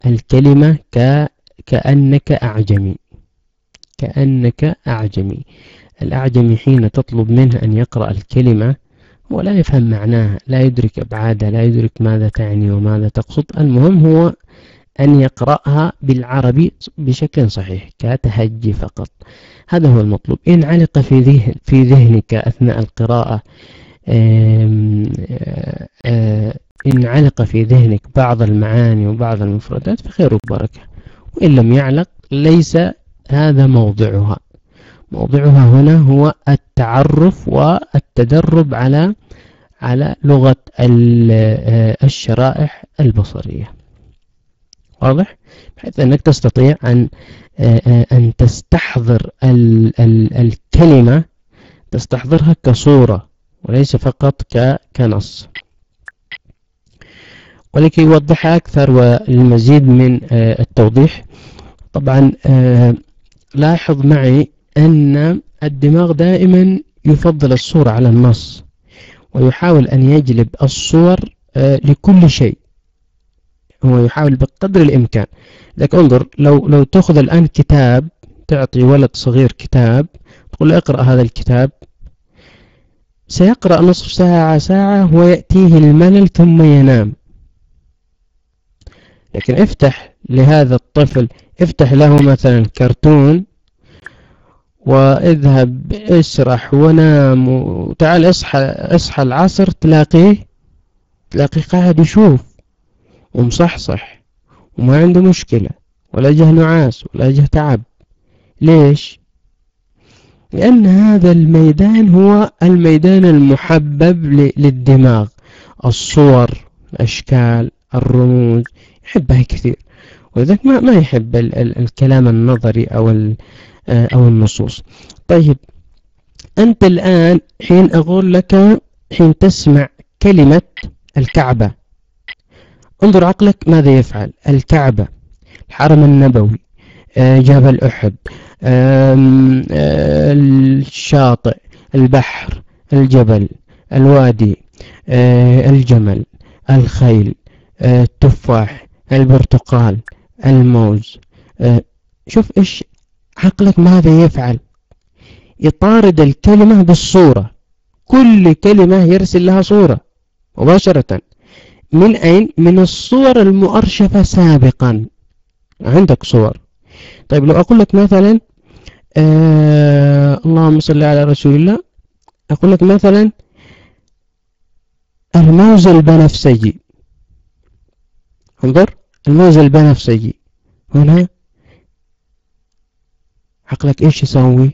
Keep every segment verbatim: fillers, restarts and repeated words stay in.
الكلمة ك... كأنك أعجمي، كأنك أعجمي. الأعجمي حين تطلب منه أن يقرأ الكلمة هو لا يفهم معناها، لا يدرك أبعادها، لا يدرك ماذا تعني وماذا تقصد، المهم هو أن يقرأها بالعربي بشكل صحيح كتهجي فقط. هذا هو المطلوب. إن علق في ذهن في ذهنك أثناء القراءة آم، آه، آه، إن علق في ذهنك بعض المعاني وبعض المفردات فخير وبركة، وإن لم يعلق ليس هذا موضعها. موضعها هنا هو التعرف والتدرب على على لغة الشرائح البصرية. واضح؟ بحيث أنك تستطيع أن أن تستحضر ال ال الكلمة، تستحضرها كصورة وليس فقط كنص. ولكي يوضحها أكثر والمزيد من التوضيح، طبعا لاحظ معي أن الدماغ دائما يفضل الصورة على النص، ويحاول أن يجلب الصور لكل شيء، هو يحاول بقدر الإمكان. لك انظر، لو لو تأخذ الآن كتاب، تعطي ولد صغير كتاب تقول له اقرأ هذا الكتاب، سيقرأ نصف ساعة ساعة ويأتيه الملل ثم ينام. لكن افتح لهذا الطفل، افتح له مثلا كرتون واذهب اسرح ونام وتعال اصحى اصحى العصر، تلاقيه تلاقيه قاعد يشوف ومصحصح وما عنده مشكلة ولا جه نعاس ولا جه تعب. ليش؟ لأن هذا الميدان هو الميدان المحبب للدماغ، الصور، الأشكال، الرموز، يحبها كثير، ولذلك ما ما يحب ال ال الكلام النظري أو أو النصوص. طيب أنت الآن حين أقول لك، حين تسمع كلمة الكعبة، انظر عقلك ماذا يفعل. الكعبة، الحرم النبوي، جبل أحد، الشاطئ، البحر، الجبل، الوادي، الجمل، الخيل، التفاح، البرتقال، الموز. شوف إيش عقلك ماذا يفعل، يطارد الكلمة بالصورة، كل كلمة يرسل لها صورة مباشرة. من أين؟ من الصور المؤرشفة سابقا، عندك صور. طيب لو أقول لك مثلا آه اللهم صل على رسول الله، أقول لك مثلا الموز البنفسجي، انظر الموز البنفسجي هنا، عقلك إيش يسوي؟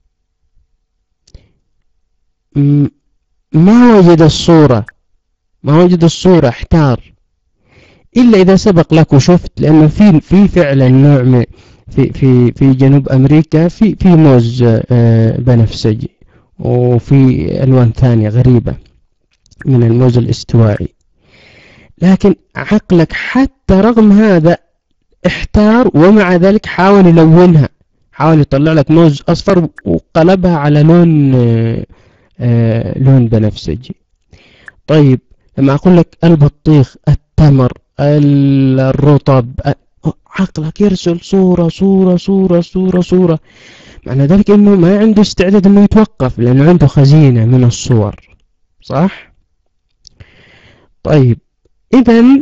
ما وجد الصورة، ما وجد الصورة، احتار. إلا إذا سبق لك وشفت، لأنه في في فعلا نوع من في في في جنوب أمريكا في في موز بنفسجي، وفي ألوان ثانية غريبة من الموز الاستوائي. لكن عقلك حتى رغم هذا احتار، ومع ذلك حاول يلونها، حاول يطلع لك موز أصفر وقلبها على لون لون بنفسجي. طيب لما أقول لك البطيخ، التمر، الرطب، عقلك يرسل صورة صورة صورة صورة صورة. معنى ذلك أنه ما عنده استعداد أنه يتوقف، لأنه عنده خزينة من الصور، صح؟ طيب إذن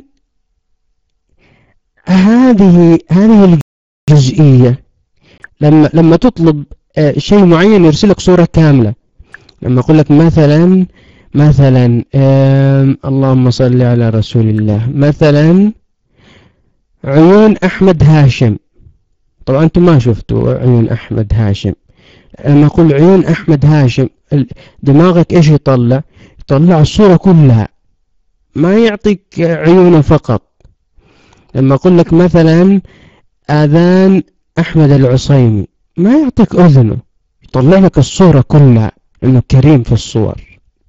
هذه هذه الجزئية، لما لما تطلب شيء معين يرسلك صورة كاملة. لما أقول لك مثلا مثلا اللهم صل على رسول الله، مثلا عيون أحمد هاشم. طبعا أنتم ما شفتوا عيون أحمد هاشم. لما أقول عيون أحمد هاشم، دماغك إيش يطلع؟ يطلع الصورة كلها، ما يعطيك عيونه فقط. لما أقول لك مثلا آذان أحمد العصيمي، ما يعطيك أذنه، يطلع لك الصورة كلها، إنه كريم في الصور.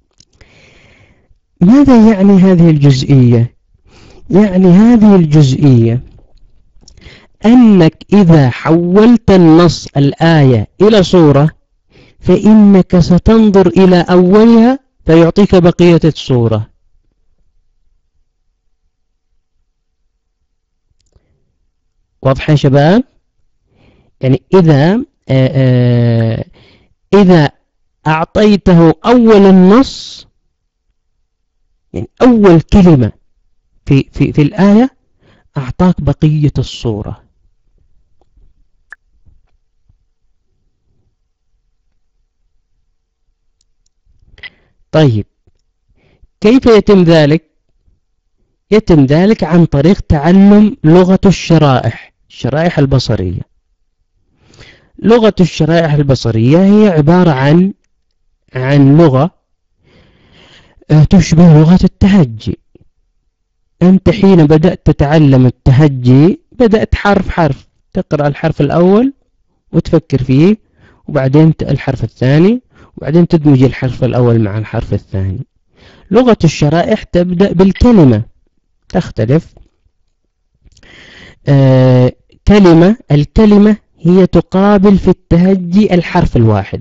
ماذا يعني هذه الجزئية؟ يعني هذه الجزئية أنك إذا حولت النص الآية إلى صورة، فإنك ستنظر إلى أولها فيعطيك بقية الصورة. واضح يا شباب؟ يعني إذا آآ آآ إذا أعطيته أول النص، يعني أول كلمة في, في, في الآية، أعطاك بقية الصورة. طيب كيف يتم ذلك؟ يتم ذلك عن طريق تعلم لغة الشرائح، الشرائح البصرية. لغة الشرائح البصرية هي عبارة عن عن لغة تشبه لغة التهجي. أنت حين بدأت تتعلم التهجي بدأت حرف حرف، تقرأ الحرف الأول وتفكر فيه، وبعدين الحرف الثاني، وبعدين تدمج الحرف الأول مع الحرف الثاني. لغة الشرائح تبدأ بالكلمة، تختلف. آه كلمة الكلمة هي تقابل في التهجي الحرف الواحد،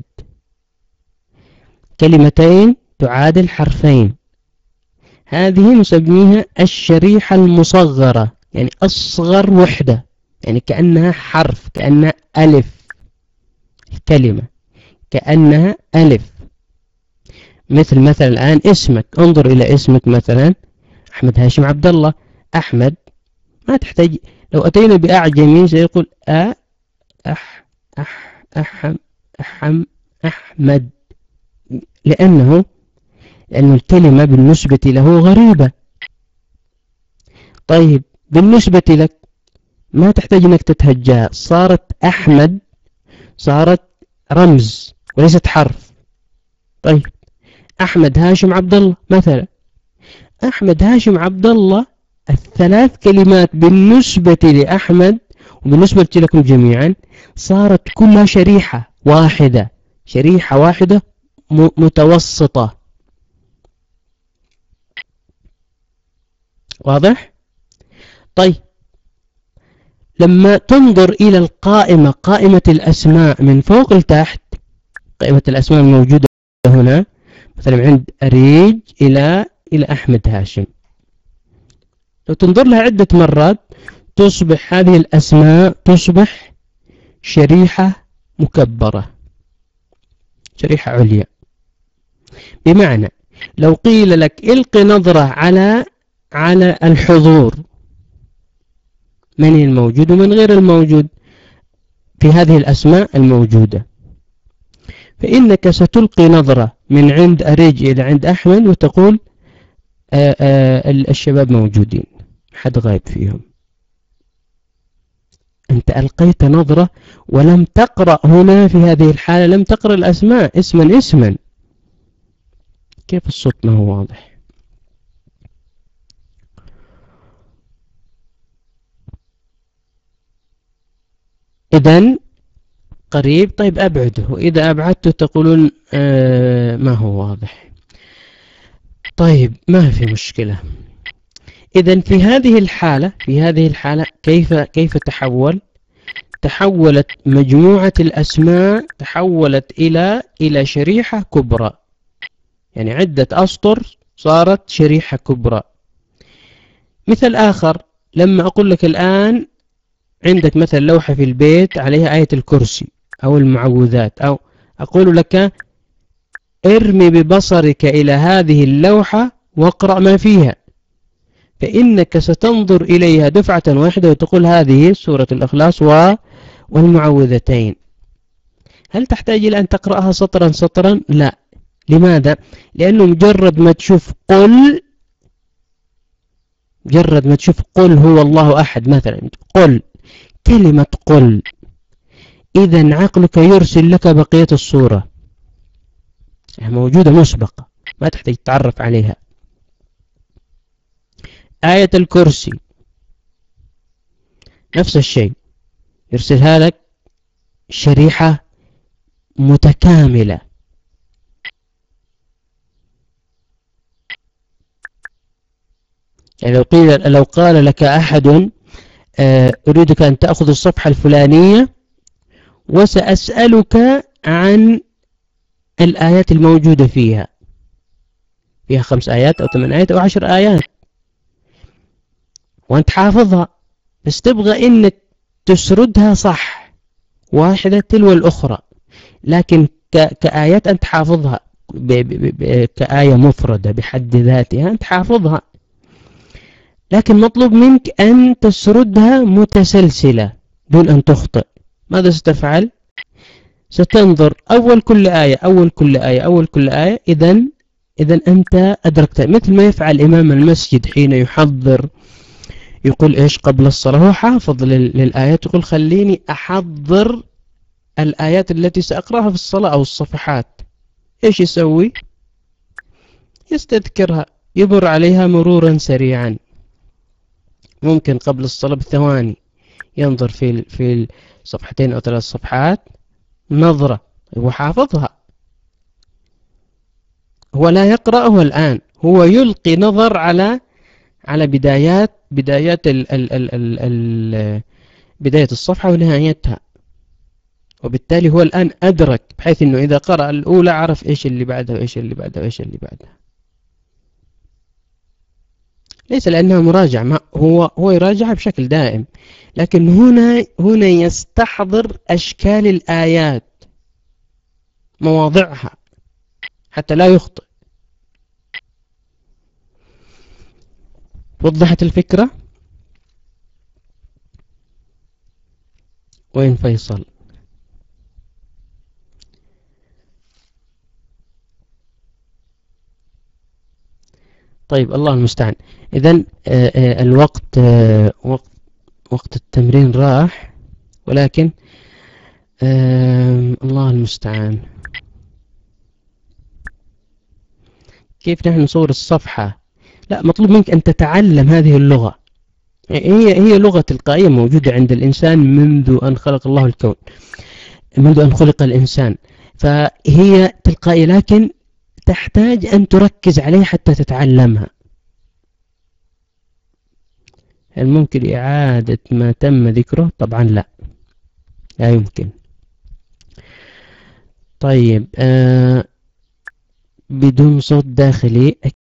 كلمتين تعادل حرفين. هذه نسميها الشريحة المصغرة، يعني أصغر وحدة، يعني كأنها حرف، كأنها ألف. الكلمة كأنها ألف. مثل مثلا الآن اسمك، انظر إلى اسمك مثلا أحمد هاشم عبد الله. أحمد ما تحتاج، لو أتينا بأعجمي سيقول أ أح أح أحم أحم أحمد، لأنه لأن الكلمة بالنسبة له غريبة. طيب بالنسبة لك ما تحتاج أنك تتهجى، صارت أحمد، صارت رمز وليست حرف. طيب أحمد هاشم عبد الله مثلا، أحمد هاشم عبد الله، الثلاث كلمات بالنسبة لأحمد وبالنسبة لكم جميعا صارت كلها شريحة واحدة، شريحة واحدة متوسطة. واضح؟ طيب لما تنظر إلى القائمة، قائمة الأسماء من فوق لتحت، قائمة الأسماء الموجودة هنا مثلا عند أريج إلى إلى أحمد هاشم، لو تنظر لها عدة مرات تصبح هذه الأسماء تصبح شريحة مكبرة، شريحة عليا. بمعنى لو قيل لك إلقي نظرة على على الحضور، من الموجود ومن غير الموجود في هذه الأسماء الموجودة، فإنك ستلقي نظرة من عند أريج إلى عند أحمد وتقول آآ آآ الشباب موجودين، حد غايب فيهم. أنت ألقيت نظرة ولم تقرأ هنا في هذه الحالة، لم تقرأ الأسماء اسما اسما. كيف الصوت ما هو واضح؟ إذن قريب. طيب أبعده، وإذا أبعدته تقولون آه ما هو واضح. طيب ما في مشكلة. إذن في هذه الحالة في هذه الحالة كيف كيف تحول؟ تحولت مجموعة الأسماء، تحولت إلى إلى شريحة كبرى، يعني عدة أسطر صارت شريحة كبرى. مثل آخر، لما أقول لك الآن عندك مثل لوحة في البيت عليها آية الكرسي أو المعوذات، أو أقول لك ارمي ببصرك إلى هذه اللوحة واقرأ ما فيها، فإنك ستنظر إليها دفعة واحدة وتقول هذه سورة الإخلاص والمعوذتين. هل تحتاج إلى أن تقرأها سطرا سطرا؟ لا. لماذا؟ لأنه مجرد ما تشوف قل، مجرد ما تشوف قل هو الله أحد مثلا، قل، كلمة قل، إذن عقلك يرسل لك بقية الصورة موجودة مسبقة، ما تحتاج تتعرف عليها. آية الكرسي نفس الشيء، يرسلها لك شريحة متكاملة. يعني لو قيل لو قال لك أحد أريدك أن تأخذ الصفحة الفلانية وسأسألك عن الآيات الموجودة فيها، فيها خمس آيات أو ثمان آيات أو عشر آيات وأنت حافظها، بس تبغى إنك تسردها صح واحدة تلو الأخرى، لكن كآيات أنت حافظها ب ب ب كآية مفردة بحد ذاتها أنت حافظها، لكن مطلوب منك أن تسردها متسلسلة دون أن تخطئ. ماذا ستفعل؟ ستنظر أول كل آية أول كل آية أول كل آية إذن إذن أنت أدركت، مثل ما يفعل إمام المسجد حين يحضر، يقول إيش قبل الصلاة، هو حافظ للآيات، يقول خليني أحضر الآيات التي سأقرأها في الصلاة أو الصفحات. إيش يسوي؟ يستذكرها، يمر عليها مرورا سريعا، ممكن قبل الصلاة بثواني ينظر في في صفحتين أو ثلاث صفحات نظرة، هو حافظها، هو لا يقرأه الآن، هو يلقي نظر على على بدايات بدايات ال ال ال ال ال بداية الصفحة ونهايتها، وبالتالي هو الآن أدرك، بحيث أنه إذا قرأ الأولى عرف إيش اللي بعدها وإيش اللي بعدها وإيش اللي بعدها. ليس لأنها مراجعة، ما هو هو يراجعها بشكل دائم، لكن هنا هنا يستحضر أشكال الآيات، مواضعها، حتى لا يخطئ. وضحت الفكرة؟ وين فيصل؟ طيب الله المستعان. إذن الوقت وقت وقت التمرين راح، ولكن الله المستعان كيف نحن نصور الصفحة؟ لا، مطلوب منك أن تتعلم هذه اللغة، هي هي لغة تلقائية موجودة عند الإنسان منذ أن خلق الله الكون، منذ أن خلق الإنسان، فهي تلقائية، لكن تحتاج أن تركز عليها حتى تتعلمها. هل ممكن إعادة ما تم ذكره؟ طبعا لا، لا يمكن. طيب آه بدون صوت داخلي،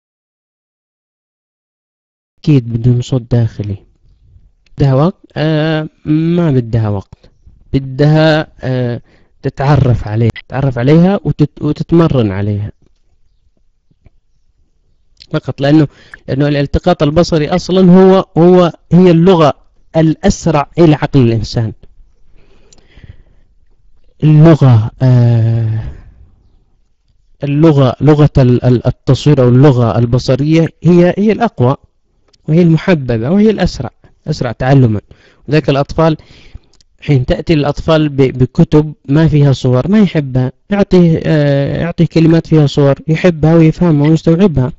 أكيد بدون صوت داخلي. بدها وقت؟ آه ما بدها وقت، بدها آه تتعرف عليها تتعرف عليها وتت وتتمرن عليها فقط، لأنه لأنه الالتقاط البصري أصلا هو هو هي اللغة الأسرع إلى عقل الإنسان. اللغة آه اللغة لغة التصوير أو اللغة البصرية هي هي الأقوى، وهي المحببة، وهي الأسرع أسرع تعلما. وذلك الأطفال حين تأتي الأطفال بكتب ما فيها صور ما يحبها، يعطيه آه يعطيه كلمات فيها صور يحبها ويفهمها ويستوعبها.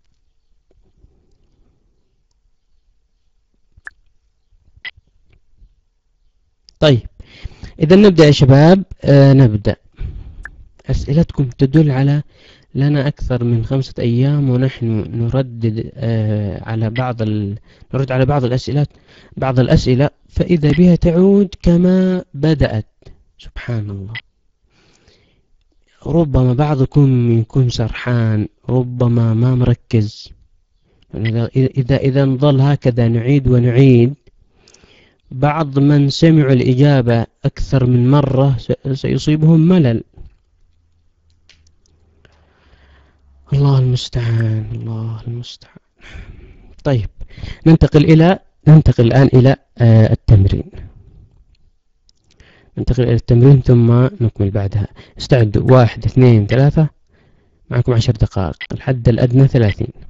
طيب إذا نبدأ يا شباب. آه نبدأ. أسئلتكم تدل على لنا أكثر من خمسة أيام ونحن نردد آه على بعض ال... نرد على بعض الأسئلة بعض الأسئلة فإذا بها تعود كما بدأت. سبحان الله. ربما بعضكم يكون سرحان، ربما ما مركز. إذا إذا إذا نظل هكذا نعيد ونعيد، بعض من سمعوا الإجابة أكثر من مرة سيصيبهم ملل. الله المستعان الله المستعان. طيب ننتقل إلى ننتقل الآن إلى آه التمرين ننتقل إلى التمرين ثم نكمل بعدها. استعدوا. واحد اثنين ثلاثة. معكم عشر دقائق، الحد الأدنى ثلاثين.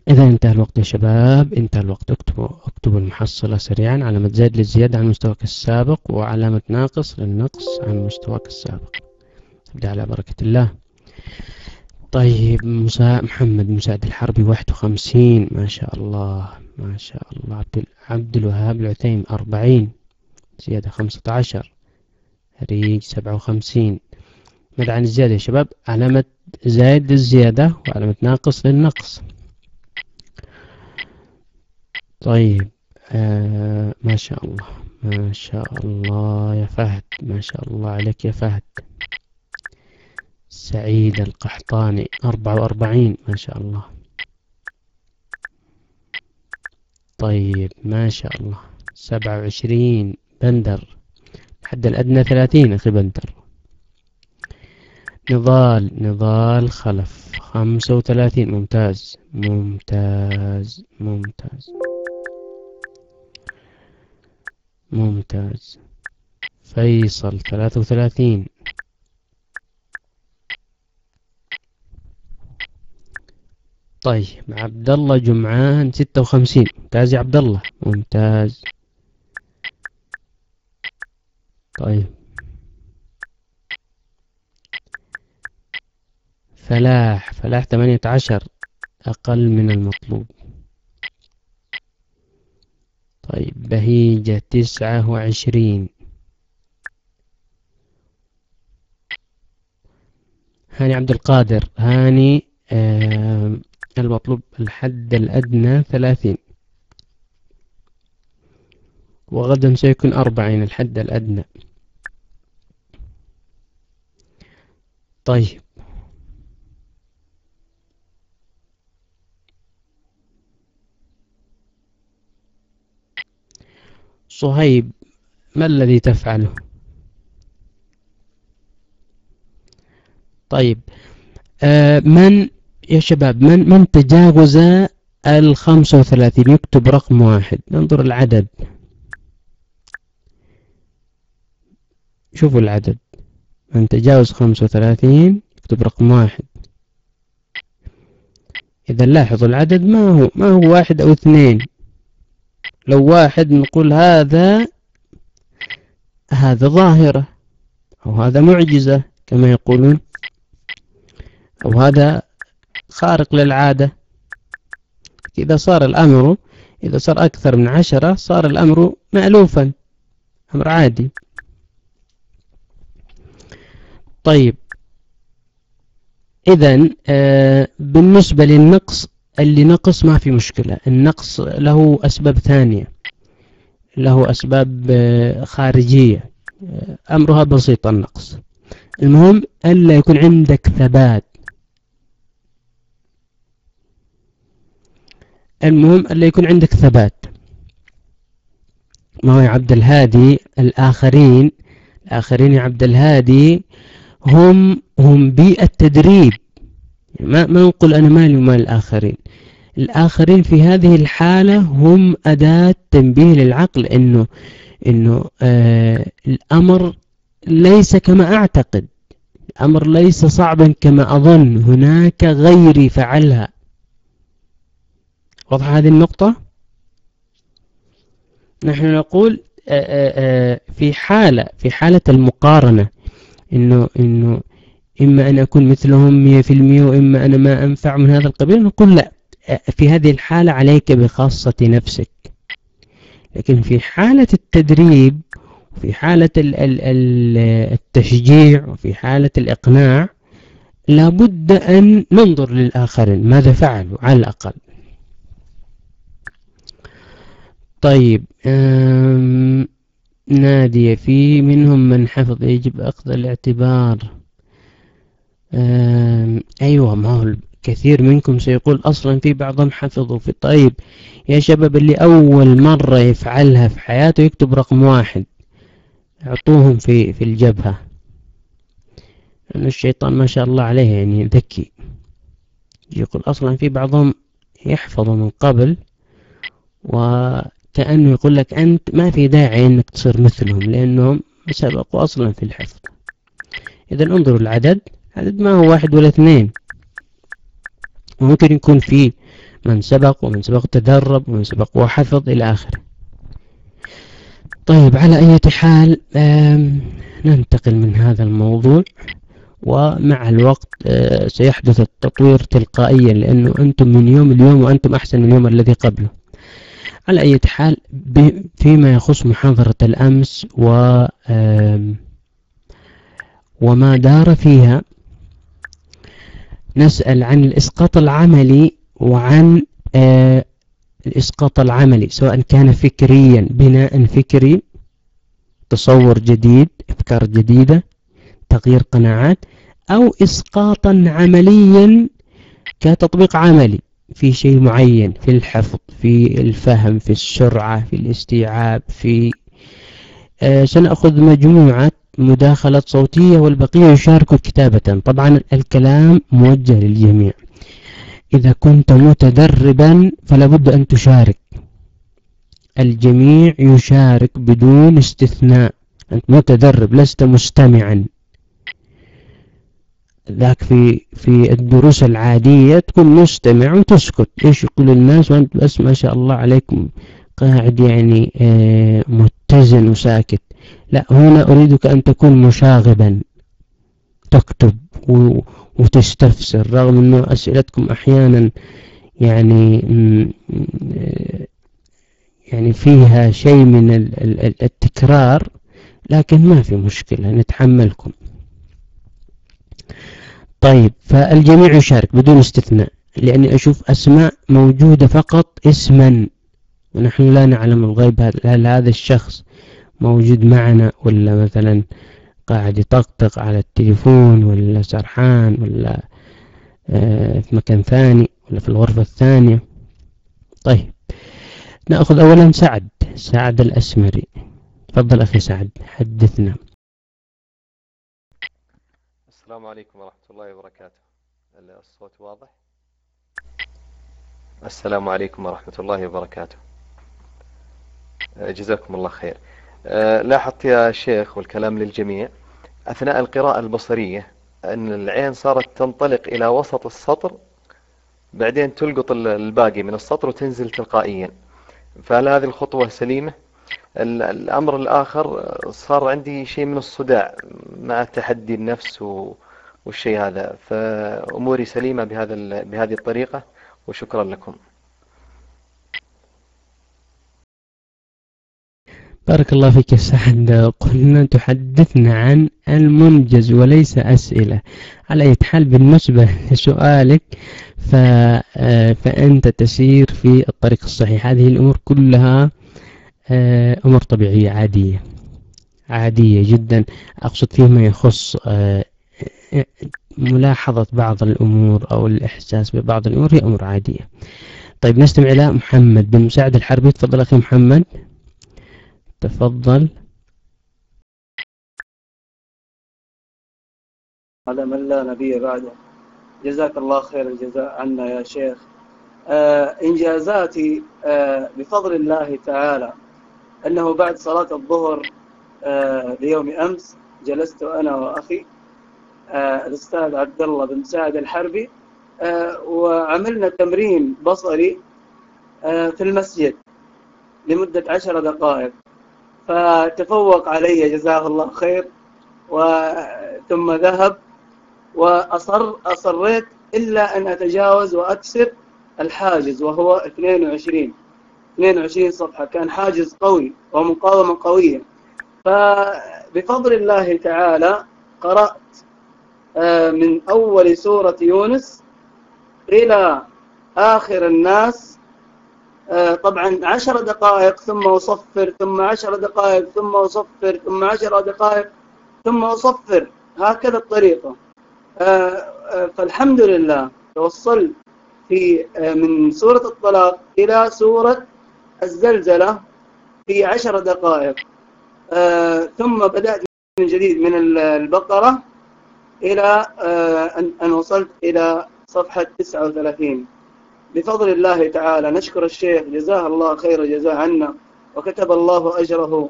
إذا انتهى الوقت يا شباب، انتهى الوقت. اكتبوا اكتبوا المحصلة سريعا. علامة زائد للزيادة عن مستواك السابق، وعلامة ناقص للنقص عن مستواك السابق. نبدأ على بركة الله. طيب مسا... محمد مساعد الحربي واحد وخمسين، ما شاء الله ما شاء الله. عبد, عبد الوهاب العثيم أربعين، زيادة خمسة عشر. ريج سبعة وخمسين. ماذا عن الزيادة يا شباب؟ علامة زائد للزيادة وعلامة ناقص للنقص. طيب آه ما شاء الله ما شاء الله يا فهد، ما شاء الله عليك يا فهد. سعيد القحطاني أربعة وأربعين، ما شاء الله. طيب ما شاء الله. سبعة وعشرين بندر، الحد الأدنى ثلاثين أخي بندر. نضال نضال خلف خمسة وثلاثين، ممتاز ممتاز ممتاز ممتاز. فيصل ثلاثة وثلاثين. طيب عبد الله جمعان ستة وخمسين، ممتاز يا عبد الله ممتاز. طيب فلاح فلاح ثمانية عشر، أقل من المطلوب. طيب بهيجة تسعة وعشرين. هاني عبد القادر هاني آه المطلوب الحد الأدنى ثلاثين، وغدا سيكون أربعين الحد الأدنى. طيب صهيب ما الذي تفعله؟ طيب آه من يا شباب من من تجاوز الخمسة وثلاثين يكتب رقم واحد. ننظر العدد، شوفوا العدد. من تجاوز خمسة وثلاثين يكتب رقم واحد. إذا لاحظوا العدد ما هو ما هو واحد أو اثنين. لو واحد نقول هذا هذا ظاهرة، أو هذا معجزة كما يقولون، أو هذا خارق للعادة. إذا صار الأمر إذا صار أكثر من عشرة صار الأمر مألوفا، أمر عادي. طيب إذن آه بالنسبة للنقص، اللي نقص ما في مشكلة. النقص له أسباب ثانية، له أسباب آه خارجية، آه أمرها بسيط. النقص المهم ألا يكون عندك ثبات. المهم ألا يكون عندك ثبات. ما هو يا عبد الهادي الآخرين الآخرين يا عبد الهادي هم هم بيئة تدريب. ما ما نقول أنا مالي ومال الآخرين. الآخرين في هذه الحالة هم أداة تنبيه للعقل إنه إنه آه الأمر ليس كما أعتقد، الأمر ليس صعبا كما أظن، هناك غيري فعلها. واضح هذه النقطة؟ نحن نقول آآ آآ في حالة في حالة المقارنة إنه إنه إما أن أكون مثلهم مية في المية وإما أنا ما أنفع من هذا القبيل، نقول لا، في هذه الحالة عليك بخاصة نفسك. لكن في حالة التدريب وفي حالة التشجيع وفي حالة الإقناع لابد أن ننظر للآخرين ماذا فعلوا على الأقل. طيب نادية في منهم من حفظ يجب أخذ الاعتبار. أيوة، ما هو كثير منكم سيقول أصلا في بعضهم حفظوا. في طيب يا شباب اللي أول مرة يفعلها في حياته يكتب رقم واحد، اعطوهم في في الجبهة، لأن الشيطان ما شاء الله عليه يعني ذكي، يقول أصلا في بعضهم يحفظوا من قبل، وكأنه يقول لك أنت ما في داعي أنك تصير مثلهم لأنهم سبقوا أصلا في الحفظ. إذا انظروا العدد، عدد ما هو واحد ولا اثنين، ممكن يكون في من سبق ومن سبق تدرب ومن سبق وحفظ إلى آخره. طيب على أي حال ننتقل من هذا الموضوع، ومع الوقت سيحدث التطوير تلقائيا، لأنه أنتم من يوم اليوم وأنتم أحسن من اليوم الذي قبله. على أي حال فيما يخص محاضرة الأمس و وما دار فيها، نسأل عن الإسقاط العملي وعن الإسقاط العملي، سواء كان فكريا، بناء فكري، تصور جديد، أفكار جديدة، تغيير قناعات، أو إسقاطا عمليا كتطبيق عملي في شيء معين، في الحفظ، في الفهم، في السرعة، في الاستيعاب، في آه سنأخذ مجموعة مداخلات صوتية والبقية يشاركوا كتابة. طبعا الكلام موجه للجميع. إذا كنت متدربا فلا بد أن تشارك، الجميع يشارك بدون استثناء. أنت متدرب لست مستمعا. ذاك في في الدروس العادية تكون مستمع وتسكت، ايش يقول الناس وانت بس ما شاء الله عليكم قاعد يعني آه متزن وساكت. لا، هنا أريدك أن تكون مشاغبا، تكتب وتستفسر، رغم أنه أسئلتكم أحيانا يعني يعني فيها شيء من التكرار، لكن ما في مشكلة نتحملكم. طيب، فالجميع يشارك بدون استثناء، لأني أشوف أسماء موجودة فقط اسما، ونحن لا نعلم الغيب، هل هذا الشخص موجود معنا ولا مثلا قاعد يطقطق على التليفون ولا سرحان ولا آه في مكان ثاني ولا في الغرفة الثانية. طيب نأخذ أولا سعد سعد الأسمري. تفضل أخي سعد، حدثنا. السلام عليكم ورحمة الله وبركاته. الصوت واضح؟ السلام عليكم ورحمة الله وبركاته. جزاكم الله خير. لاحظت يا شيخ، والكلام للجميع، أثناء القراءة البصرية أن العين صارت تنطلق إلى وسط السطر، بعدين تلقط الباقي من السطر وتنزل تلقائيا. فهل هذه الخطوة سليمة؟ الأمر الآخر، صار عندي شيء من الصداع مع تحدي النفس والشيء هذا، فأموري سليمة بهذا بهذه الطريقة، وشكرا لكم. بارك الله فيك يا سعد. قلنا تحدثنا عن المنجز وليس أسئلة. على أي حال بالنسبة لسؤالك فأنت تسير في الطريق الصحيح. هذه الأمور كلها أمور طبيعية عادية عادية جدا. أقصد فيما يخص ملاحظة بعض الأمور أو الإحساس ببعض الأمور هي أمور عادية. طيب نستمع إلى محمد بن مساعد الحربي. تفضل أخي محمد، تفضل. هذا من لا نبي بعده. جزاك الله خير الجزاء عنا يا شيخ. آه إنجازاتي آه بفضل الله تعالى أنه بعد صلاة الظهر آه ليوم أمس جلست أنا وأخي آه الأستاذ عبد الله بن مساعد الحربي آه وعملنا تمرين بصري آه في المسجد لمدة عشر دقائق، فتفوق علي جزاه الله خير، وثم ذهب وأصر أصريت إلا أن أتجاوز وأكسر الحاجز، وهو اثنين وعشرين اثنين وعشرين صفحة. كان حاجز قوي ومقاومة قوية. فبفضل الله تعالى قرأت من أول سورة يونس إلى آخر الناس، طبعا عشر دقائق ثم أصفر، ثم عشر دقائق ثم أصفر، ثم عشر دقائق ثم أصفر، هكذا الطريقة. فالحمد لله توصلت في من سورة الطلاق إلى سورة الزلزلة في عشر دقائق، ثم بدأت من جديد من البقرة إلى أن وصلت إلى صفحة تسعة وثلاثين بفضل الله تعالى. نشكر الشيخ جزاه الله خير جزاه عنا، وكتب الله أجره،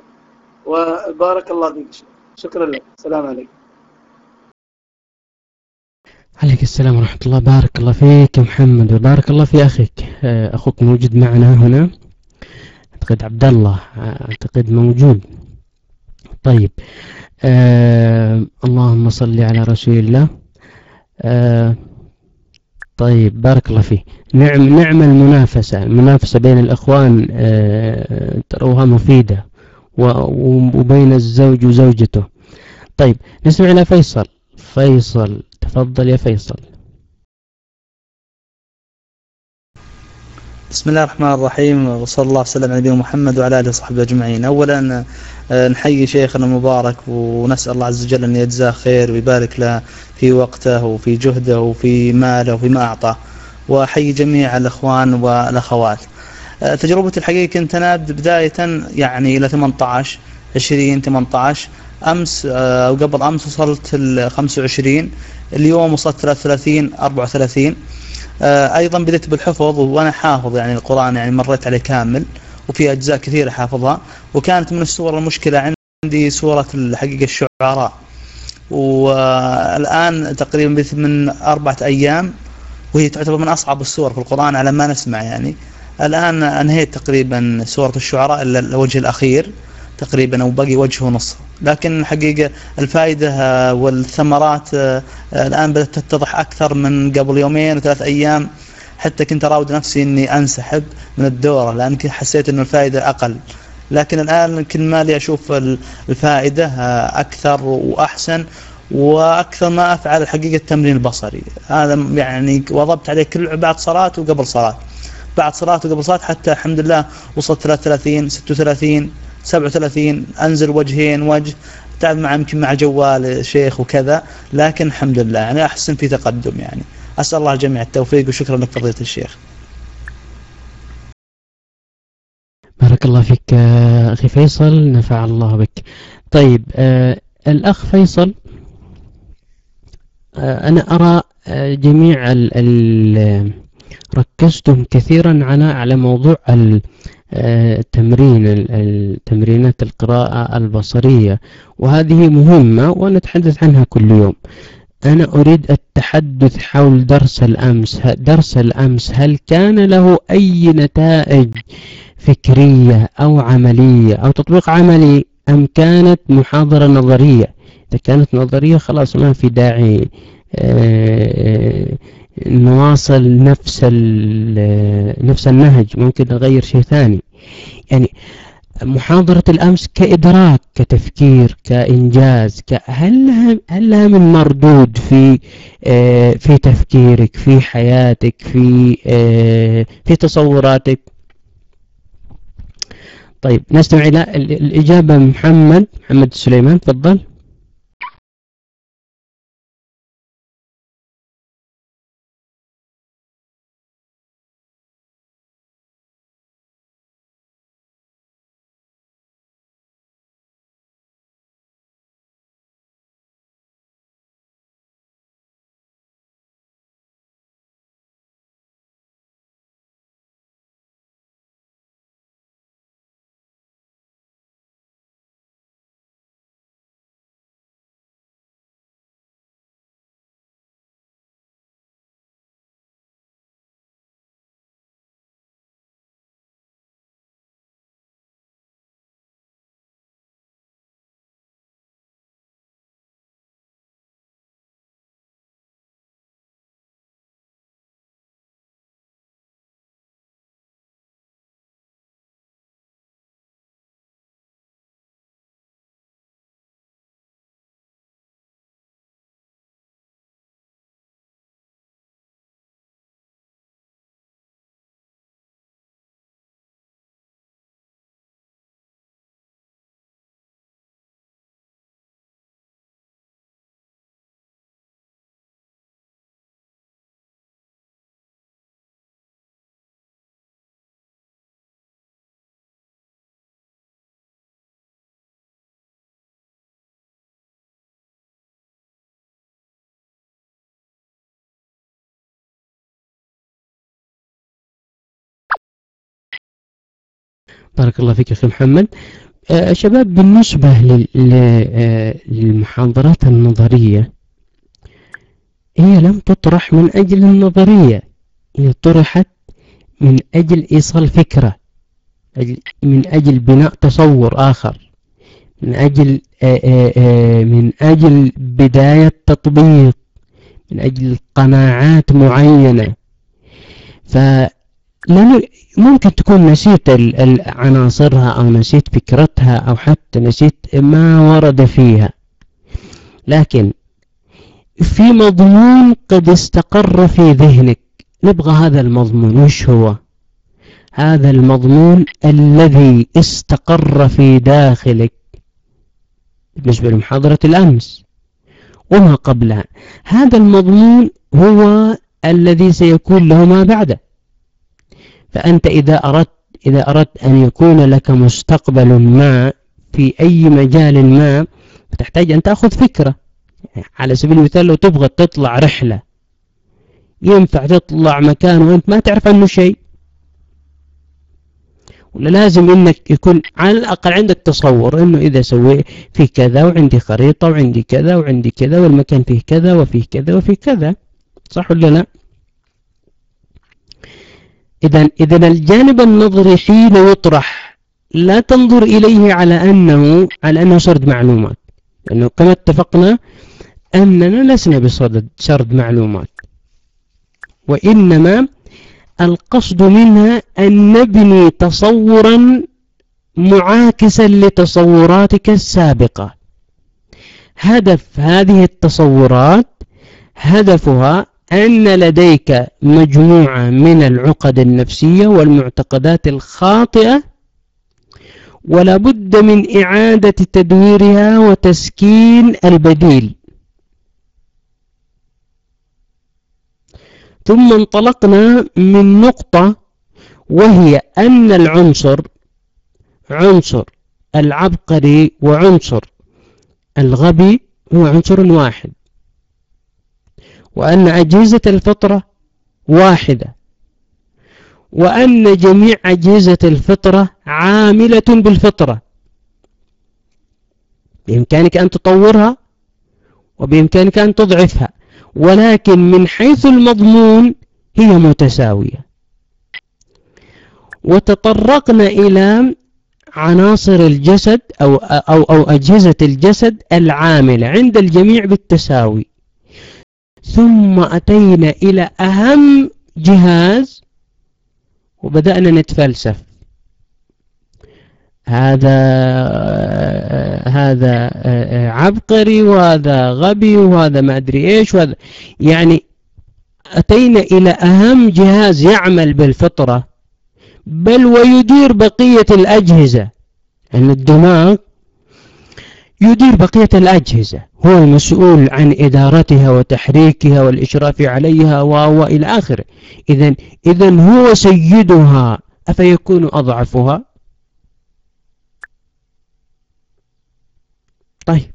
وبارك الله فيك. شكرا لك. السلام عليكم. عليك السلام ورحمة الله. بارك الله فيك يا محمد وبارك الله في أخيك. أخوك موجود معنا هنا، أعتقد عبد الله، أعتقد موجود. طيب، آه اللهم صل على رسول الله. آه طيب، بارك الله فيه. نعم نعم المنافسة، المنافسة بين الأخوان آه تروها مفيدة، وبين الزوج وزوجته. طيب، نسمع إلى فيصل. فيصل تفضل يا فيصل. بسم الله الرحمن الرحيم، وصلى الله وسلم على نبينا محمد وعلى اله وصحبه اجمعين. اولا نحيي شيخنا المبارك ونسال الله عز وجل ان يجزاه خير ويبارك له في وقته وفي جهده وفي ماله وفي ما اعطاه، واحيي جميع الاخوان والاخوات. تجربتي الحقيقه كنت انا بدايه يعني الى ثمانية عشر عشرين ثمانية عشر، امس او قبل امس وصلت ال خمسة وعشرين، اليوم وصلت ثلاثة وثلاثين أربعة وثلاثين. أيضا بديت بالحفظ وأنا حافظ يعني القرآن، يعني مريت عليه كامل وفي أجزاء كثيرة حافظها. وكانت من السور المشكلة عندي سورة الحقيقة الشعراء، والآن تقريبا بديت من أربعة أيام، وهي تعتبر من أصعب السور في القرآن على ما نسمع. يعني الآن أنهيت تقريبا سورة الشعراء إلا الوجه الأخير تقريبا، أو باقي وجه ونص. لكن حقيقة الفائدة والثمرات الآن بدأت تتضح أكثر من قبل يومين وثلاث أيام. حتى كنت أراود نفسي أني أنسحب من الدورة لأن حسيت أن الفائدة أقل، لكن الآن كل ما لي أشوف الفائدة أكثر وأحسن، وأكثر ما أفعل الحقيقة التمرين البصري. هذا يعني وضبط عليه كل بعد صلاة وقبل صلاة، بعد صلاة وقبل صلاة، حتى الحمد لله وصلت ثلاثة وثلاثين ستة وثلاثين سبعة وثلاثين، أنزل وجهين وجه، تعب مع يمكن مع جوال شيخ وكذا، لكن الحمد لله يعني أحسن في تقدم. يعني أسأل الله الجميع التوفيق، وشكرا لك فضيلة الشيخ. بارك الله فيك أخي فيصل، نفع الله بك. طيب، آه الأخ فيصل، آه أنا أرى آه جميع ال ال ركزتم كثيرا على على موضوع التمرين، التمرينات القراءة البصرية، وهذه مهمة ونتحدث عنها كل يوم. أنا أريد التحدث حول درس الأمس. درس الأمس هل كان له أي نتائج فكرية أو عملية أو تطبيق عملي، أم كانت محاضرة نظرية؟ إذا كانت نظرية خلاص ما في داعي نواصل نفس نفس النهج، ممكن نغير شيء ثاني. يعني محاضرة الأمس كإدراك، كتفكير، كإنجاز، هل لها هل لها من مردود في في تفكيرك، في حياتك، في في تصوراتك؟ طيب، نستمع إلى الإجابة. محمد محمد سليمان، تفضل. بارك الله فيك أخي محمد. آه شباب، بالنسبة للمحاضرات النظرية، هي لم تطرح من أجل النظرية، هي طرحت من أجل إيصال فكرة، من أجل بناء تصور آخر، من أجل آآ آآ من أجل بداية تطبيق، من أجل قناعات معينة. فممكن تكون نسيت عناصرها أو نسيت فكرتها أو حتى نسيت ما ورد فيها، لكن في مضمون قد استقر في ذهنك. نبغى هذا المضمون. وش هو هذا المضمون الذي استقر في داخلك بالنسبة لمحاضرة الأمس وما قبلها؟ هذا المضمون هو الذي سيكون له ما بعده. فأنت إذا أردت إذا أردت أن يكون لك مستقبل ما في أي مجال ما، فتحتاج أن تأخذ فكرة. على سبيل المثال، لو تبغى تطلع رحلة، ينفع تطلع مكان وأنت ما تعرف عنه شيء؟ ولا لازم إنك يكون على الأقل عندك تصور إنه إذا سوي في كذا، وعندي خريطة، وعندي كذا وعندي كذا، والمكان فيه كذا وفيه كذا وفيه كذا، صح ولا لا؟ إذن إذن الجانب النظري حين يطرح لا تنظر إليه على أنه على أنه سرد معلومات، لأنه كما اتفقنا أننا لسنا بصدد سرد معلومات، وإنما القصد منها أن نبني تصورا معاكسا لتصوراتك السابقة. هدف هذه التصورات هدفها أن لديك مجموعة من العقد النفسية والمعتقدات الخاطئة، ولا بد من إعادة تدويرها وتسكين البديل. ثم انطلقنا من نقطة، وهي أن العنصر عنصر العبقري وعنصر الغبي هو عنصر واحد، وأن أجهزة الفطرة واحدة، وأن جميع أجهزة الفطرة عاملة بالفطرة، بإمكانك أن تطورها وبإمكانك أن تضعفها، ولكن من حيث المضمون هي متساوية. وتطرقنا إلى عناصر الجسد أو, أو, أو أجهزة الجسد العاملة عند الجميع بالتساوي، ثم أتينا إلى أهم جهاز وبدأنا نتفلسف. هذا هذا عبقري وهذا غبي وهذا ما أدري إيش وهذا، يعني أتينا إلى أهم جهاز يعمل بالفطرة بل ويدير بقية الأجهزة. أن الدماغ يدير بقية الأجهزة، هو المسؤول عن إدارتها وتحريكها والإشراف عليها وإلى آخره. إذن إذن هو سيدها، أفيكون أضعفها؟ طيب،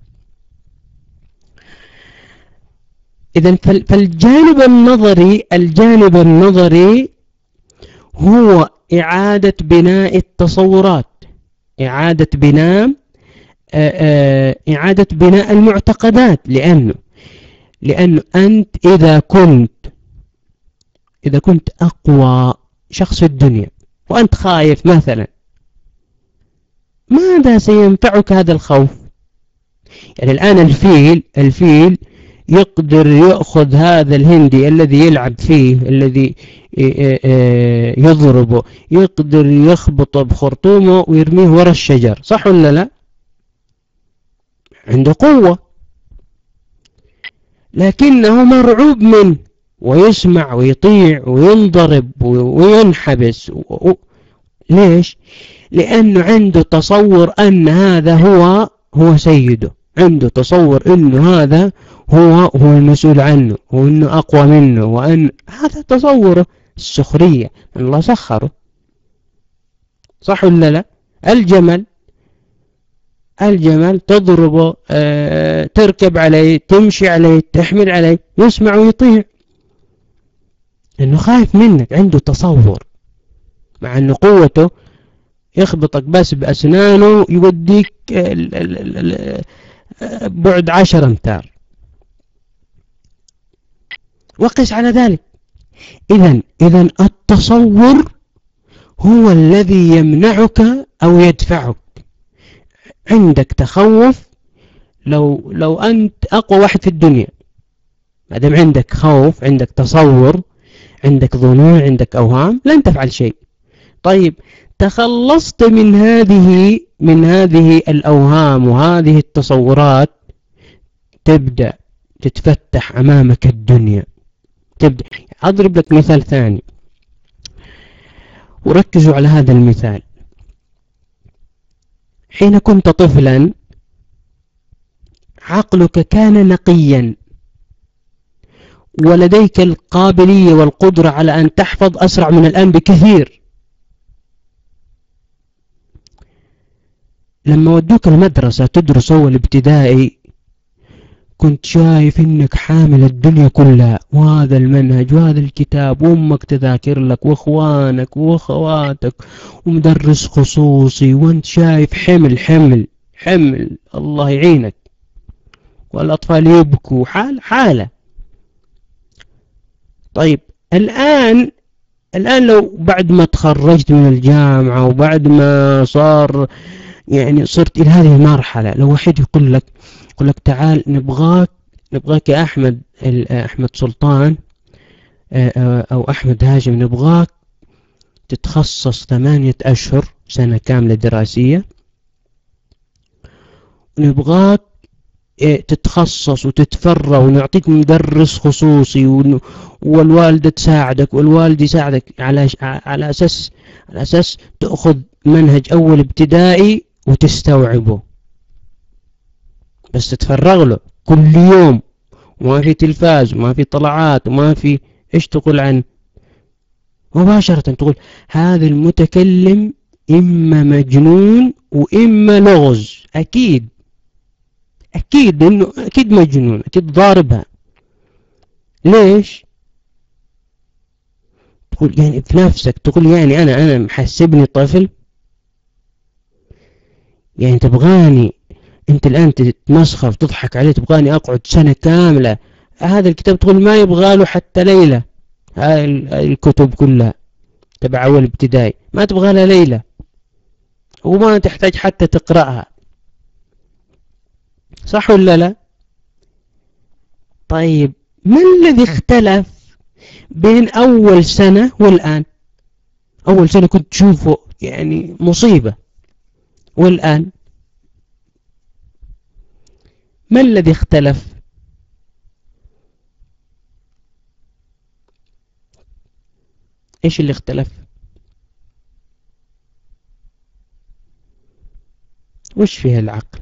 إذن فالجانب النظري الجانب النظري هو إعادة بناء التصورات، إعادة بناء إعادة بناء المعتقدات. لأنه لأنه أنت إذا كنت إذا كنت أقوى شخص في الدنيا وأنت خايف مثلا، ماذا سينفعك هذا الخوف؟ يعني الآن الفيل الفيل يقدر يأخذ هذا الهندي الذي يلعب فيه، الذي يضربه، يقدر يخبطه بخرطومه ويرميه وراء الشجر، صح ولا لا؟ عنده قوة، لكنه مرعوب منه، ويسمع ويطيع وينضرب وينحبس و... ليش؟ لأنه عنده تصور أن هذا هو هو سيده، عنده تصور أنه هذا هو هو المسؤول عنه، وأنه أقوى منه، وأن هذا تصوره. السخرية من الله سخره، صح ولا لا؟ الجمل الجمل تضربه، آه، تركب عليه، تمشي عليه، تحمل عليه، يسمع ويطيع، لأنه خايف منك، عنده تصور، مع أنه قوته يخبطك بس بأسنانه يوديك ال ال ال بعد عشر أمتار. وقس على ذلك. إذن إذن التصور هو الذي يمنعك أو يدفعك. عندك تخوف، لو لو أنت أقوى واحد في الدنيا، ما دام عندك خوف، عندك تصور، عندك ظنون، عندك أوهام، لن تفعل شيء. طيب تخلصت من هذه من هذه الأوهام وهذه التصورات، تبدأ تتفتح أمامك الدنيا. تبدأ. أضرب لك مثال ثاني وركزوا على هذا المثال. حين كنت طفلا عقلك كان نقيا، ولديك القابلية والقدرة على أن تحفظ أسرع من الآن بكثير. لما ودوك المدرسة تدرس أول ابتدائي، كنت شايف إنك حامل الدنيا كلها، وهذا المنهج وهذا الكتاب، وأمك تذاكر لك وإخوانك وأخواتك ومدرس خصوصي، وأنت شايف حمل حمل حمل، الله يعينك، والأطفال يبكوا، حال حالة. طيب الآن الآن لو بعد ما تخرجت من الجامعة وبعد ما صار يعني صرت إلى هذه المرحلة، لو واحد يقول لك يقول لك تعال نبغاك نبغاك يا أحمد أحمد سلطان أو أحمد هاشم، نبغاك تتخصص ثمانية أشهر، سنة كاملة دراسية، نبغاك تتخصص وتتفرغ ونعطيك مدرس خصوصي والوالدة تساعدك والوالد يساعدك على على أساس على أساس تأخذ منهج أول ابتدائي وتستوعبه، بس تتفرغ له كل يوم، وما في تلفاز وما في طلعات وما في إيش تقول عنه. مباشرة تقول هذا المتكلم إما مجنون وإما لغز، أكيد أكيد إنه أكيد مجنون، أكيد ضاربها. ليش؟ تقول يعني في نفسك، تقول يعني أنا أنا محسبني طفل، يعني تبغاني أنت الآن تتمسخر وتضحك عليه، تبغاني أقعد سنة كاملة هذا الكتاب، تقول ما يبغى له حتى ليلة، هاي الكتب كلها تبع أول ابتدائي ما تبغى لها ليلة وما تحتاج حتى تقرأها، صح ولا لا؟ طيب ما الذي اختلف بين أول سنة والآن؟ أول سنة كنت تشوفه يعني مصيبة، والآن ما الذي اختلف؟ إيش اللي اختلف؟ وش فيها العقل؟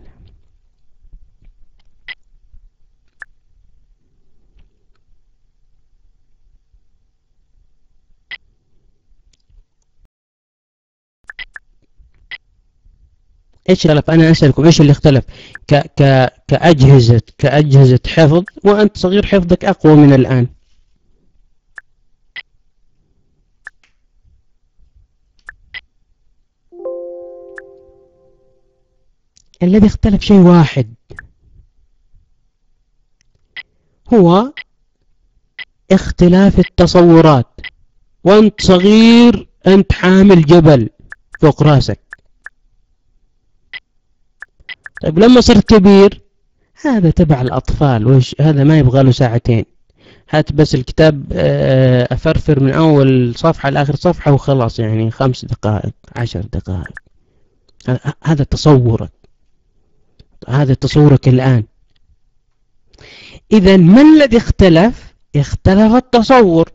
ايش اختلف؟ انا اسالكم ايش اللي اختلف؟ ك ك كاجهزه كاجهزه حفظ، وانت صغير حفظك اقوى من الان. الذي اختلف شيء واحد، هو اختلاف التصورات. وانت صغير انت حامل جبل فوق راسك، طيب لما صرت كبير هذا تبع الأطفال، وش هذا ما يبغى له ساعتين، هات بس الكتاب أفرفر من أول صفحة لآخر صفحة وخلاص، يعني خمس دقائق عشر دقائق. هذا تصورك، هذا تصورك الآن. إذا ما الذي اختلف؟ اختلف التصور.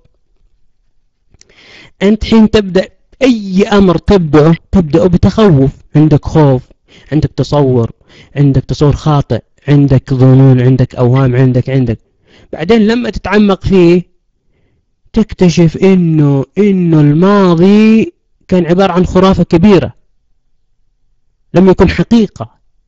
أنت حين تبدأ أي أمر تبدأه تبدأه بتخوف، عندك خوف، عندك تصور، عندك تصور خاطئ، عندك ظنون، عندك أوهام، عندك عندك بعدين لما تتعمق فيه تكتشف إنه إنه الماضي كان عبارة عن خرافة كبيرة، لم يكن حقيقة.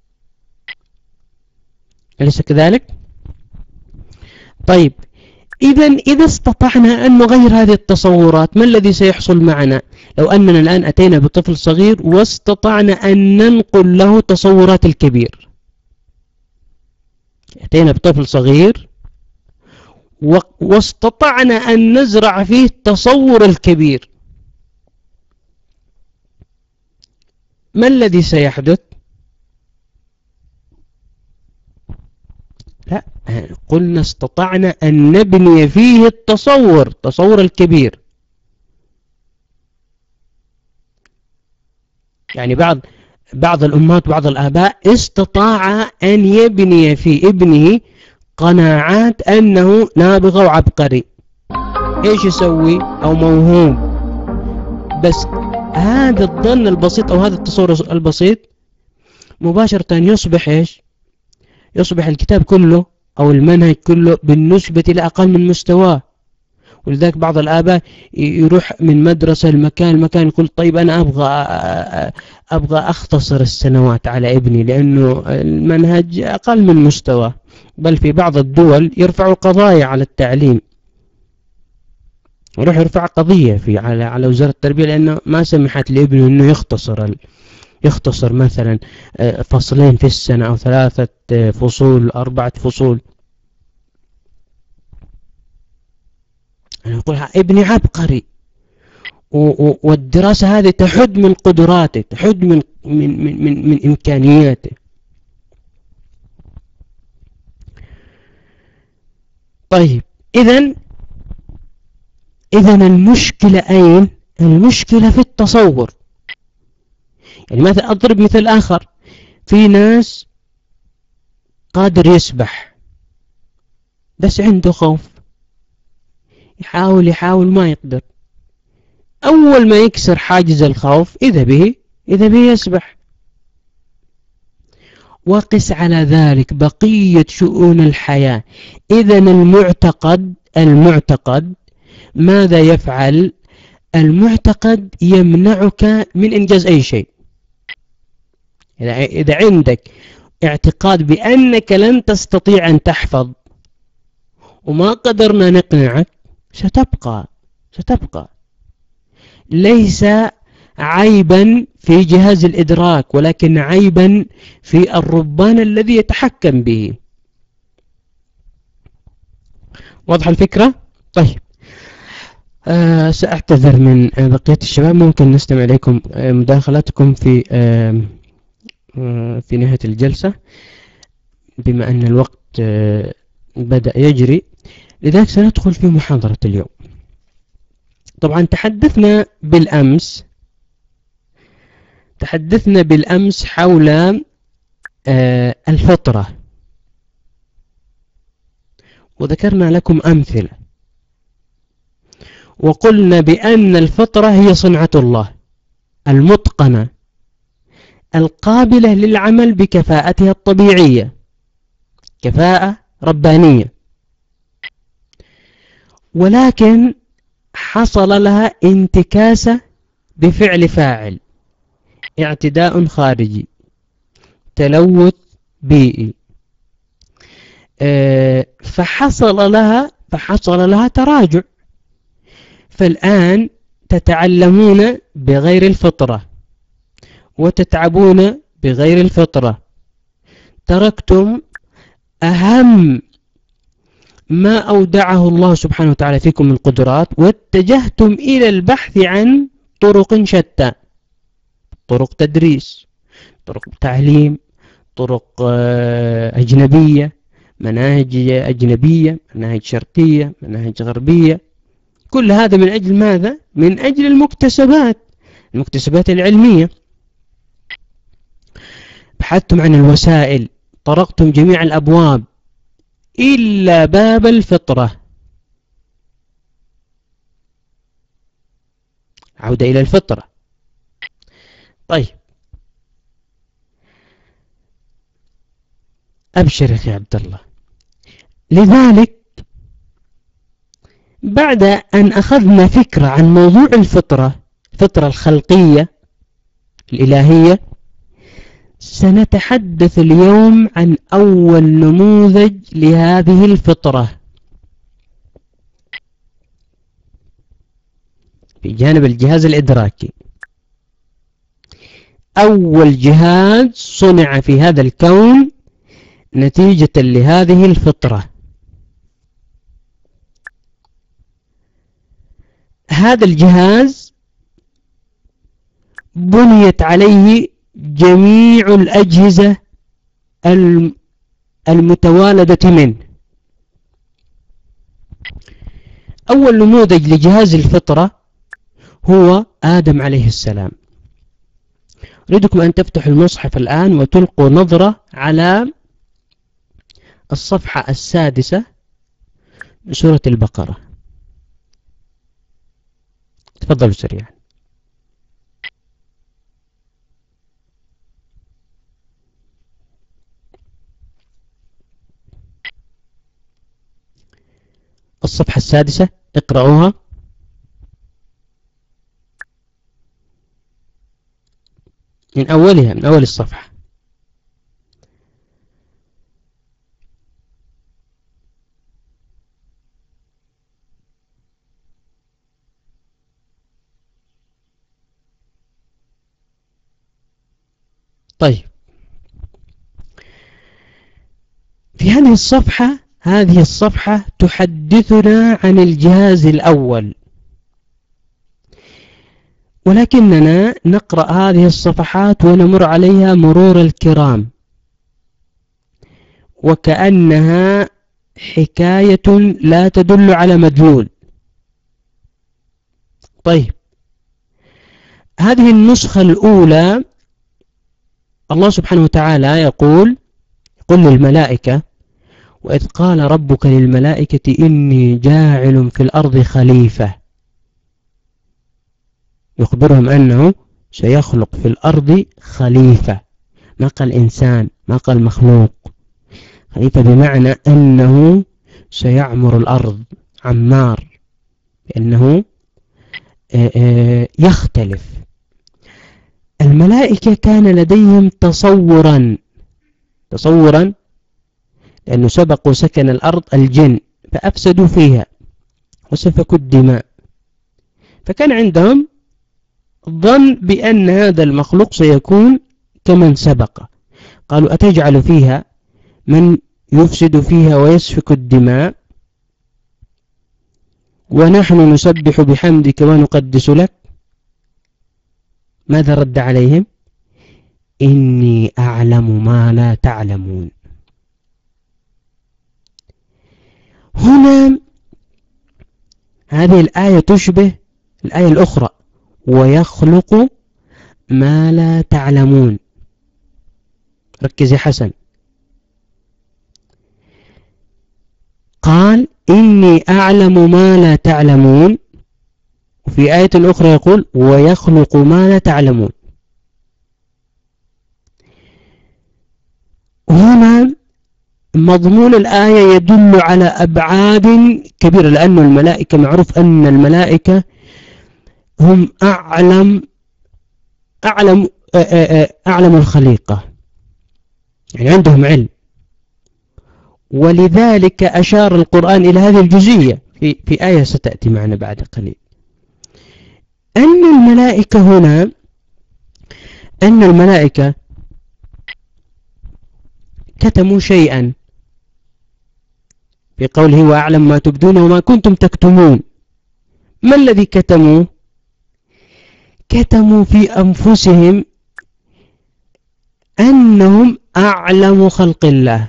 أليس كذلك؟ طيب إذا إذا استطعنا أن نغير هذه التصورات، ما الذي سيحصل معنا لو أننا الآن أتينا بطفل صغير واستطعنا أن ننقل له تصورات الكبير؟ أتينا بطفل صغير واستطعنا أن نزرع فيه التصور الكبير، ما الذي سيحدث؟ لا، قلنا استطعنا أن نبني فيه التصور، التصور الكبير. يعني بعض بعض الأمهات بعض الآباء استطاع أن يبني في ابنه قناعات أنه نابغة وعبقري، إيش يسوي؟ أو موهوب. بس هذا الظن البسيط أو هذا التصور البسيط مباشرة يصبح إيش؟ يصبح الكتاب كله أو المنهج كله بالنسبة لأقل من مستواه. ولذلك بعض الآباء يروح من مدرسة لمكان مكان يقول طيب أنا أبغى أبغى أختصر السنوات على ابني لأنه المنهج أقل من مستواه. بل في بعض الدول يرفعوا قضايا على التعليم، يروح يرفع قضية في على على وزارة التربية لأنه ما سمحت لابنه إنه يختصر ال يختصر مثلا فصلين في السنة أو ثلاثة فصول أربعة فصول. أنا أقول ابني عبقري والدراسة هذه تحد من قدراته، تحد من من من من, من إمكانياته. طيب إذن إذن المشكلة أين؟ المشكلة في التصور. يعني مثلا أضرب مثل آخر، في ناس قادر يسبح بس عنده خوف، يحاول يحاول ما يقدر. أول ما يكسر حاجز الخوف إذا به إذا به يسبح. وقس على ذلك بقية شؤون الحياة. إذن المعتقد المعتقد ماذا يفعل؟ المعتقد يمنعك من إنجاز أي شيء. إذا عندك اعتقاد بأنك لن تستطيع أن تحفظ وما قدرنا نقنعك، ستبقى ستبقى ليس عيبا في جهاز الإدراك ولكن عيبا في الربان الذي يتحكم به. واضح الفكرة؟ طيب آه سأعتذر من بقية الشباب، ممكن نستمع إليكم مداخلاتكم في آه في نهاية الجلسة بما أن الوقت آه بدأ يجري. لذلك سندخل في محاضرة اليوم. طبعا تحدثنا بالأمس تحدثنا بالأمس حول آه الفطرة، وذكرنا لكم أمثلة، وقلنا بأن الفطرة هي صنعة الله المتقنة القابلة للعمل بكفاءتها الطبيعية، كفاءة ربانية، ولكن حصل لها انتكاسة بفعل فاعل، اعتداء خارجي، تلوث بيئي، فحصل لها فحصل لها تراجع. فالآن تتعلمون بغير الفطرة وتتعبون بغير الفطرة. تركتم أهم ما أودعه الله سبحانه وتعالى فيكم من قدرات واتجهتم إلى البحث عن طرق شتى، طرق تدريس، طرق تعليم، طرق أجنبية، مناهج أجنبية، مناهج شرقية، مناهج غربية. كل هذا من أجل ماذا؟ من أجل المكتسبات المكتسبات العلمية. بحثتم عن الوسائل، طرقتم جميع الأبواب إلا باب الفطرة. عودة إلى الفطرة. طيب أبشر يا عبد الله. لذلك بعد أن أخذنا فكرة عن موضوع الفطرة، الفطرة الخلقية الإلهية، سنتحدث اليوم عن أول نموذج لهذه الفطرة في جانب الجهاز الإدراكي. أول جهاز صنع في هذا الكون نتيجة لهذه الفطرة. هذا الجهاز بنيت عليه جميع الأجهزة المتوالدة منه. أول نموذج لجهاز الفطرة هو آدم عليه السلام. أريدكم أن تفتحوا المصحف الآن وتلقوا نظرة على الصفحة السادسة من سورة البقرة. تفضلوا سريعا. الصفحة السادسة اقرأوها. من أولها، من أول الصفحة. طيب، في هذه الصفحة هذه الصفحة تحدثنا عن الجهاز الأول، ولكننا نقرأ هذه الصفحات ونمر عليها مرور الكرام وكأنها حكاية لا تدل على مدلول. طيب، هذه النسخة الأولى الله سبحانه وتعالى يقول يقول للملائكة: وإذ قال ربك للملائكة إني جاعل في الأرض خليفة، يخبرهم أنه سيخلق في الأرض خليفة، ما قال إنسان، ما قال مخلوق. خليفة بمعنى أنه سيعمر الأرض، عمار، لأنه يختلف. الملائكة كان لديهم تصورا تصورا لأنه سبق وسكن الأرض الجن فأفسدوا فيها وسفكوا الدماء، فكان عندهم ظن بأن هذا المخلوق سيكون كمن سبق. قالوا: أتجعل فيها من يفسد فيها ويسفك الدماء ونحن نسبح بحمدك ونقدس لك؟ ماذا رد عليهم؟ إني أعلم ما لا تعلمون. هنا هذه الآية تشبه الآية الأخرى: ويخلق ما لا تعلمون. ركز يا حسن. قال: إني أعلم ما لا تعلمون، وفي آية أخرى يقول: ويخلق ما لا تعلمون. هنا مضمون الآية يدل على أبعاد كبيرة، لأن الملائكة معروف أن الملائكة هم أعلم أعلم أعلم الخليقة، يعني عندهم علم، ولذلك أشار القرآن إلى هذه الجزئية في في آية ستأتي معنا بعد قليل. أن الملائكة هنا أن الملائكة كتموا شيئا في قوله: وأعلم ما تبدون وما كنتم تكتمون. ما الذي كتموا؟ كتموا في أنفسهم أنهم أعلم خلق الله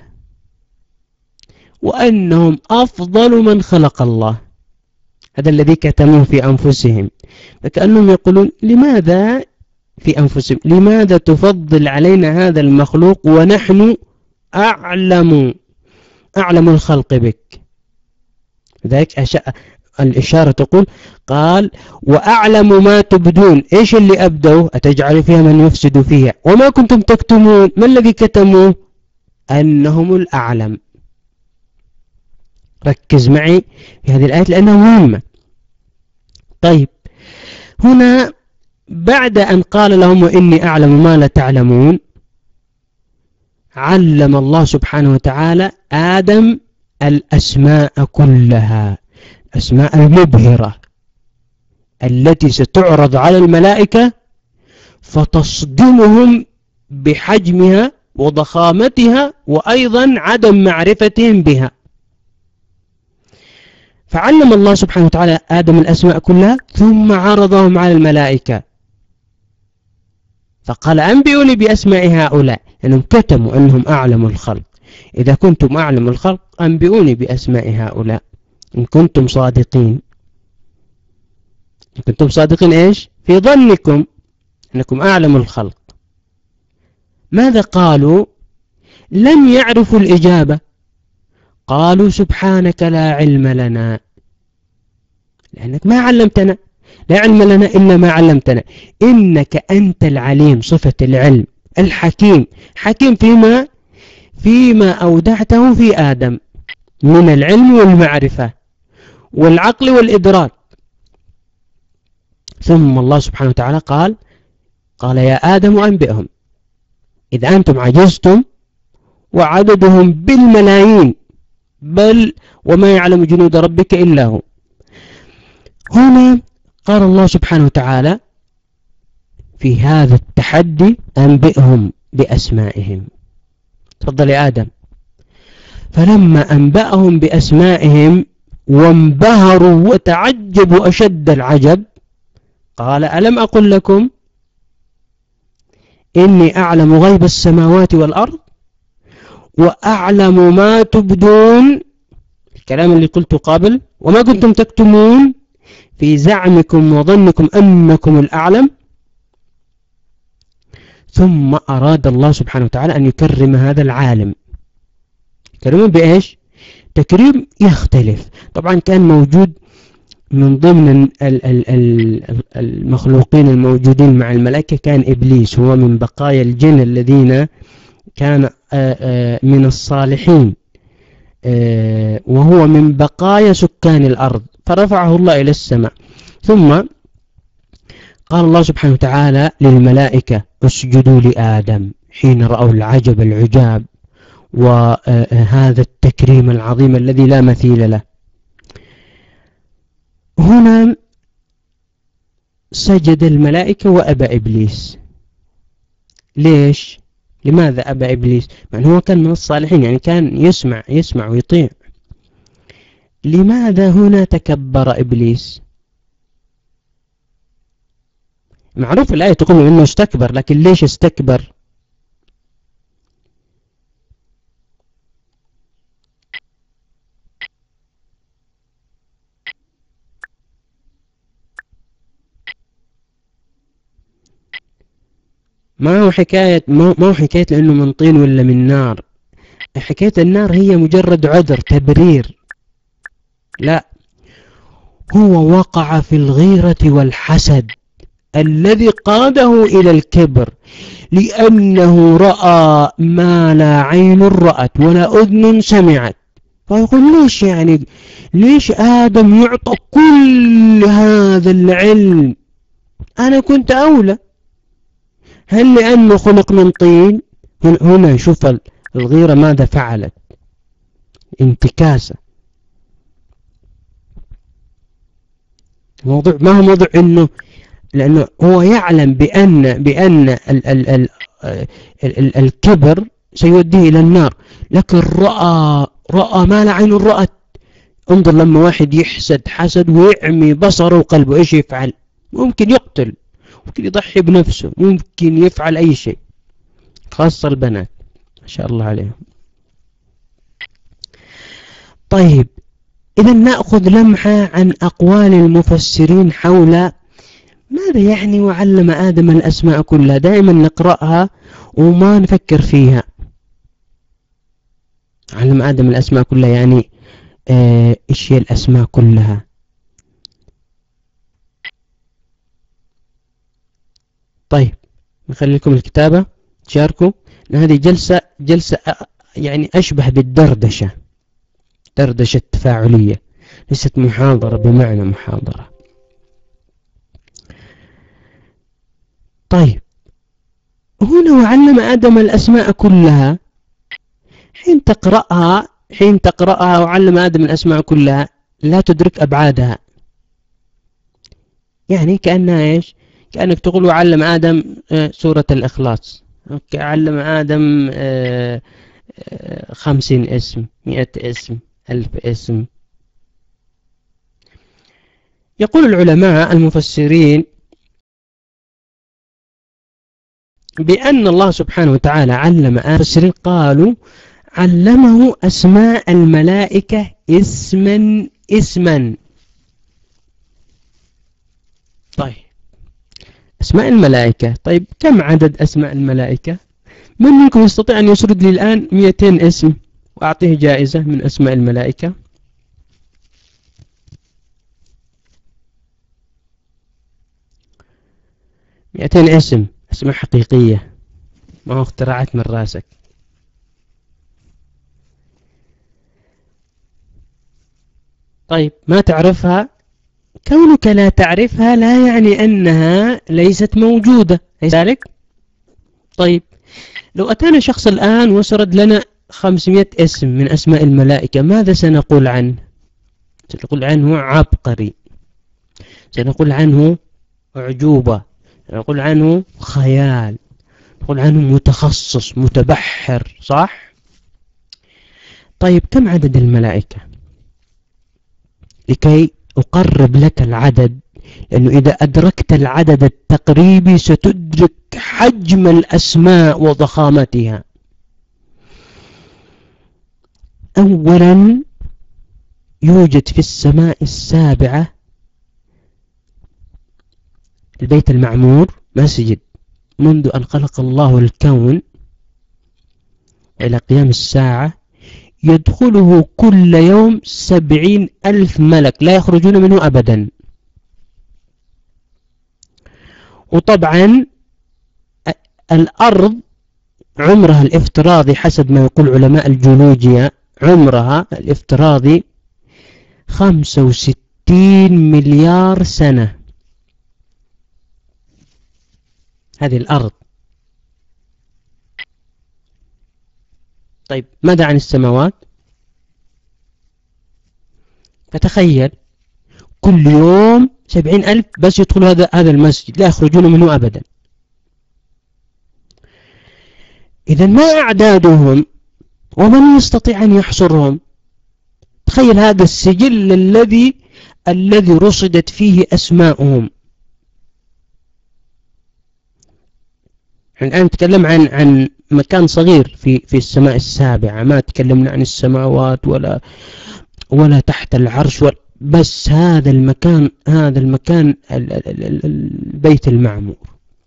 وأنهم أفضل من خلق الله. هذا الذي كتموه في أنفسهم، فكأنهم يقولون: لماذا في أنفسهم لماذا تفضل علينا هذا المخلوق ونحن أعلم أعلم الخلق بك؟ لذلك أشاء الإشارة تقول قال: وأعلم ما تبدون. إيش اللي أبدوا؟ أتجعل فيها من يفسد فيها وما كنتم تكتمون. ما الذي كتموه؟ أنهم الأعلم. ركز معي في هذه الآية لأنها مهمة. طيب، هنا بعد أن قال لهم: وإني أعلم ما لا تعلمون، علم الله سبحانه وتعالى آدم الأسماء كلها، أسماء المبهرة التي ستعرض على الملائكة فتصدمهم بحجمها وضخامتها وأيضا عدم معرفتهم بها. فعلم الله سبحانه وتعالى آدم الأسماء كلها ثم عرضهم على الملائكة فقال أنبئوني بأسماء هؤلاء، لأنهم كتموا أنهم أعلم الخلق. إذا كنتم أعلم الخلق أنبئوني بأسماء هؤلاء إن كنتم صادقين. إن كنتم صادقين إيش؟ في ظنكم أنكم أعلم الخلق. ماذا قالوا؟ لم يعرفوا الإجابة، قالوا سبحانك لا علم لنا، لأنك ما علمتنا، لا علم لنا إلا ما علمتنا، إنك أنت العليم، صفة العلم، الحكيم، حكيم فيما فيما أودعته في آدم من العلم والمعرفة والعقل والإدراك. ثم الله سبحانه وتعالى قال قال يا آدم أنبئهم، إذا أنتم عجزتم وعددهم بالملايين، بل وما يعلم جنود ربك إلا هو. هنا قال الله سبحانه وتعالى في هذا التحدي أنبئهم بأسمائهم. تفضل يا آدم. فلما أنبأهم بأسمائهم وانبهروا وتعجبوا أشد العجب قال ألم أقل لكم إني أعلم غيب السماوات والأرض وأعلم ما تبدون، الكلام اللي قلته قبل، وما كنتم تكتمون في زعمكم وظنكم أنكم الأعلم. ثم أراد الله سبحانه وتعالى أن يكرم هذا العالم. يكرمه بإيش؟ تكريم يختلف. طبعا كان موجود من ضمن المخلوقين الموجودين مع الملائكة كان إبليس، هو من بقايا الجن الذين كان من الصالحين، وهو من بقايا سكان الأرض، فرفعه الله إلى السماء. ثم قال الله سبحانه وتعالى للملائكة اسجدوا لآدم حين رأوا العجب العجاب وهذا التكريم العظيم الذي لا مثيل له. هنا سجد الملائكة وأبى إبليس. ليش؟ لماذا أبى إبليس؟ مع أنه هو كان من الصالحين، يعني كان يسمع يسمع ويطيع. لماذا هنا تكبر إبليس؟ معروف الآية تقول إنه استكبر، لكن ليش استكبر؟ ما هو حكاية ما هو حكاية لأنه من طين ولا من نار. حكاية النار هي مجرد عذر تبرير، لا، هو وقع في الغيرة والحسد الذي قاده إلى الكبر، لأنه رأى ما لا عين رأت ولا أذن سمعت. فيقول ليش يعني ليش آدم يعطى كل هذا العلم؟ أنا كنت أولى. هل لأنه خلق من طين؟ هنا شوف الغيرة ماذا فعلت، انتكاسة. موضوع ما هو موضوع إنه لأنه هو يعلم بأن بأن ال ال ال ال ال الكبر سيوديه إلى النار، لكن رأى رأى ما لا عين رأت. انظر لما واحد يحسد حسد ويعمي بصره وقلبه إيش يفعل؟ ممكن يقتل، ممكن يضحي بنفسه، ممكن يفعل أي شيء، خاصة البنات ما شاء الله عليهم. طيب، إذا نأخذ لمحة عن أقوال المفسرين حول ماذا يعني وعلم آدم الأسماء كلها. دائما نقرأها وما نفكر فيها. علم آدم الأسماء كلها يعني آه إيش هي الأسماء كلها؟ طيب نخلي لكم الكتابة تشاركوا. هذه جلسة جلسة يعني أشبه بالدردشة، دردشة تفاعلية، ليست محاضرة بمعنى محاضرة. طيب، هنا وعلم آدم الأسماء كلها، حين تقرأها حين تقرأها وعلم آدم الأسماء كلها لا تدرك أبعادها. يعني كأنها إيش؟ كأنك تقول وعلم آدم سورة الإخلاص، علم آدم خمسين اسم، مئة اسم، ألف اسم. يقول العلماء المفسرين بأن الله سبحانه وتعالى علم المفسرين قالوا علمه أسماء الملائكة اسما اسما. طيب أسماء الملائكة، طيب كم عدد أسماء الملائكة؟ من منكم يستطيع أن يسرد لي الآن مئتين اسم وأعطيه جائزة من أسماء الملائكة؟ مئتين اسم، أسماء حقيقية ما هو اختراعات من راسك. طيب ما تعرفها؟ كونك لا تعرفها لا يعني أنها ليست موجودة، ليس ذلك؟ طيب لو أتانا شخص الآن وسرد لنا خمسمائة اسم من أسماء الملائكة، ماذا سنقول عنه؟ سنقول عنه عبقري، سنقول عنه أعجوبة، سنقول عنه خيال، نقول عنه متخصص متبحر، صح؟ طيب كم عدد الملائكة؟ لكي أقرب لك العدد، لأنه إذا أدركت العدد التقريبي ستدرك حجم الأسماء وضخامتها. أولا يوجد في السماء السابعة البيت المعمور، مسجد منذ أن خلق الله الكون إلى قيام الساعة يدخله كل يوم سبعين ألف ملك لا يخرجون منه أبدا. وطبعا الأرض عمرها الافتراضي حسب ما يقول علماء الجيولوجيا عمرها الافتراضي خمسة وستين مليار سنة. هذه الأرض. طيب ماذا عن السماوات؟ فتخيل كل يوم سبعين ألف بس يدخلوا هذا هذا المسجد لا يخرجون منه أبدا. إذا ما أعدادهم ومن يستطيع أن يحصرهم؟ تخيل هذا السجل الذي الذي رصدت فيه أسماؤهم. الآن نتكلم عن عن مكان صغير في في السماء السابعة، ما تكلمنا عن السماوات ولا ولا تحت العرش ولا، بس هذا المكان هذا المكان البيت المعمور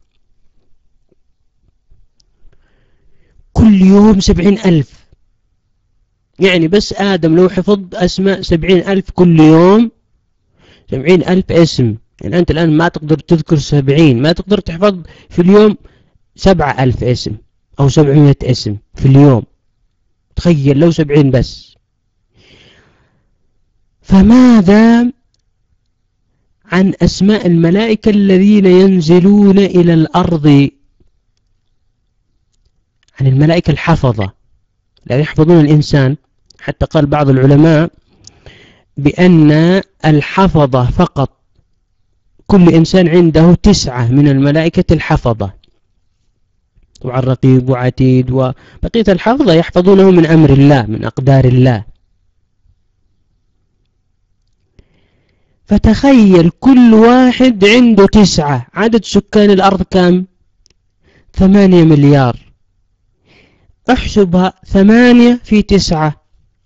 كل يوم سبعين ألف. يعني بس آدم لو حفظ أسماء سبعين ألف كل يوم، سبعين ألف اسم، يعني أنت الآن ما تقدر تذكر سبعين، ما تقدر تحفظ في اليوم سبعة ألف اسم أو سبعمائة اسم في اليوم. تخيل لو سبعين بس. فماذا عن أسماء الملائكة الذين ينزلون إلى الأرض؟ عن الملائكة الحفظة لا يحفظون الإنسان. حتى قال بعض العلماء بأن الحفظة فقط كل إنسان عنده تسعة من الملائكة الحفظة، طبعا رقيب وعتيد وبقية الحفظة يحفظونه من أمر الله من أقدار الله. فتخيل كل واحد عنده تسعة. عدد سكان الأرض كم؟ ثمانية مليار. احسبها ثمانية في تسعة،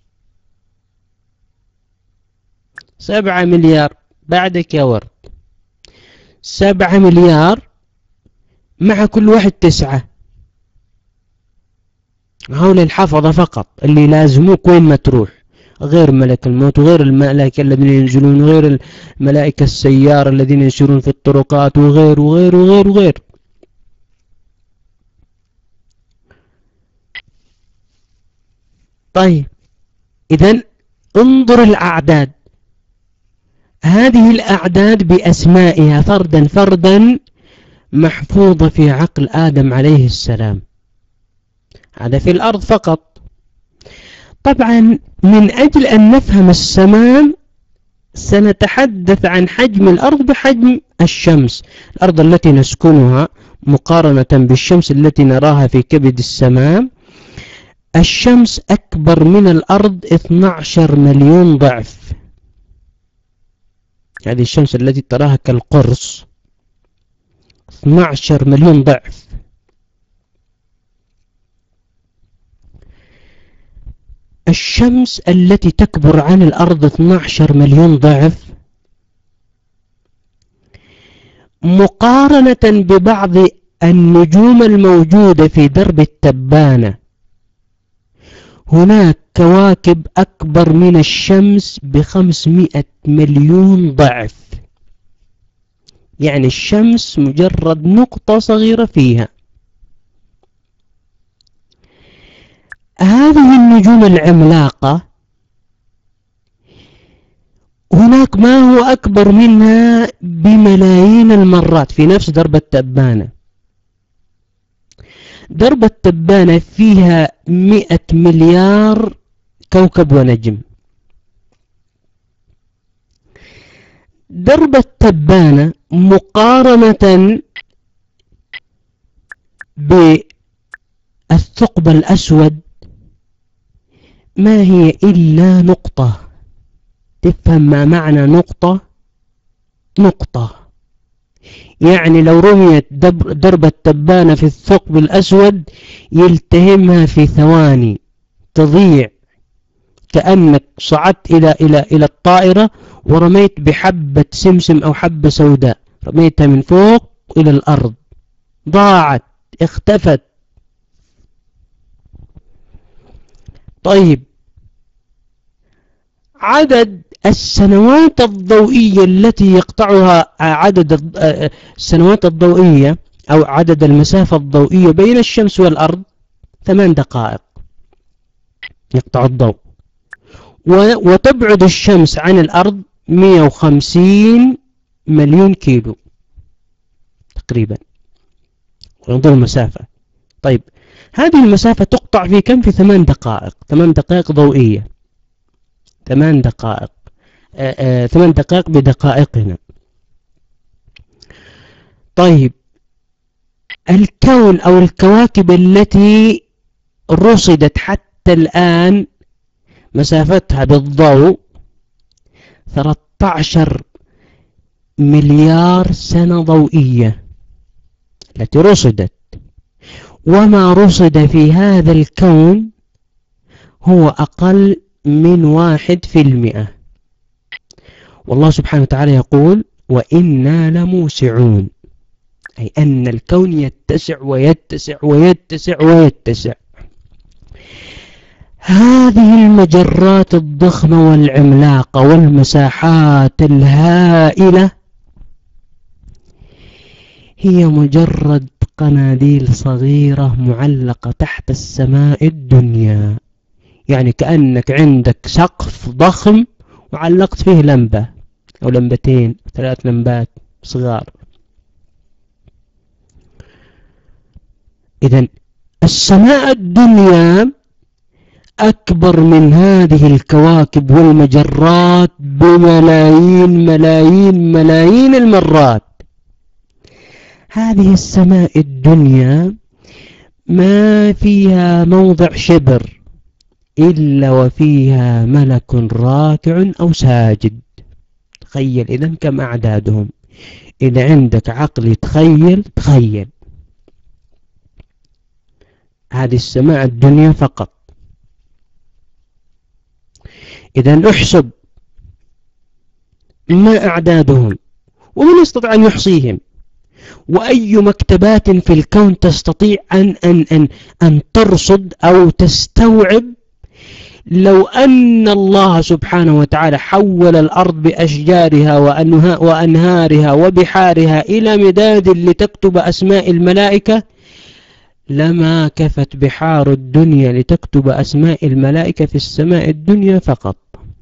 سبعة مليار. بعدك يا ورد، سبعة مليار مع كل واحد تسعة. هؤلاء الحفظة فقط اللي لازموك وين ما تروح، غير ملك الموت وغير الملائكة الذين ينزلون وغير الملائكة السيارة الذين يسيرون في الطرقات وغير وغير وغير وغير. طيب إذن انظر الأعداد، هذه الأعداد بأسمائها فردا فردا محفوظة في عقل آدم عليه السلام. هذا في الأرض فقط. طبعا من أجل أن نفهم السماء سنتحدث عن حجم الأرض بحجم الشمس. الأرض التي نسكنها مقارنة بالشمس التي نراها في كبد السماء، الشمس أكبر من الأرض اثني عشر مليون ضعف. هذه الشمس التي تراها كالقرص اثني عشر مليون ضعف. الشمس التي تكبر عن الأرض اثني عشر مليون ضعف، مقارنة ببعض النجوم الموجودة في درب التبانة، هناك كواكب أكبر من الشمس بخمسمائة مليون ضعف. يعني الشمس مجرد نقطة صغيرة فيها. هذه النجوم العملاقة هناك ما هو أكبر منها بملايين المرات في نفس درب التبانة. درب التبانة فيها مئة مليار كوكب ونجم. درب التبانة مقارنة بالثقب الأسود ما هي إلا نقطة. تفهم ما معنى نقطة؟ نقطة يعني لو رميت درب التبانة في الثقب الأسود يلتهمها في ثواني، تضيع. كأنك صعدت إلى إلى إلى الطائرة ورميت بحبة سمسم أو حبة سوداء، رميتها من فوق إلى الأرض، ضاعت، اختفت. طيب، عدد السنوات الضوئية التي يقطعها عدد السنوات الضوئية أو عدد المسافة الضوئية بين الشمس والأرض ثمان دقائق يقطع الضوء، وتبعد الشمس عن الأرض مئة وخمسين مليون كيلو تقريبا. انظر المسافة. طيب، هذه المسافة تقطع في كم؟ في ثمان دقائق. ثمان دقائق ضوئية. ثمان دقائق آآ آآ ثمان دقائق بدقائقنا. طيب، الكون أو الكواكب التي رصدت حتى الآن مسافتها بالضوء ثلاثة عشر مليار سنة ضوئية التي رصدت، وما رصد في هذا الكون هو أقل من واحد في المئة. والله سبحانه وتعالى يقول: وإنا لموسعون، أي أن الكون يتسع ويتسع ويتسع ويتسع. هذه المجرات الضخمة والعملاقة والمساحات الهائلة هي مجرد قناديل صغيرة معلقة تحت السماء الدنيا. يعني كأنك عندك سقف ضخم وعلقت فيه لمبة أو لمبتين، ثلاث لمبات صغار. إذن السماء الدنيا أكبر من هذه الكواكب والمجرات بملايين ملايين ملايين المرات. هذه السماء الدنيا ما فيها موضع شبر إلا وفيها ملك راكع أو ساجد. تخيل إذن كم أعدادهم. إذا عندك عقل يتخيل، تخيل هذه السماء الدنيا فقط. إذن احسب ما أعدادهم، ومن يستطيع أن يحصيهم؟ وأي مكتبات في الكون تستطيع أن, أن, أن, أن ترصد أو تستوعب لو أن الله سبحانه وتعالى حول الأرض بأشجارها وأنهارها وبحارها إلى مداد لتكتب أسماء الملائكة، لما كفت بحار الدنيا لتكتب أسماء الملائكة في السماء الدنيا فقط.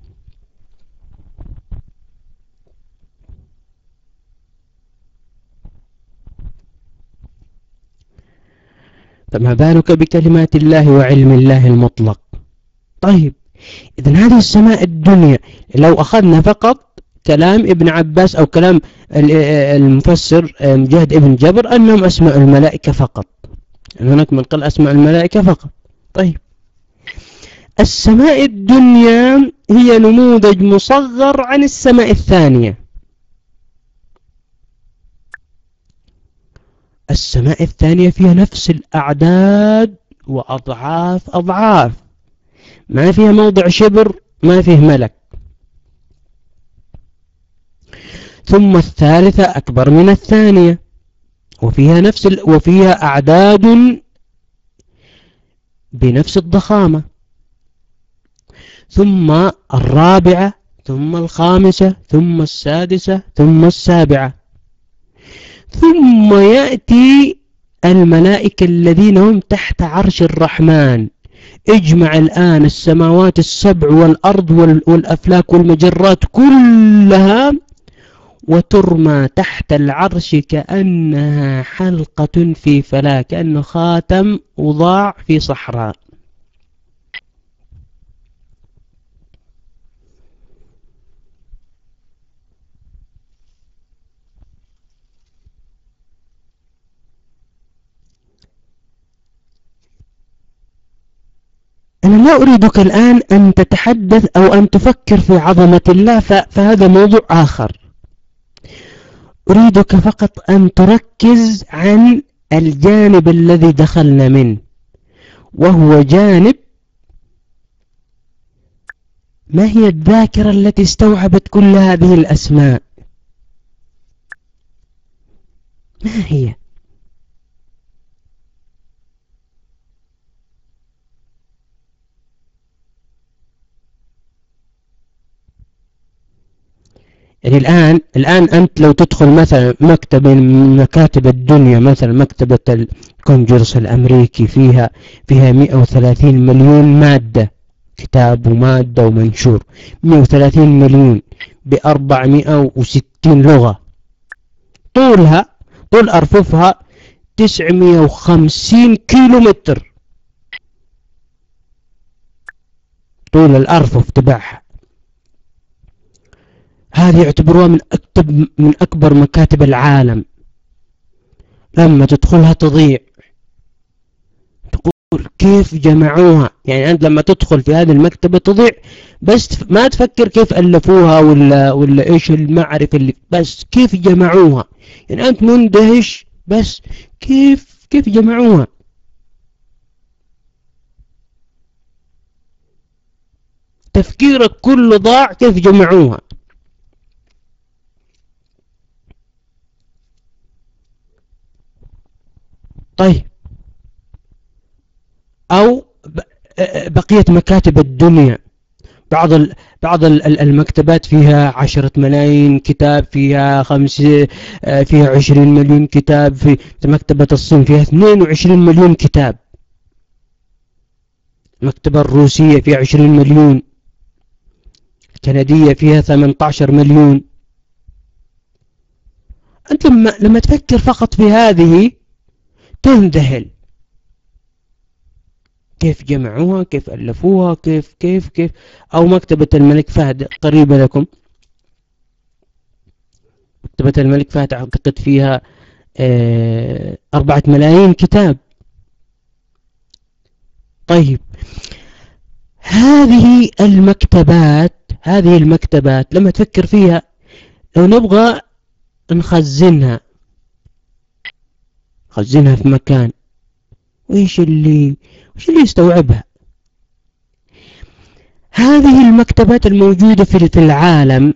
فما بالك بكلمات الله وعلم الله المطلق. طيب، إذن هذه السماء الدنيا لو أخذنا فقط كلام ابن عباس أو كلام المفسر مجاهد ابن جبر أنهم أسماء الملائكة فقط، أن هناك من قال أسماء الملائكة فقط. طيب، السماء الدنيا هي نموذج مصغر عن السماء الثانية. السماء الثانية فيها نفس الأعداد وأضعاف أضعاف، ما فيها موضع شبر ما فيه ملك. ثم الثالثة أكبر من الثانية وفيها نفس ال... وفيها أعداد بنفس الضخامة. ثم الرابعة ثم الخامسة ثم السادسة ثم السابعة، ثم يأتي الملائكة الذين هم تحت عرش الرحمن. اجمع الآن السماوات السبع والأرض والأفلاك والمجرات كلها وترمى تحت العرش كأنها حلقة في فلاة، كأنه خاتم وضاع في صحراء. أنا لا أريدك الآن أن تتحدث أو أن تفكر في عظمة الله، فهذا موضوع آخر. أريدك فقط أن تركز عن الجانب الذي دخلنا منه، وهو جانب ما هي الذاكرة التي استوعبت كل هذه الأسماء؟ ما هي؟ يعني الآن الآن أنت لو تدخل مثلا مكتبة من مكاتب الدنيا، مثلا مكتبة الكونجرس الأمريكي، فيها فيها مئة وثلاثين مليون مادة، كتاب ومادة ومنشور، مئة وثلاثين مليون بأربعمائة وستين لغة، طولها طول أرففها تسعمائة وخمسين كيلو متر، طول الأرفف تبعها. هذه يعتبروها من أكتب من أكبر مكاتب العالم. لما تدخلها تضيع، تقول كيف جمعوها؟ يعني أنت لما تدخل في هذه المكتبة تضيع، بس ما تفكر كيف ألفوها ولا ولا إيش المعرفة اللي، بس كيف جمعوها. يعني أنت مندهش، بس كيف كيف جمعوها. تفكيرك كله ضاع كيف جمعوها. طيب، أو بقية مكاتب الدنيا، بعض ال... بعض المكتبات فيها عشرة ملايين كتاب، فيها خمس فيها عشرين مليون كتاب. في مكتبة الصين فيها اثنين وعشرين مليون كتاب. المكتبة الروسية فيها عشرين مليون، الكندية فيها ثمانية عشر مليون. أنت لما لما تفكر فقط في هذه تنذهل، كيف جمعوها، كيف ألفوها، كيف كيف كيف. أو مكتبة الملك فهد قريبة لكم، مكتبة الملك فهد أعتقد فيها أربعة ملايين كتاب. طيب، هذه المكتبات هذه المكتبات لما تفكر فيها، لو نبغى نخزنها خزنها في مكان، وإيش اللي وإيش اللي يستوعبها؟ هذه المكتبات الموجودة في العالم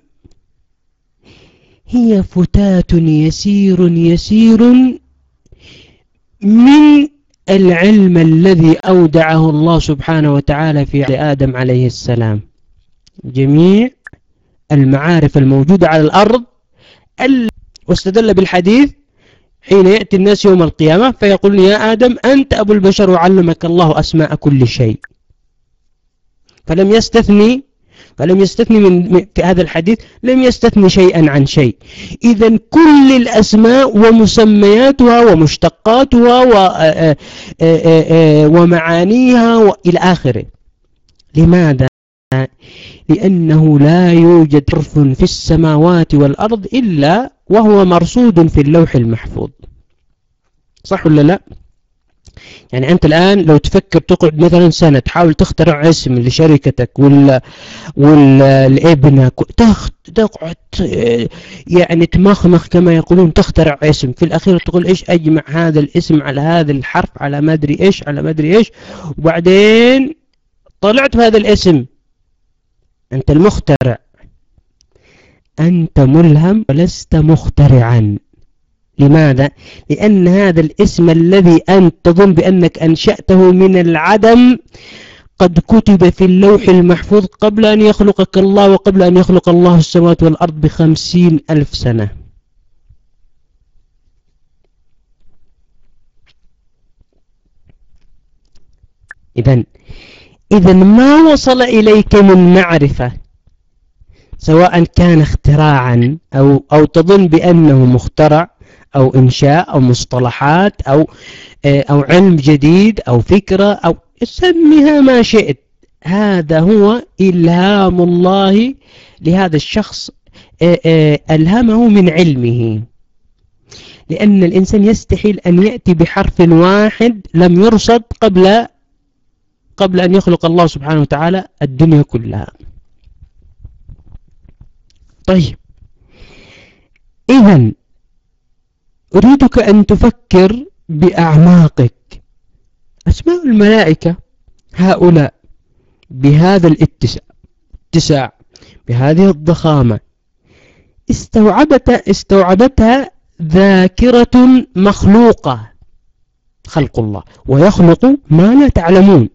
هي فتات يسير يسير من العلم الذي أودعه الله سبحانه وتعالى في آدم عليه السلام. جميع المعارف الموجودة على الأرض، واستدل بالحديث حين يأتي الناس يوم القيامة فيقول يا آدم أنت أبو البشر وعلمك الله أسماء كل شيء. فلم يستثني فلم يستثني من في هذا الحديث، لم يستثني شيئا عن شيء. إذن كل الأسماء ومسمياتها ومشتقاتها ومعانيها وإلى آخره. لماذا؟ لأنه لا يوجد حرف في السماوات والأرض إلا وهو مرصود في اللوح المحفوظ. صح ولا لا؟ يعني أنت الآن لو تفكر تقعد مثلا سنة تحاول تخترع اسم لشركتك ولا ولا لابنك، تقعد يعني تمخمخ كما يقولون، تخترع اسم، في الأخير تقول إيش أجمع هذا الاسم على هذا الحرف على ما أدري إيش على ما أدري إيش، وبعدين طلعت بهذا الاسم. أنت المخترع، أنت ملهم ولست مخترعا. لماذا؟ لأن هذا الاسم الذي أنت تظن بأنك أنشأته من العدم قد كتب في اللوح المحفوظ قبل أن يخلقك الله، وقبل أن يخلق الله السماوات والأرض بخمسين ألف سنة. إذن إذن ما وصل إليك من معرفة، سواء كان اختراعا أو, أو تظن بأنه مخترع أو إنشاء أو مصطلحات أو, أو علم جديد أو فكرة أو سميها ما شئت، هذا هو إلهام الله لهذا الشخص، ألهمه من علمه. لأن الإنسان يستحيل أن يأتي بحرف واحد لم يرصد قبل قبل أن يخلق الله سبحانه وتعالى الدنيا كلها. طيب، إذن أريدك أن تفكر بأعماقك. أسماء الملائكة هؤلاء بهذا الاتساع اتساع بهذه الضخامة استوعبت استوعبتها ذاكرة مخلوقة، خلق الله، ويخلق ما لا تعلمون.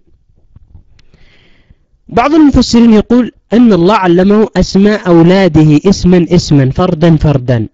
بعض المفسرين يقول أن الله علمه أسماء أولاده اسما اسما فردا فردا،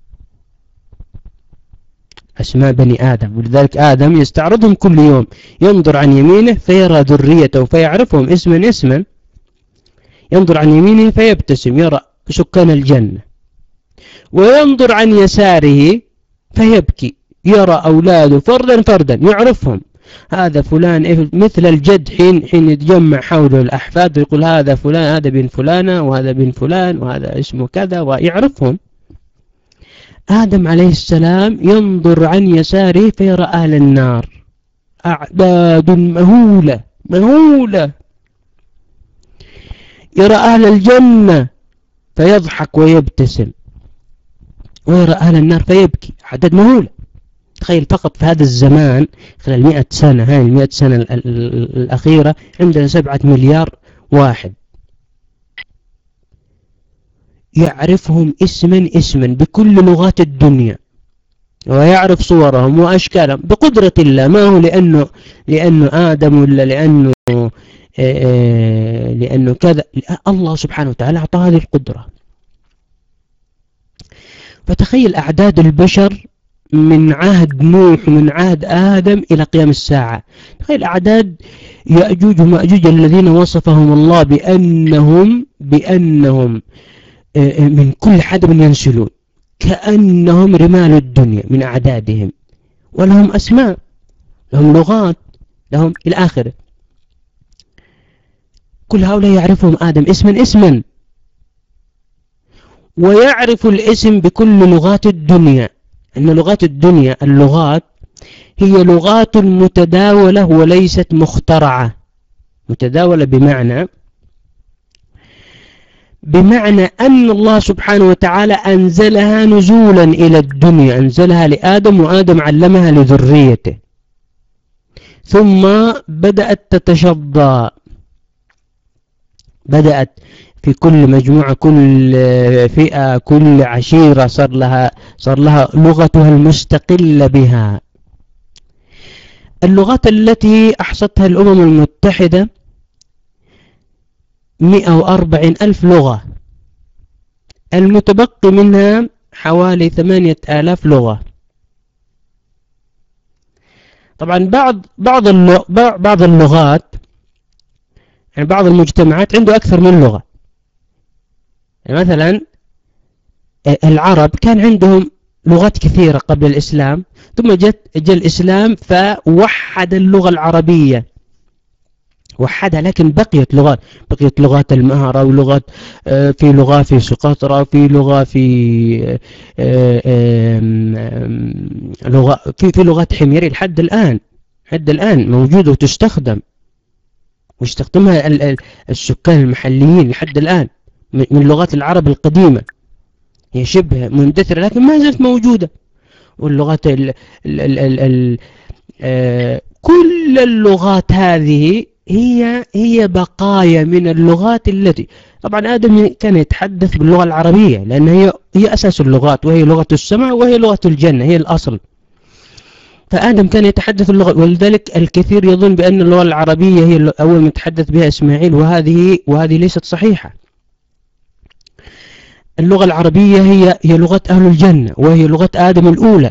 أسماء بني آدم، ولذلك آدم يستعرضهم كل يوم، ينظر عن يمينه فيرى ذريته فيعرفهم اسما اسما، ينظر عن يمينه فيبتسم يرى سكان الجنة، وينظر عن يساره فيبكي يرى أولاده فردا فردا يعرفهم، هذا فلان، مثل الجد حين حين يتجمع حوله الأحفاد ويقول هذا فلان، هذا بن فلانة وهذا بن فلان وهذا اسمه كذا، ويعرفهم. آدم عليه السلام ينظر عن يساره فيرى أهل النار أعداد مهولة مهولة، يرى أهل الجنة فيضحك ويبتسم، ويرى أهل النار فيبكي، عدد مهولة. تخيل فقط في هذا الزمان خلال مئة سنة، هاي المئة سنة الأخيرة عندنا سبعة مليار واحد، يعرفهم اسما اسما بكل لغات الدنيا، ويعرف صورهم وأشكالهم بقدرة الله. ما هو لأنه لأنه آدم ولا لأنه لأنه كذا، الله سبحانه وتعالى أعطى هذه القدرة. فتخيل أعداد البشر من عهد نوح ومن عهد آدم إلى قيام الساعة، تخيل أعداد يأجوج ومأجوج الذين وصفهم الله بأنهم بأنهم من كل حدب ينسلون، كأنهم رمال الدنيا من أعدادهم، ولهم أسماء، لهم لغات، لهم إلى آخره. كل هؤلاء يعرفهم آدم اسما اسما، ويعرف الاسم بكل لغات الدنيا. أن لغات الدنيا، اللغات هي لغات متداولة وليست مخترعة. متداولة بمعنى بمعنى أن الله سبحانه وتعالى أنزلها نزولا إلى الدنيا، أنزلها لآدم وآدم علمها لذريته، ثم بدأت تتشظى، بدأت في كل مجموعة، كل فئة، كل عشيرة صار لها صار لها لغتها المستقلة بها. اللغات التي أحصتها الأمم المتحدة مئة وأربعين ألف لغة، المتبقي منها حوالي ثمانية آلاف لغة. طبعا بعض بعض بعض اللغات، يعني بعض المجتمعات عنده أكثر من لغة. يعني مثلا العرب كان عندهم لغات كثيرة قبل الإسلام، ثم جت جاء الإسلام فوحد اللغة العربية، وحدها، لكن بقيت لغات، بقيت لغات المهرة، ولغات في لغة في سقطرى، في لغة في لغة في في لغات حميري لحد الآن حتى الآن موجودة وتستخدم، ويستخدمها السكان المحليين لحد الآن من لغات العرب القديمة، هي شبه مندثرة لكن ما زالت موجودة. واللغات ال ال ال ال ال آه كل اللغات هذه هي هي بقايا من اللغات التي طبعا آدم كان يتحدث باللغة العربية، لأن هي هي أساس اللغات، وهي لغة السماء وهي لغة الجنة، هي الأصل. فآدم كان يتحدث اللغة، ولذلك الكثير يظن بأن اللغة العربية هي أول ما يتحدث بها إسماعيل، وهذه وهذه ليست صحيحة. اللغة العربية هي هي لغة أهل الجنة، وهي لغة آدم الأولى،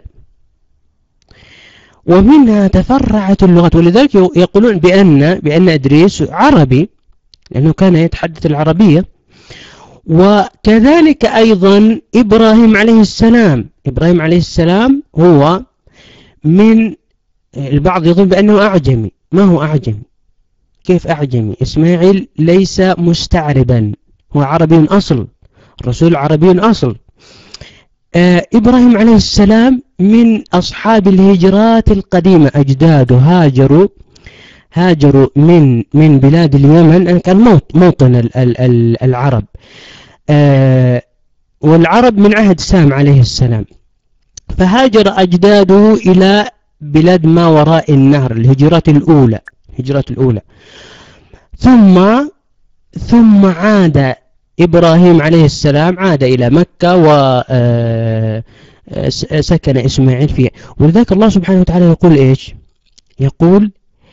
ومنها تفرعت اللغات. ولذلك يقولون بأن بأن إدريس عربي لأنه كان يتحدث العربية. وكذلك أيضا إبراهيم عليه السلام، إبراهيم عليه السلام هو من البعض يظن بأنه أعجمي، ما هو أعجمي، كيف أعجمي؟ إسماعيل ليس مستعربا، هو عربي أصل، الرسول عربي أصل. آه إبراهيم عليه السلام من أصحاب الهجرات القديمة، أجداده هاجروا هاجروا من من بلاد اليمن، كان موت موطن ال ال ال العرب، آه والعرب من عهد سام عليه السلام، فهاجر أجداده إلى بلاد ما وراء النهر، الهجرات الأولى الهجرات الأولى ثم ثم عاد إبراهيم عليه السلام عاد إلى مكة وسكن إسماعيل فيها. ولذلك الله سبحانه وتعالى يقول إيش؟ يقول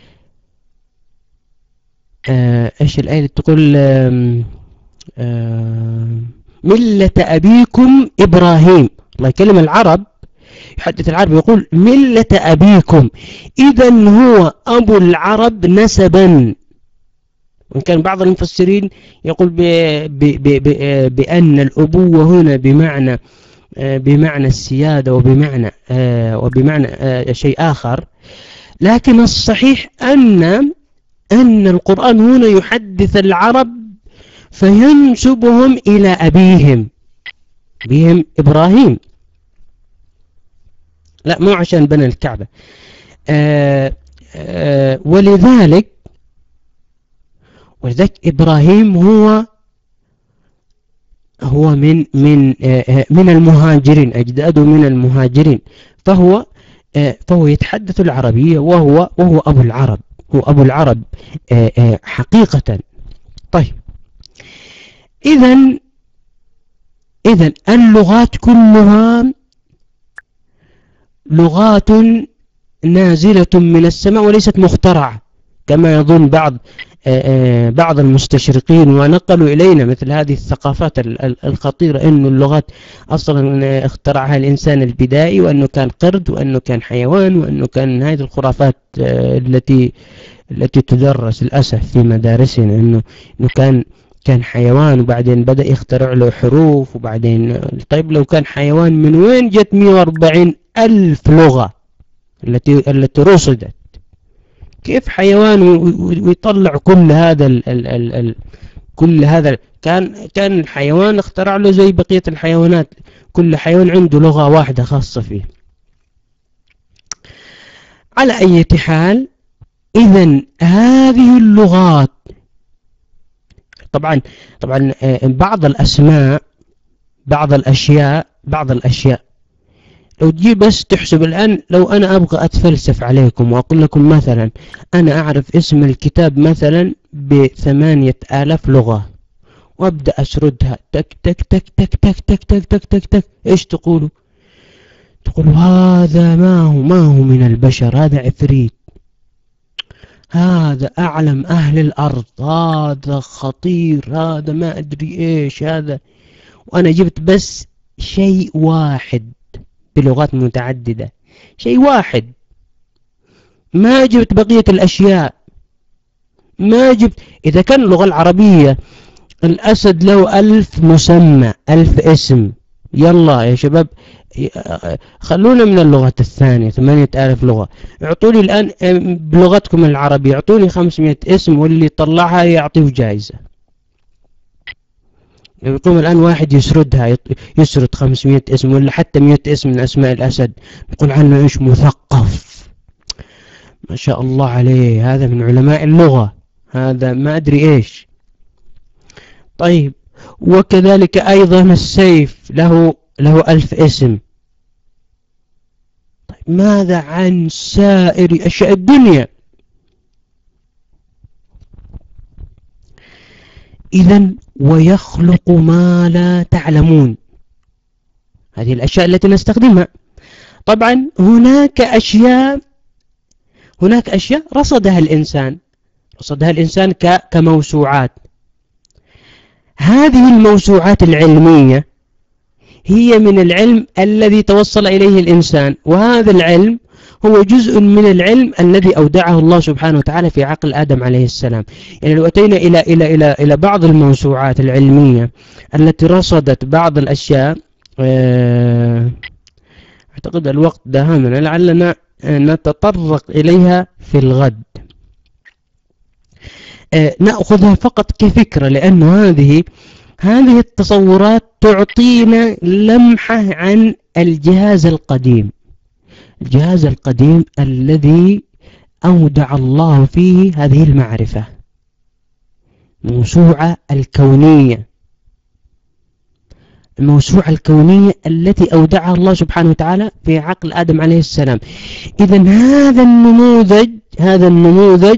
آه إيش الآية اللي تقول آه آه ملة أبيكم إبراهيم. الله يكلم العرب، يحدث العرب، يقول ملة أبيكم، إذن هو أبو العرب نسبا. وإن كان بعض المفسرين يقول ب ب ب ب بأن الأبوة هنا بمعنى بمعنى السيادة وبمعنى وبمعنى شيء آخر، لكن الصحيح أن أن القرآن هنا يحدث العرب فينسبهم إلى أبيهم بهم إبراهيم، لا مو عشان بنى الكعبة. آآ آآ ولذلك ولذلك إبراهيم هو هو من من من المهاجرين، أجداده من المهاجرين، فهو فهو يتحدث العربية، وهو وهو أبو العرب، هو أبو العرب حقيقة. طيب إذن إذن اللغات كلها لغات نازلة من السماء وليست مخترعة كما يظن بعض بعض المستشرقين، ونقلوا إلينا مثل هذه الثقافات الخطيرة أن اللغات أصلا اخترعها الإنسان البدائي، وأنه كان قرد، وأنه كان حيوان، وأنه كان هذه الخرافات التي التي تدرس للأسف في مدارسنا، أنه إنه كان كان حيوان وبعدين بدأ يخترع له حروف، وبعدين طيب لو كان حيوان من وين جت مئة وأربعين ألف لغة التي التي رصدت؟ كيف حيوان ويطلع كل هذا ال ال ال ال كل هذا؟ كان كان الحيوان اخترع له زي بقية الحيوانات، كل حيوان عنده لغة واحدة خاصة فيه. على أي حال، إذن هذه اللغات طبعا طبعا بعض الأسماء، بعض الأشياء بعض الأشياء لو تجي بس تحسب الآن، لو أنا أبغى أتفلسف عليكم وأقول لكم مثلا أنا أعرف اسم الكتاب مثلا بثمانية آلاف لغة، وأبدأ أسردها تك تك تك تك تك تك تك تك تك تك إيش تقولوا؟ تقولوا هذا ما هو ما هو من البشر، هذا عفريت، هذا أعلم أهل الأرض، هذا خطير، هذا ما أدري إيش هذا. وأنا جبت بس شيء واحد بلغات متعددة، شيء واحد، ما جبت بقية الأشياء، ما جبت. إذا كان اللغة العربية الأسد له ألف مسمى، ألف اسم، يلا يا شباب خلونا من اللغات الثانية ثمانية آلاف لغة، اعطوني الآن بلغتكم العربية اعطوني خمسمائة اسم، واللي يطلعها يعطيه جائزة. يقوم الآن واحد يسردها، يسرد خمسمائة اسم ولا حتى مئة اسم من أسماء الأسد، يقول عنه إيش مثقف. ما شاء الله عليه، هذا من علماء اللغة، هذا ما أدري إيش. طيب، وكذلك أيضا السيف له له ألف اسم. طيب، ماذا عن سائر أشياء الدنيا؟ إذن ويخلق ما لا تعلمون، هذه الأشياء التي نستخدمها. طبعا هناك أشياء هناك أشياء رصدها الإنسان رصدها الإنسان كموسوعات. هذه الموسوعات العلمية هي من العلم الذي توصل إليه الإنسان، وهذا العلم هو جزء من العلم الذي أودعه الله سبحانه وتعالى في عقل آدم عليه السلام. يعني لو أتينا إلى إلى إلى إلى بعض الموسوعات العلمية التي رصدت بعض الأشياء، أعتقد الوقت دهمنا، لعلنا نتطرق إليها في الغد. نأخذها فقط كفكرة، لأن هذه هذه التصورات تعطينا لمحة عن الجهاز القديم الجهاز القديم الذي أودع الله فيه هذه المعرفة، الموسوعة الكونية الموسوعة الكونية التي أودعها الله سبحانه وتعالى في عقل آدم عليه السلام. إذن هذا النموذج هذا النموذج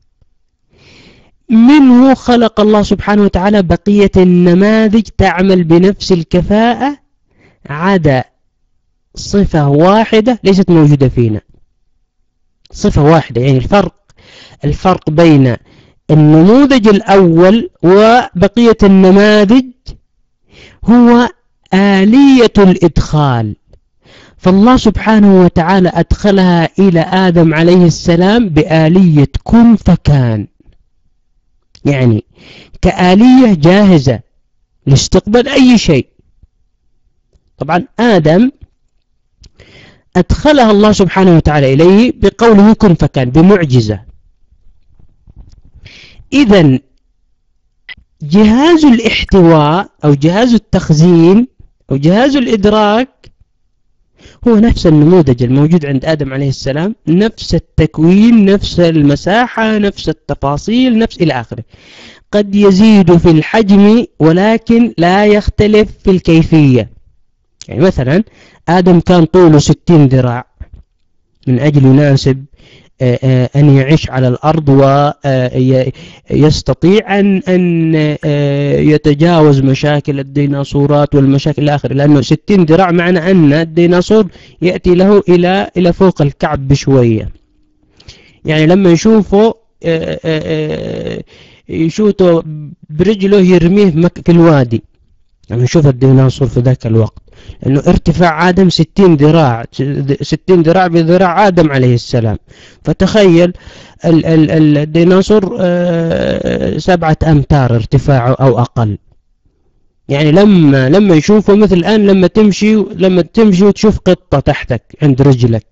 منه خلق الله سبحانه وتعالى بقية النماذج تعمل بنفس الكفاءة، عدا صفة واحدة ليست موجودة فينا، صفة واحدة. يعني الفرق الفرق بين النموذج الأول وبقية النماذج هو آلية الإدخال. فالله سبحانه وتعالى أدخلها إلى آدم عليه السلام بآلية كن فكان، يعني كآلية جاهزة لاستقبال أي شيء. طبعا آدم أدخلها الله سبحانه وتعالى إليه بقوله كن فكان، بمعجزة. إذن جهاز الاحتواء أو جهاز التخزين أو جهاز الإدراك هو نفس النموذج الموجود عند آدم عليه السلام، نفس التكوين، نفس المساحة، نفس التفاصيل، نفس إلى آخره. قد يزيد في الحجم ولكن لا يختلف في الكيفية. يعني مثلا آدم كان طوله ستين ذراع من أجل يناسب أن يعيش على الأرض ويستطيع أن أن يتجاوز مشاكل الديناصورات والمشاكل الآخرة، لأنه ستين ذراع معنى أن الديناصور يأتي له إلى إلى فوق الكعب بشوية. يعني لما يشوفه يشوته برجله يرميه في الوادي، يعني نشوف الديناصور في ذاك الوقت، لأنه ارتفاع آدم ستين ذراع ستين ذراع بذراع آدم عليه السلام. فتخيل ال ال الديناصور سبعة أمتار ارتفاعه أو أقل. يعني لما لما يشوفه مثل الآن لما تمشي لما تمشي وتشوف قطة تحتك عند رجلك.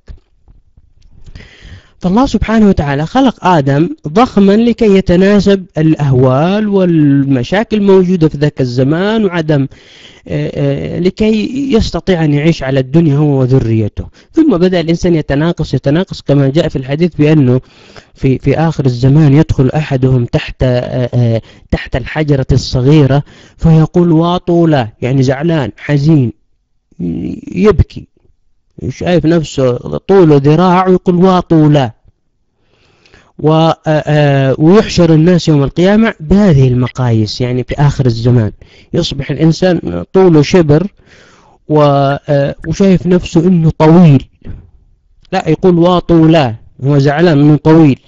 فالله سبحانه وتعالى خلق آدم ضخما لكي يتناسب الأهوال والمشاكل الموجودة في ذاك الزمان، وعدم لكي يستطيع أن يعيش على الدنيا هو وذريته. ثم بدأ الإنسان يتناقص يتناقص كما جاء في الحديث بأنه في في آخر الزمان يدخل أحدهم تحت تحت الحجرة الصغيرة فيقول واطوله، يعني زعلان حزين يبكي، شايف نفسه طوله ذراع ويقول واطوله. ويحشر الناس يوم القيامة بهذه المقاييس، يعني في آخر الزمان يصبح الإنسان طوله شبر وشايف نفسه إنه طويل، لا يقول واطوله، هو زعلان إنه طويل.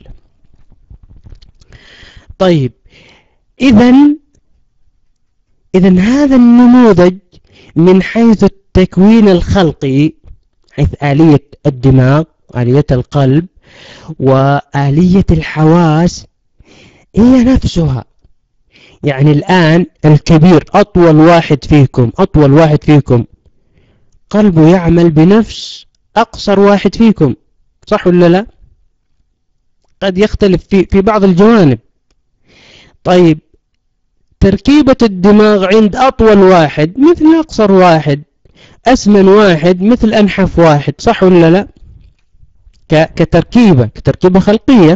طيب، إذن إذن هذا النموذج من حيث التكوين الخلقي، حيث آلية الدماغ، آلية القلب، وآلية الحواس هي نفسها. يعني الآن الكبير أطول واحد فيكم أطول واحد فيكم قلبه يعمل بنفس أقصر واحد فيكم، صح ولا لا؟ قد يختلف في في بعض الجوانب. طيب، تركيبة الدماغ عند أطول واحد مثل أقصر واحد، أسمن واحد مثل أنحف واحد، صح ولا لا؟ كتركيبة كتركيبة خلقية.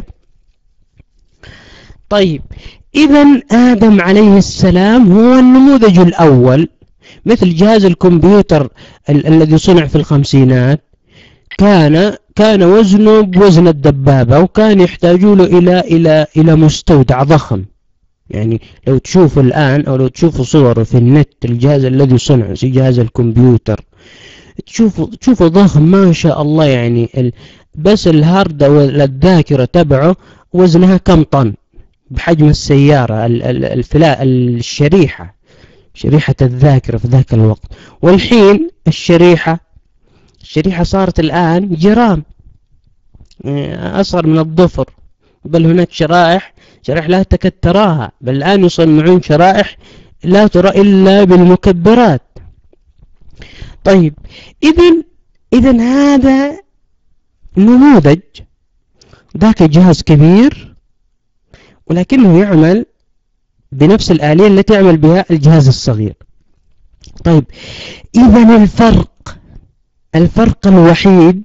طيب إذا آدم عليه السلام هو النموذج الأول، مثل جهاز الكمبيوتر ال الذي صنع في الخمسينات، كان كان وزنه بوزن الدبابة، وكان يحتاجوا له إلى إلى إلى مستودع ضخم. يعني لو تشوفوا الآن أو لو تشوفوا صوره في النت، الجهاز الذي صنعه زي جهاز الكمبيوتر، تشوفوا تشوفوا ضخم ما شاء الله. يعني ال بس الهارد أو الذاكرة تبعه وزنها كم طن، بحجم السيارة. ال ال الفلا الشريحة شريحة الذاكرة في ذاك الوقت. والحين الشريحة الشريحة صارت الآن جرام، أصغر من الضفر. بل هناك شرائح شرائح لا تكاد تراها، بل الآن يصنعون شرائح لا ترى إلا بالمكبرات. طيب إذن إذن هذا نموذج، ذاك جهاز كبير ولكنه يعمل بنفس الآلية التي يعمل بها الجهاز الصغير. طيب إذن الفرق الفرق الوحيد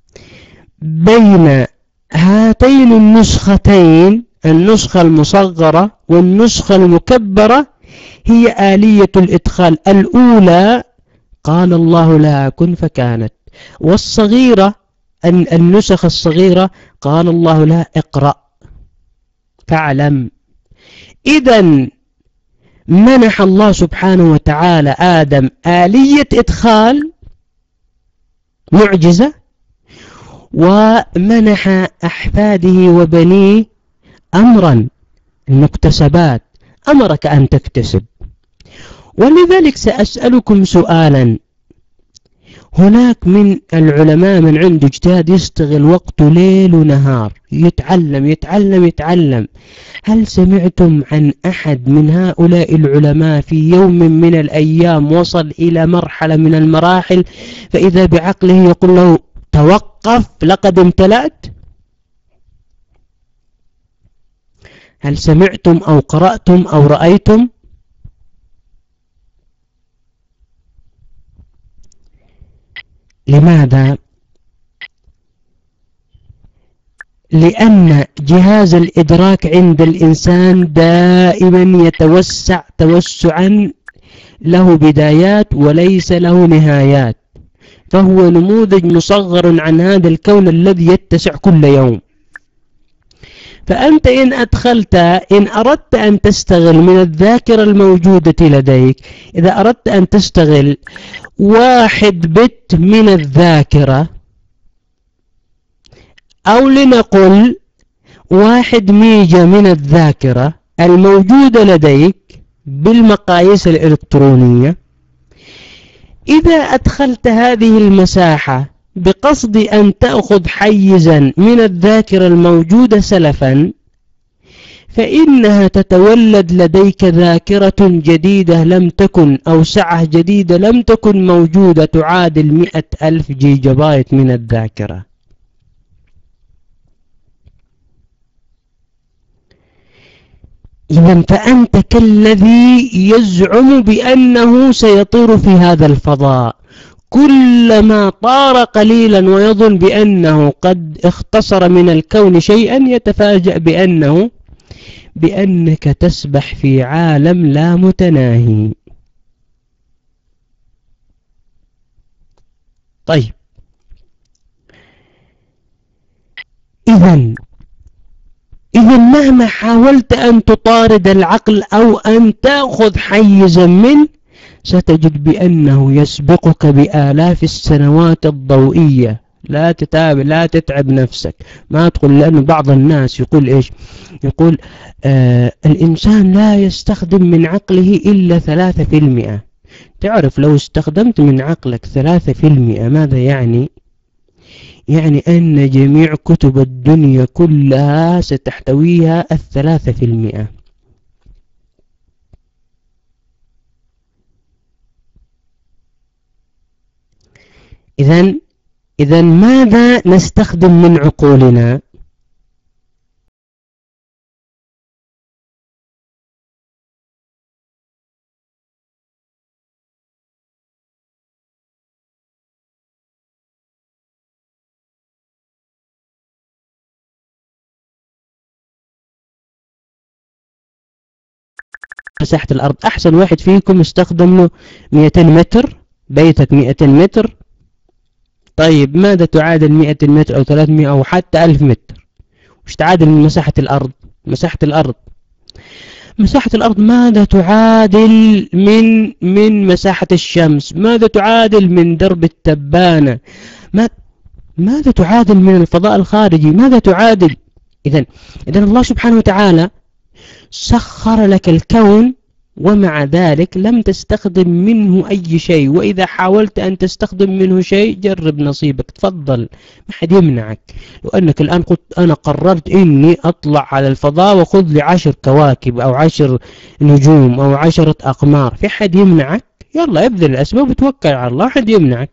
بين هاتين النسختين، النسخة المصغرة والنسخة المكبرة، هي آلية الإدخال. الأولى قال الله لها كن فكانت، والصغيرة النسخ الصغيرة قال الله لها اقرأ فاعلم. إذن منح الله سبحانه وتعالى آدم آلية إدخال معجزة، ومنح أحفاده وبنيه أمرا، المكتسبات، أمرك أن تكتسب. ولذلك سأسألكم سؤالا. هناك من العلماء من عنده اجتهاد يستغل وقته ليل ونهار، يتعلم يتعلم يتعلم. هل سمعتم عن أحد من هؤلاء العلماء في يوم من الأيام وصل إلى مرحلة من المراحل فإذا بعقله يقول له توقف لقد امتلأت؟ هل سمعتم أو قرأتم أو رأيتم؟ لماذا؟ لأن جهاز الإدراك عند الإنسان دائما يتوسع توسعا له بدايات وليس له نهايات، فهو نموذج مصغر عن هذا الكون الذي يتسع كل يوم. فأنت إن أدخلت إن أردت أن تستغل من الذاكرة الموجودة لديك، إذا أردت أن تستغل واحد بت من الذاكرة، أو لنقل واحد ميجا من الذاكرة الموجودة لديك بالمقاييس الإلكترونية، إذا أدخلت هذه المساحة بقصد أن تأخذ حيزا من الذاكرة الموجودة سلفا، فإنها تتولد لديك ذاكرة جديدة لم تكن، أو سعة جديدة لم تكن موجودة، تعادل مئة ألف جيجا بايت من الذاكرة. إذن فأنت كالذي يزعم بأنه سيطير في هذا الفضاء، كلما طار قليلا ويظن بأنه قد اختصر من الكون شيئا يتفاجأ بأنه بأنك تسبح في عالم لا متناهي. طيب إذن إذن مهما حاولت أن تطارد العقل أو أن تأخذ حيزا منه، ستجد بأنه يسبقك بآلاف السنوات الضوئية. لا تتابع لا تتعب نفسك، ما تقول. لأن بعض الناس يقول إيش؟ يقول آه الإنسان لا يستخدم من عقله إلا ثلاثة في المئة. تعرف لو استخدمت من عقلك ثلاثة في المئة ماذا يعني؟ يعني أن جميع كتب الدنيا كلها ستحتويها الثلاثة في المئة. إذن إذن ماذا نستخدم من عقولنا؟ مساحة الأرض. أحسن واحد فيكم استخدم له مئتين متر، بيتك مئتين متر. طيب ماذا تعادل مئة متر أو ثلاثمئة أو حتى ألف متر؟ وش تعادل من مساحة الأرض؟ مساحة الأرض مساحة الأرض ماذا تعادل من من مساحة الشمس؟ ماذا تعادل من درب التبانة؟ ما ماذا تعادل من الفضاء الخارجي؟ ماذا تعادل؟ إذن إذن الله سبحانه وتعالى سخر لك الكون، ومع ذلك لم تستخدم منه أي شيء. وإذا حاولت أن تستخدم منه شيء جرب نصيبك، تفضل، ما حد يمنعك. لو أنك الآن قلت أنا قررت إني أطلع على الفضاء وخذ لي عشر كواكب أو عشر نجوم أو عشرة أقمار، في حد يمنعك؟ يلا ابذل الأسباب وتوكل على الله، حد يمنعك.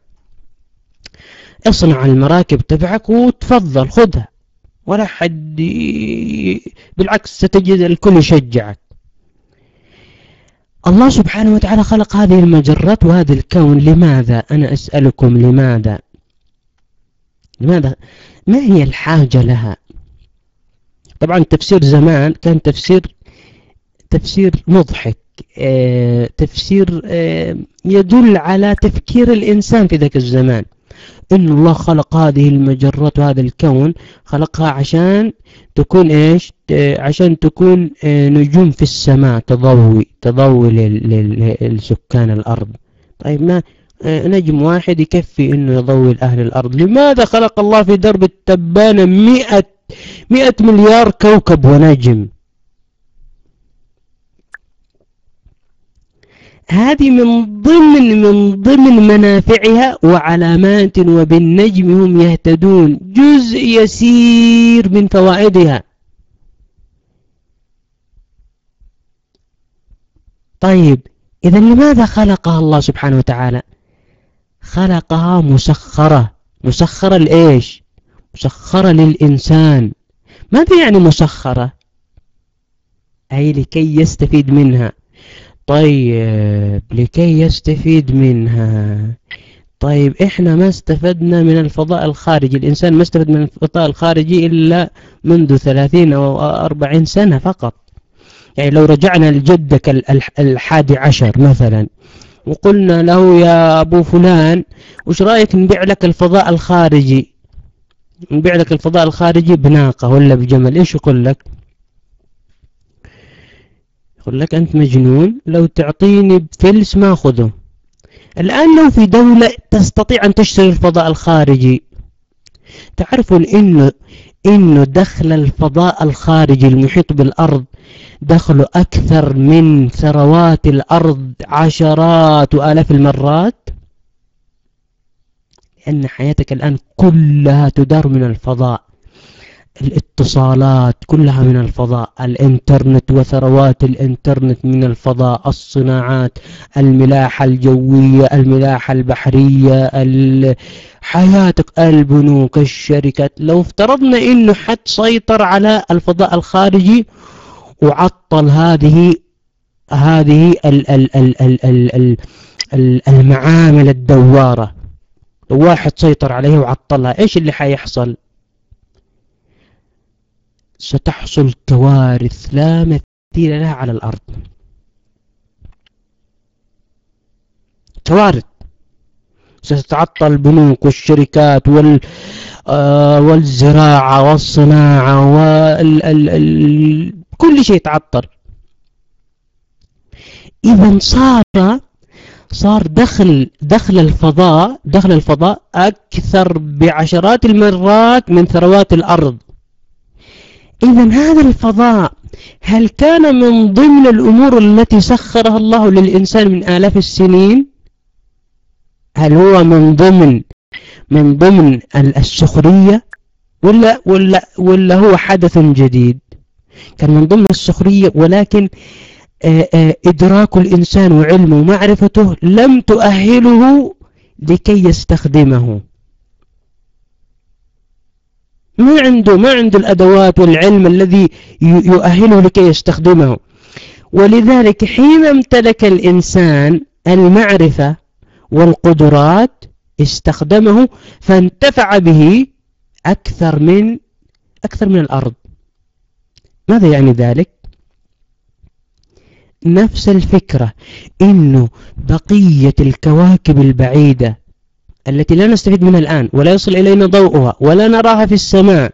اصنع المراكب تبعك وتفضل خذها، ولا حد ي... بالعكس ستجد الكل يشجعك. الله سبحانه وتعالى خلق هذه المجرات وهذا الكون. لماذا؟ أنا أسألكم لماذا؟ لماذا؟ ما هي الحاجة لها؟ طبعا تفسير زمان كان تفسير تفسير مضحك، آه تفسير آه يدل على تفكير الإنسان في ذاك الزمان. إن الله خلق هذه المجرات وهذا الكون، خلقها عشان تكون إيش؟ عشان تكون نجوم في السماء تضوي تضوي للسكان الأرض. طيب ما نجم واحد يكفي إنه يضوي لأهل الأرض؟ لماذا خلق الله في درب التبانة مئة مئة مليار كوكب ونجم؟ هذه من ضمن من ضمن منافعها وعلامات، وبالنجم هم يهتدون، جزء يسير من فوائدها. طيب إذا لماذا خلقها الله سبحانه وتعالى؟ خلقها مسخرة. مسخرة لإيش؟ مسخرة للإنسان. ماذا يعني مسخرة؟ أي لكي يستفيد منها. طيب لكي يستفيد منها. طيب إحنا ما استفدنا من الفضاء الخارجي، الإنسان ما استفد من الفضاء الخارجي إلا منذ ثلاثين أو أربعين سنة فقط. يعني لو رجعنا لجدك الحادي عشر مثلا وقلنا له يا أبو فلان وش رأيك نبيع لك الفضاء الخارجي، نبيع لك الفضاء الخارجي بناقة ولا بجمل، إيش يقول لك؟ يقول لك أنت مجنون، لو تعطيني بفلس ما أخذه. الآن لو في دولة تستطيع أن تشتري الفضاء الخارجي، تعرفون إنه إنه دخل الفضاء الخارجي المحيط بالأرض دخله أكثر من ثروات الأرض عشرات وآلاف المرات، لأن حياتك الآن كلها تدار من الفضاء. الاتصالات كلها من الفضاء، الانترنت وثروات الانترنت من الفضاء، الصناعات، الملاحة الجوية، الملاحة البحرية، حياتك، البنوك، الشركات. لو افترضنا انه حد سيطر على الفضاء الخارجي وعطل هذه هذه ال ال ال ال ال ال المعامل الدوارة، لو واحد سيطر عليها وعطلها، ايش اللي حيحصل؟ ستحصل كوارث لا مثيل لها على الأرض. كوارث، ستتعطل البنوك والشركات وال آه والزراعة والصناعة وال ال ال كل شيء تعطل. إذا صار صار دخل دخل الفضاء دخل الفضاء أكثر بعشرات المرات من ثروات الأرض. إذا هذا الفضاء هل كان من ضمن الأمور التي سخرها الله للإنسان من آلاف السنين؟ هل هو من ضمن من ضمن السخرية ولا ولا ولا هو حدث جديد؟ كان من ضمن السخرية، ولكن إدراك الإنسان وعلمه ومعرفته لم تؤهله لكي يستخدمه. ما عنده ما عنده الأدوات والعلم الذي يؤهله لكي يستخدمه. ولذلك حين امتلك الإنسان المعرفة والقدرات استخدمه فانتفع به أكثر من أكثر من الأرض. ماذا يعني ذلك؟ نفس الفكرة، إنه بقية الكواكب البعيدة التي لا نستفيد منها الآن ولا يصل إلينا ضوءها ولا نراها في السماء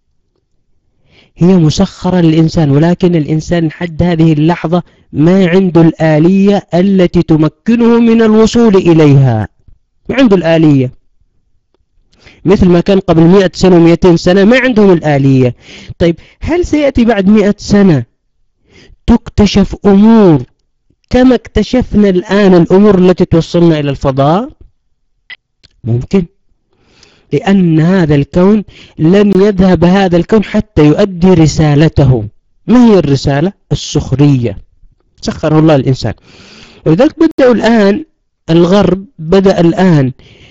هي مسخرة للإنسان، ولكن الإنسان حد هذه اللحظة ما عنده الآلية التي تمكنه من الوصول إليها، ما عنده الآلية، مثل ما كان قبل مئة سنة ومئتين سنة ما عندهم الآلية. طيب هل سيأتي بعد مئة سنة تكتشف أمور كما اكتشفنا الآن الأمور التي توصلنا إلى الفضاء؟ ممكن، لأن هذا الكون لن يذهب هذا الكون حتى يؤدي رسالته. ما هي الرسالة؟ السخرية، سخره الله الإنسان. ولذلك بدأوا الآن الغرب بدأ الآن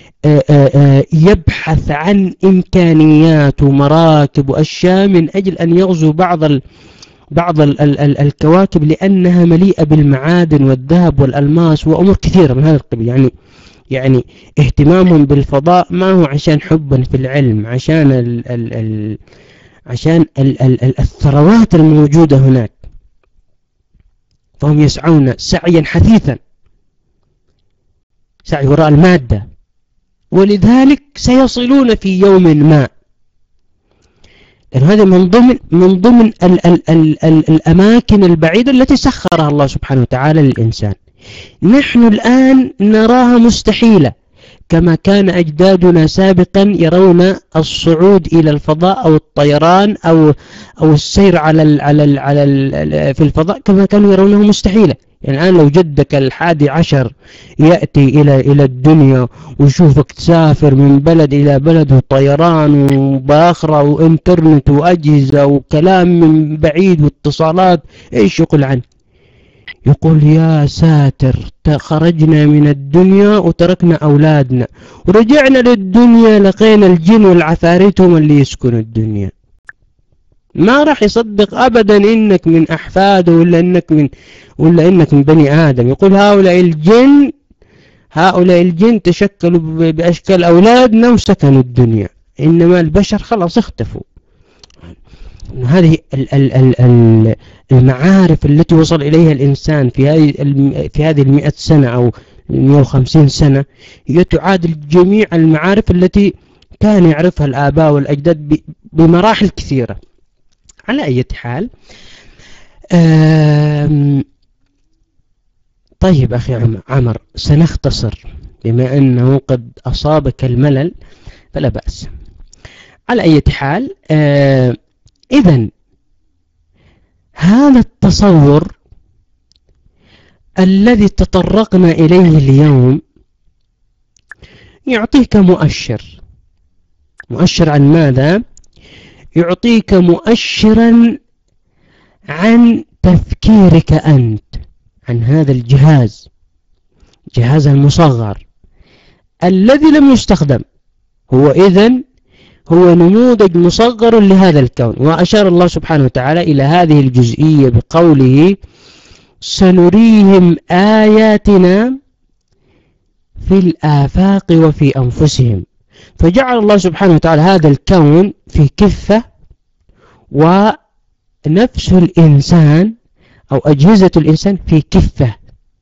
يبحث عن إمكانيات ومراكب وأشياء من أجل أن يغزو بعض ال بعض ال ال ال الكواكب، لأنها مليئة بالمعادن والذهب والألماس وأمور كثيرة من هذا القبيل. يعني يعني اهتمامهم بالفضاء ما هو عشان حبا في العلم، عشان ال ال ال عشان ال ال ال الثروات الموجودة هناك، فهم يسعون سعيا حثيثا، سعي وراء المادة، ولذلك سيصلون في يوم ما. هذا من ضمن من ضمن ال ال ال ال الأماكن البعيدة التي سخرها الله سبحانه وتعالى للإنسان. نحن الآن نراها مستحيلة، كما كان أجدادنا سابقا يرون الصعود إلى الفضاء أو الطيران أو أو السير على ال على ال على ال في الفضاء، كما كانوا يرونه مستحيلة. يعني الآن لو جدك الحادي عشر يأتي إلى إلى الدنيا ويشوفك تسافر من بلد إلى بلد وطيران وباخرة وإنترنت وأجهزة وكلام من بعيد واتصالات، إيش يقول عنه؟ يقول يا ساتر، خرجنا من الدنيا وتركنا أولادنا ورجعنا للدنيا لقينا الجن والعفاريت هم اللي يسكنوا الدنيا. ما راح يصدق أبدا إنك من أحفاده ولا إنك من ولا إنك من بني آدم. يقول هؤلاء الجن هؤلاء الجن تشكلوا بأشكال أولادنا وسكنوا الدنيا، إنما البشر خلاص اختفوا. هذه المعارف التي وصل إليها الإنسان في هذه في هذه المئة سنة أو مئة وخمسين سنة هي تعادل جميع المعارف التي كان يعرفها الآباء والأجداد بمراحل كثيرة. على أي حال، طيب أخي عمر، سنختصر بما أنه قد أصابك الملل فلا بأس. على أي حال، إذن هذا التصور الذي تطرقنا إليه اليوم يعطيك مؤشر. مؤشر عن ماذا؟ يعطيك مؤشرا عن تفكيرك أنت، عن هذا الجهاز، جهاز المصغر الذي لم يستخدم. هو إذن هو نموذج مصغر لهذا الكون. وأشار الله سبحانه وتعالى إلى هذه الجزئية بقوله سنريهم آياتنا في الآفاق وفي أنفسهم. فجعل الله سبحانه وتعالى هذا الكون في كفة، ونفس الإنسان أو أجهزة الإنسان في كفة.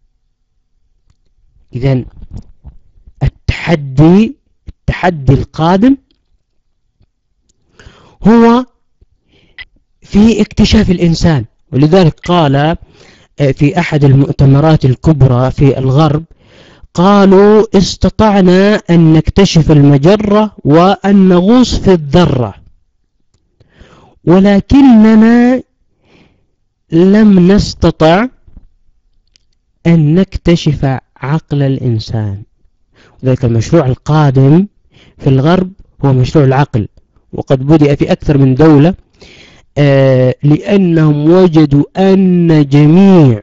إذن التحدي التحدي القادم هو في اكتشاف الإنسان. ولذلك قال في أحد المؤتمرات الكبرى في الغرب، قالوا استطعنا أن نكتشف المجرة وأن نغوص في الذرة، ولكننا لم نستطع أن نكتشف عقل الإنسان. وذلك المشروع القادم في الغرب هو مشروع العقل، وقد بدأ في أكثر من دولة، آه لأنهم وجدوا أن جميع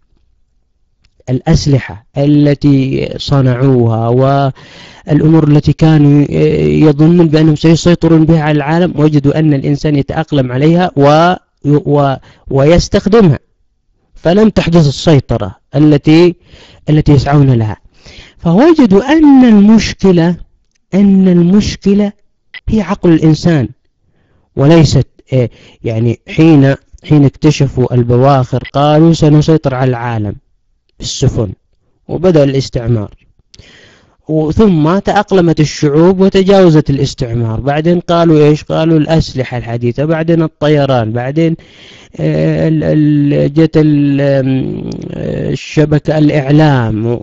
الأسلحة التي صنعوها والأمور التي كانوا يظنون بأنهم سيسيطرون بها على العالم، وجدوا أن الإنسان يتأقلم عليها و و ويستخدمها، فلم تحدث السيطرة التي التي يسعون لها. فوجدوا أن المشكلة أن المشكلة هي عقل الإنسان، وليست يعني حين حين اكتشفوا البواخر قالوا سنسيطر على العالم بالسفن، وبدأ الاستعمار. ثم تأقلمت الشعوب وتجاوزت الاستعمار، بعدين قالوا إيش؟ قالوا الأسلحة الحديثة، بعدين الطيران، بعدين جت الشبكة الإعلام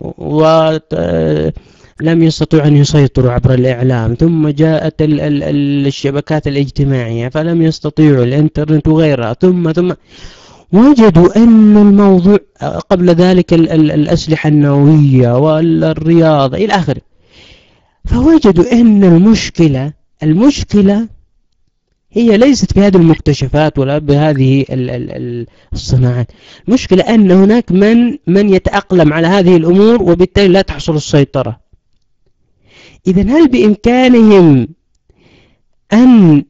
ولم يستطيعوا أن يسيطروا عبر الإعلام، ثم جاءت الشبكات الاجتماعية فلم يستطيعوا، الإنترنت وغيرها، ثم ثم وجدوا أن الموضوع قبل ذلك الأسلحة النووية والرياضة إلى آخره. فوجدوا أن المشكلة المشكلة هي ليست في هذه المكتشفات ولا بهذه الصناعات، المشكلة أن هناك من من يتأقلم على هذه الأمور وبالتالي لا تحصل السيطرة. إذن هل بإمكانهم أن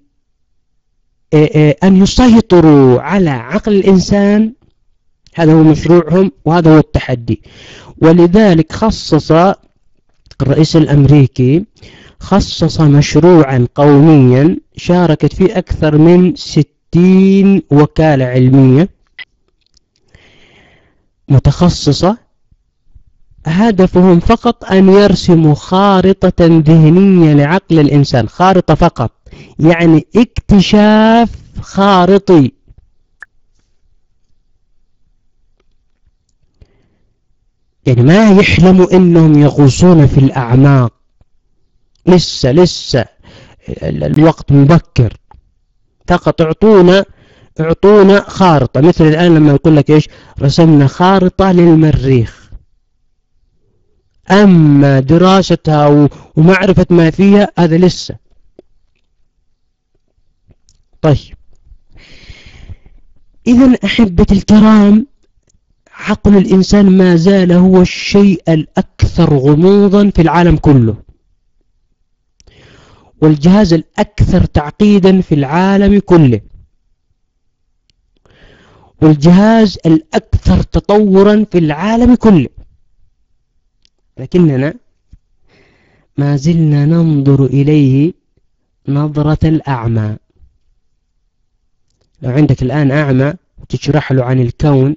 أن يسيطروا على عقل الإنسان؟ هذا هو مشروعهم وهذا هو التحدي. ولذلك خصص الرئيس الأمريكي خصص مشروعا قوميا شاركت فيه أكثر من ستين وكالة علمية متخصصة، هدفهم فقط أن يرسموا خارطة ذهنية لعقل الإنسان، خارطة فقط، يعني اكتشاف خارطي. يعني ما يحلموا إنهم يغوصون في الأعماق، لسه لسه الوقت مبكر، فقط اعطونا اعطونا خارطة. مثل الآن لما يقول لك إيش؟ رسمنا خارطة للمريخ، أما دراستها ومعرفة ما فيها هذا لسه. طيب إذن أحبتي الكرام، عقل الإنسان ما زال هو الشيء الأكثر غموضا في العالم كله، والجهاز الأكثر تعقيدا في العالم كله، والجهاز الأكثر تطورا في العالم كله، لكننا ما زلنا ننظر إليه نظرة الأعمى. لو عندك الآن أعمى تشرح له عن الكون،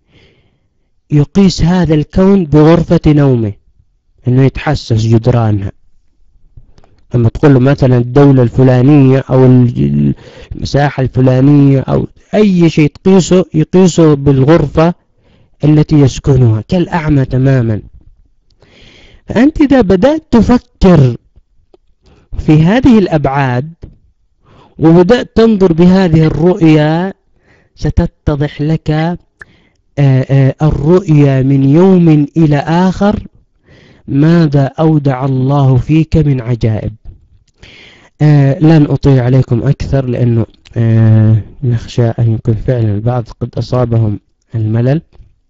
يقيس هذا الكون بغرفة نومه، أنه يتحسس جدرانها. لما تقول له مثلا الدولة الفلانية أو المساحة الفلانية أو أي شيء تقيسه، يقيسه بالغرفة التي يسكنها، كالأعمى تماما. فأنت إذا بدأت تفكر في هذه الأبعاد وبدأت تنظر بهذه الرؤية، ستتضح لك الرؤية من يوم إلى آخر ماذا أودع الله فيك من عجائب. آه لن أطيل عليكم أكثر، لأنه آه نخشى أن يكون فعلا البعض قد أصابهم الملل،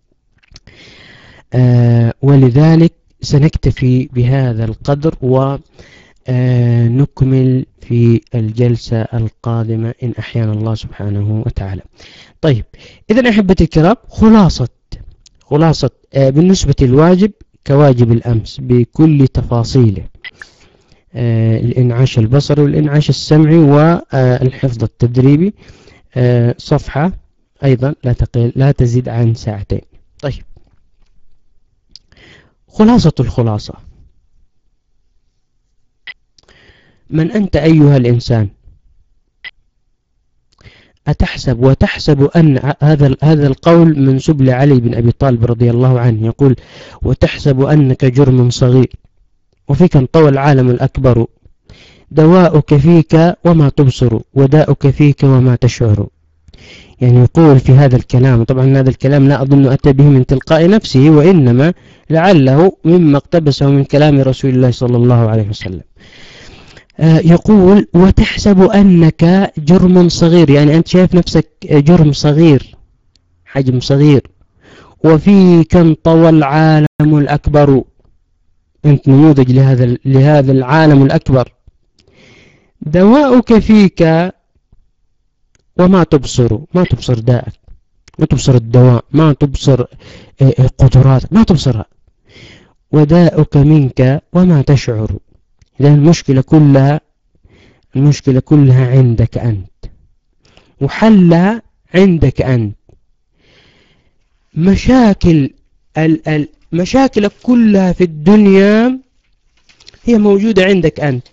آه ولذلك سنكتفي بهذا القدر ونكمل في الجلسة القادمة إن أحيانا الله سبحانه وتعالى. طيب إذن أحبتي الكرام، خلاصة خلاصة آه بالنسبة للواجب كواجب الأمس بكل تفاصيله، آه الإنعاش البصري والإنعاش السمعي والحفظ التدريبي، آه صفحة أيضا لا تقل لا تزيد عن ساعتين. طيب خلاصة الخلاصة، من أنت أيها الإنسان؟ أتحسب وتحسب أن هذا هذا القول منسوب لعلي بن أبي طالب رضي الله عنه، يقول: وتحسب أنك جرم صغير وفيك انطوى العالم الأكبر، دواؤك فيك وما تبصر وداؤك فيك وما تشعر. يعني يقول في هذا الكلام، طبعا هذا الكلام لا أظن أتى به من تلقاء نفسه، وإنما لعله مما اقتبسه من كلام رسول الله صلى الله عليه وسلم. يقول: وتحسب أنك جرم صغير، يعني أنت شايف نفسك جرم صغير، حجم صغير، وفيك انطوى العالم الأكبر، أنت نموذج لهذا لهذا العالم الأكبر. دواؤك فيك وما تبصر، ما تبصر داءك، ما تبصر الدواء، ما تبصر قدراتك، ما تبصرها. وداؤك منك وما تشعر. لأن المشكلة كلها المشكلة كلها عندك أنت، وحلها عندك أنت. مشاكل ال مشاكلك كلها في الدنيا هي موجودة عندك أنت،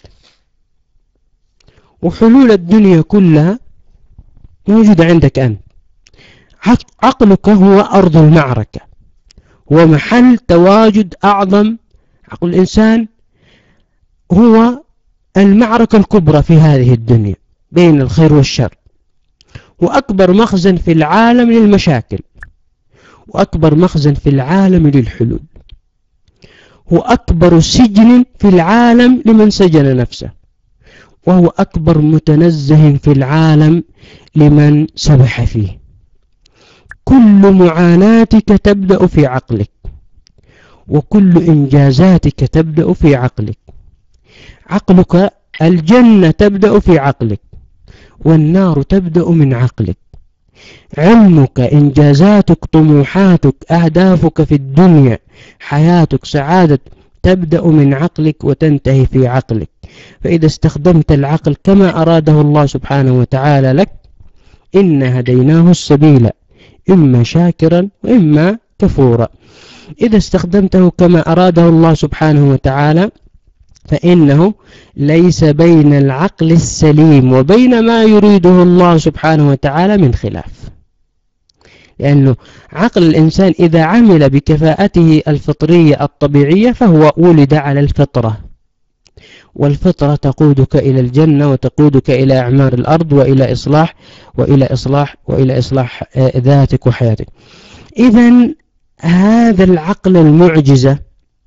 وحلول الدنيا كلها موجودة عندك أنت. عقلك هو أرض المعركة، هو محل تواجد أعظم. عقل الإنسان هو المعركة الكبرى في هذه الدنيا بين الخير والشر، وأكبر مخزن في العالم للمشاكل، وأكبر مخزن في العالم للحلول، وأكبر سجن في العالم لمن سجن نفسه، وهو أكبر متنزه في العالم لمن سبح فيه. كل معاناتك تبدأ في عقلك، وكل إنجازاتك تبدأ في عقلك. عقلك الجنة تبدأ في عقلك، والنار تبدأ من عقلك. علمك، إنجازاتك، طموحاتك، أهدافك في الدنيا، حياتك، سعادة، تبدأ من عقلك وتنتهي في عقلك. فإذا استخدمت العقل كما أراده الله سبحانه وتعالى لك، إن هديناه السبيل إما شاكرا وإما كفورا. إذا استخدمته كما أراده الله سبحانه وتعالى، فإنه ليس بين العقل السليم وبين ما يريده الله سبحانه وتعالى من خلاف. لأنه عقل الإنسان إذا عمل بكفاءته الفطرية الطبيعية فهو ولد على الفطرة، والفطرة تقودك إلى الجنة وتقودك إلى إعمار الأرض وإلى إصلاح وإلى إصلاح وإلى إصلاح ذاتك وحياتك. إذن هذا العقل المعجزة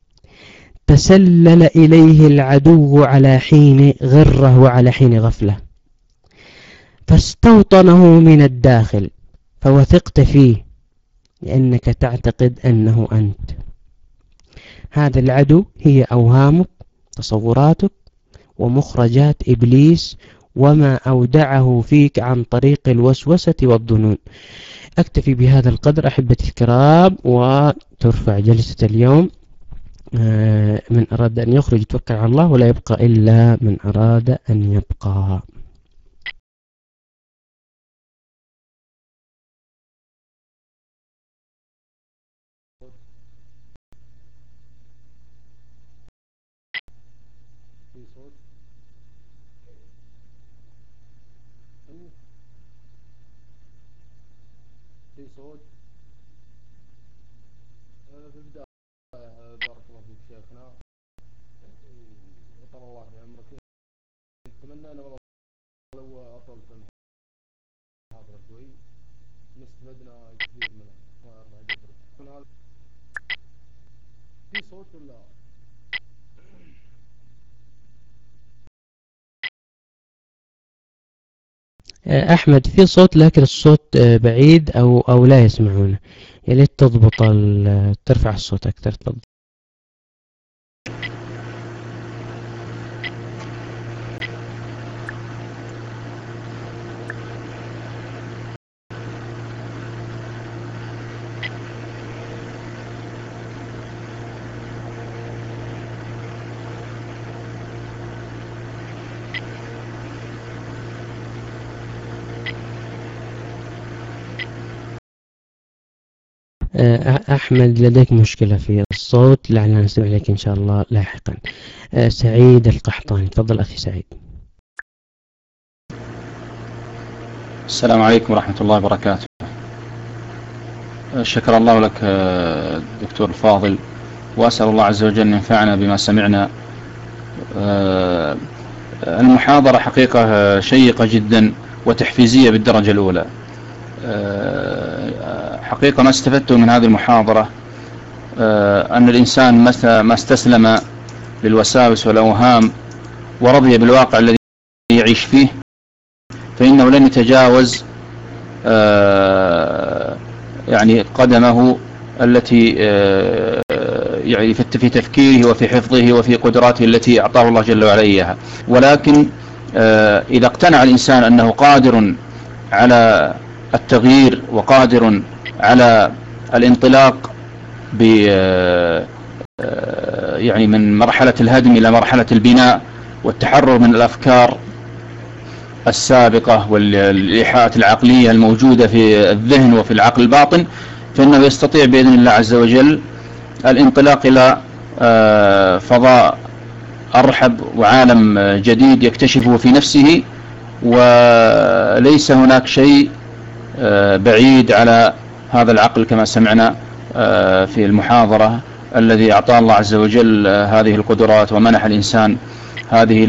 تسلل إليه العدو على حين غره وعلى حين غفلة، فاستوطنه من الداخل، فوثقت فيه لأنك تعتقد أنه أنت. هذا العدو هي أوهامك، تصوراتك، ومخرجات إبليس وما أودعه فيك عن طريق الوسوسة والظنون. أكتفي بهذا القدر أحبتي الكرام، وترفع جلسة اليوم. من أراد أن يخرج يتوكل على الله، ولا يبقى إلا من أراد أن يبقى. في صوت في البداية. بارك الله فيك شيخنا، وطال الله في عمرك. أتمنى أنا والله لو أطلت المحاضرة شوي نستفدنا كثير منها. في صوت ولا؟ أحمد في صوت، لكن الصوت بعيد أو أو لا يسمعونه. يا ليت تضبط ترفع الصوت أكثر. تفضل. أحمد لديك مشكلة في الصوت، لعلنا نستمع إليك إن شاء الله لاحقا. سعيد القحطاني، تفضل أخي سعيد. السلام عليكم ورحمة الله وبركاته. شكر الله لك دكتور الفاضل، وأسأل الله عز وجل أن ينفعنا بما سمعنا. المحاضرة حقيقة شيقة جدا وتحفيزية بالدرجة الأولى. حقيقة ما استفدت من هذه المحاضرة أن الإنسان متى ما استسلم للوساوس والأوهام ورضي بالواقع الذي يعيش فيه فإنه لن يتجاوز يعني قدمه التي يعني في تفكيره وفي حفظه وفي قدراته التي أعطاه الله جل وعلا إياها. ولكن إذا اقتنع الإنسان أنه قادر على التغيير وقادر على الانطلاق ب يعني من مرحلة الهدم إلى مرحلة البناء والتحرر من الأفكار السابقة والإيحاءات العقلية الموجودة في الذهن وفي العقل الباطن، فإنه يستطيع بإذن الله عز وجل الانطلاق إلى فضاء أرحب وعالم جديد يكتشفه في نفسه، وليس هناك شيء بعيد على هذا العقل كما سمعنا في المحاضرة، الذي أعطاه الله عز وجل هذه القدرات ومنح الإنسان هذه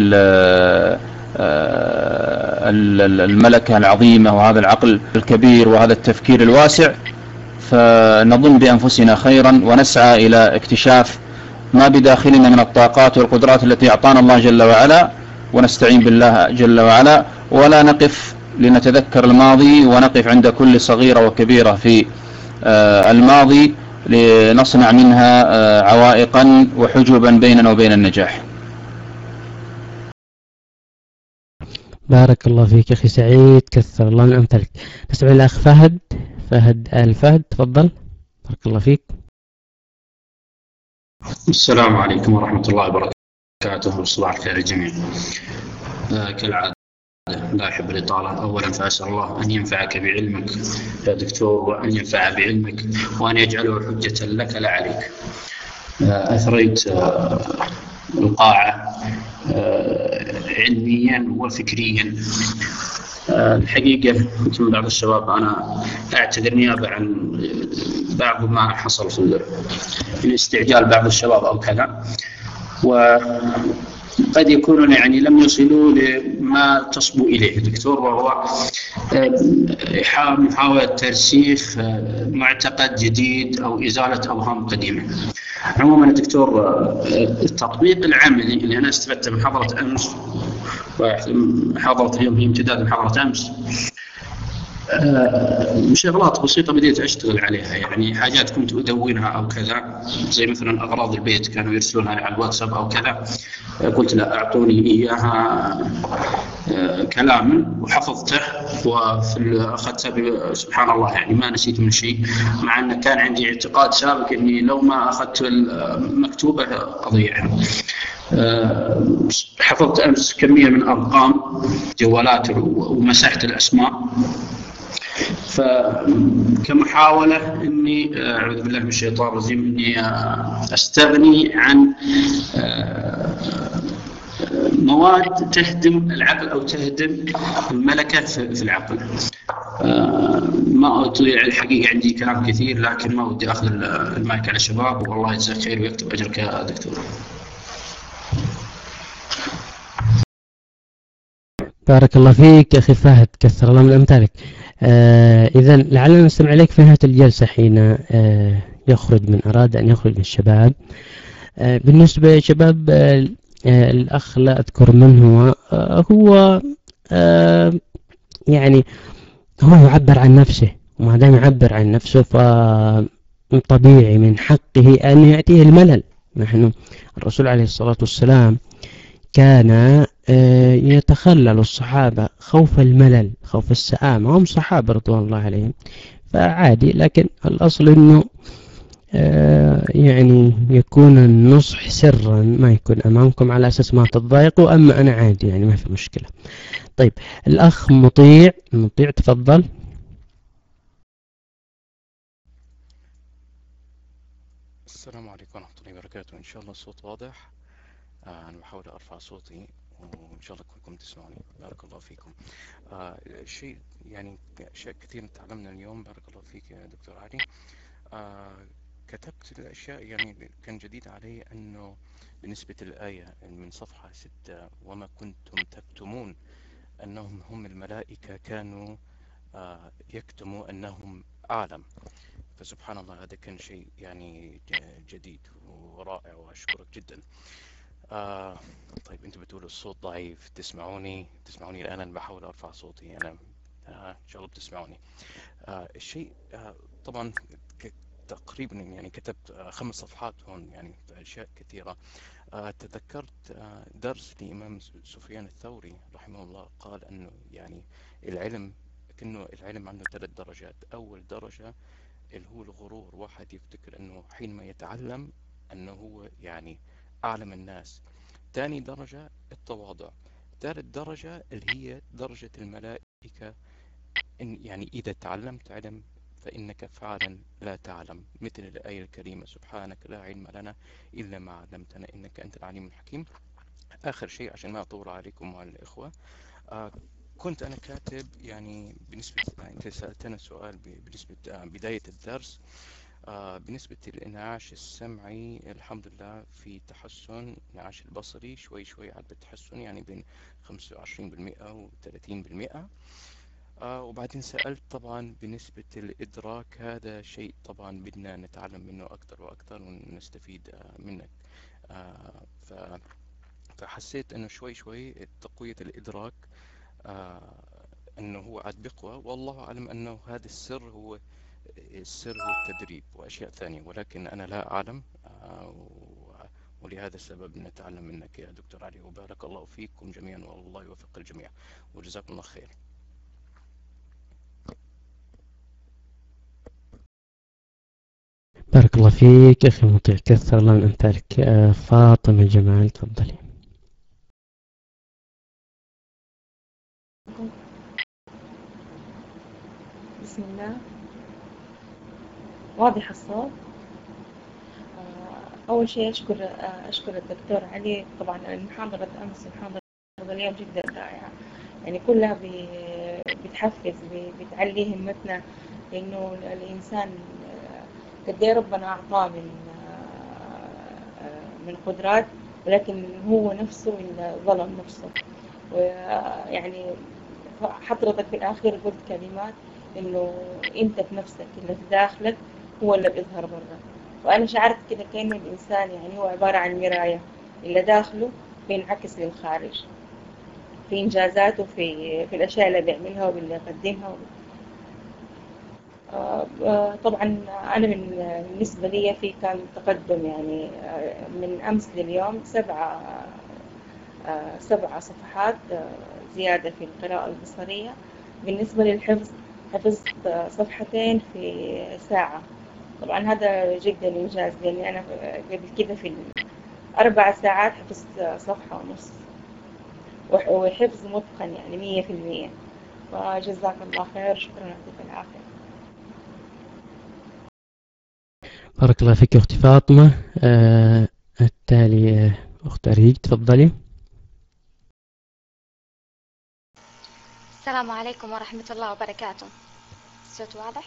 الملكة العظيمة وهذا العقل الكبير وهذا التفكير الواسع. فنظن بأنفسنا خيرا ونسعى إلى اكتشاف ما بداخلنا من الطاقات والقدرات التي أعطانا الله جل وعلا، ونستعين بالله جل وعلا، ولا نقف لنتذكر الماضي ونقف عند كل صغيرة وكبيرة في الماضي لنصنع منها عوائقا وحجبا بيننا وبين النجاح. بارك الله فيك أخي سعيد، كثر الله من أمثالك. نسمع الأخ فهد فهد آل فهد، تفضل. بارك الله فيك. السلام عليكم ورحمة الله وبركاته، وصباح الخير الجميع. آه كالعادة لا أحب الإطالة. أولا فأسأل الله أن ينفعك بعلمك يا دكتور، وأن ينفع بعلمك، وأن يجعله حجة لك لا عليك. آه أثريت آه القاعة آه علميا وفكريا. آه الحقيقة كنت من بعض الشباب أنا أعتذر نيابة عن بعض ما حصل في الاستعجال بعض الشباب أو كذا، وقد يكونون يعني لم يصلوا لما تصبو إليه دكتور، وهو محاولة ترسيخ معتقد جديد أو إزالة أوهام قديمة. عموما دكتور، التطبيق العملي اللي أنا استفدته من محاضرة أمس ومحاضرة اليوم هي امتداد محاضرة أمس، شغلات بسيطة بديت أشتغل عليها، يعني حاجات كنت أدونها أو كذا، زي مثلا أغراض البيت كانوا يرسلونها على الواتساب أو كذا، قلت لا أعطوني إياها كلاما وحفظته وفي أخذتها سبحان الله، يعني ما نسيت من شيء، مع أن كان عندي اعتقاد سابق أني لو ما أخذت المكتوبة أضيعها. حفظت أمس كمية من أرقام جوالات ومسحت الأسماء، فكمحاولة إني أعوذ بالله من الشيطان الرجيم إني أستغني عن مواد تهدم العقل أو تهدم الملكة في العقل. ما أطيع الحقيقة، عندي كلام كثير لكن ما ودي أخذ المايك على الشباب، والله يجزاك خير ويكتب أجرك يا دكتور. بارك الله فيك أخي فهد، كثر الله من أمثالك. آه إذا لعلنا نستمع إليك في نهاية الجلسة حين آه يخرج من أراد أن يخرج من الشباب. آه بالنسبة لشباب آه آه الأخ لا أذكر من هو، آه هو آه يعني هو يعبر عن نفسه، وما دام يعبر عن نفسه فطبيعي من حقه أن يأتيه الملل. نحن الرسول عليه الصلاة والسلام كان يتخلل الصحابة خوف الملل، خوف السآمة، هم صحابة رضوان الله عليهم، فعادي. لكن الأصل أنه يعني يكون النصح سرا، ما يكون أمامكم على أساس ما تتضايقوا، أما أنا عادي يعني ما في مشكلة. طيب الأخ مطيع مطيع تفضل. السلام عليكم ورحمة الله وبركاته. إن شاء الله الصوت واضح. آه أنا بحاول أرفع صوتي وإن شاء الله كلكم تسمعوني. بارك الله فيكم. آه شيء يعني أشياء كثير تعلمنا اليوم. بارك الله فيك يا دكتور علي. آه كتبت الأشياء يعني كان جديد علي أنه بالنسبة للآية من صفحة ستة، وما كنتم تكتمون أنهم هم الملائكة كانوا آه يكتموا أنهم أعلم. فسبحان الله هذا كان شيء يعني جديد ورائع وأشكرك جدا. آه طيب أنتوا بتقولوا الصوت ضعيف، تسمعوني تسمعوني الآن؟ أنا بحاول أرفع صوتي، أنا آه إن شاء الله بتسمعوني. آه الشيء آه طبعا تقريبا يعني كتبت آه خمس صفحات هون يعني أشياء كثيرة. آه تذكرت آه درس لإمام سفيان الثوري رحمه الله، قال أنه يعني العلم كأنه العلم عنده ثلاث درجات. أول درجة اللي هو الغرور، واحد يفتكر أنه حينما يتعلم أنه هو يعني أعلم الناس. ثاني درجة التواضع. ثالث درجة اللي هي درجة الملائكة، إن يعني إذا تعلمت علم فإنك فعلا لا تعلم، مثل الآية الكريمة سبحانك لا علم لنا إلا ما علمتنا إنك أنت العليم الحكيم. آخر شيء عشان ما أطول عليكم وعلى الإخوة، آه كنت أنا كاتب يعني بالنسبة، أنت سألتنا سؤال بالنسبة آه بداية الدرس، آه بالنسبة للإنعاش السمعي الحمد لله في تحسن، الإنعاش البصري شوي شوي عاد بالتحسن، يعني بين خمسة وعشرين بالمئة و ثلاثين بالمئة. آه وبعدين سألت طبعا بالنسبة للإدراك، هذا شيء طبعا بدنا نتعلم منه أكثر وأكثر ونستفيد آه منك. آه ف فحسيت انه شوي شوي تقوية الادراك آه انه هو عاد بقوى، والله اعلم انه هذا السر هو السر هو التدريب واشياء ثانية، ولكن انا لا اعلم آه ولهذا السبب نتعلم منك يا دكتور علي، وبارك الله فيكم جميعا والله يوفق الجميع وجزاكم الله خير. بارك الله فيك أخي مطيع، كثر الله من أمثالك. آه، فاطمة جمال تفضلي. بسم الله. واضح الصوت؟ آه، أول شيء أشكر آه، أشكر الدكتور علي. طبعا المحاضرة أمس محاضرة اليوم جدا رائعة، يعني كلها بي- بتحفز بي- بتعلي همتنا، إنه الإنسان آه، قد إيه ربنا أعطاه من آه، آه، من قدرات، ولكن هو نفسه اللي ظلم نفسه. ويعني حضرتك في الأخير قلت كلمات إنه أنت في نفسك اللي في داخلك هو اللي بيظهر برا، وأنا شعرت كده كأنه الإنسان يعني هو عبارة عن مراية، اللي داخله بينعكس للخارج في إنجازاته، في في الأشياء اللي بيعملها واللي يقدمها. آه، آه، طبعا أنا من بالنسبة لي في كان تقدم يعني آه، من أمس لليوم سبعة آه، سبع صفحات آه، زيادة في القراءة البصرية. بالنسبة للحفظ حفظت آه، صفحتين في ساعة. طبعا هذا جدا إنجاز، لأني أنا قبل كده في أربع ساعات حفظت آه، صفحة ونص، وح- وحفظ متقن يعني مية في المية. فجزاك الله خير، شكرا، يعطيك العافية. بارك الله فيك أختي فاطمة. آه، التالي آه، أخت أريج تفضلي. السلام عليكم ورحمة الله وبركاته. الصوت واضح؟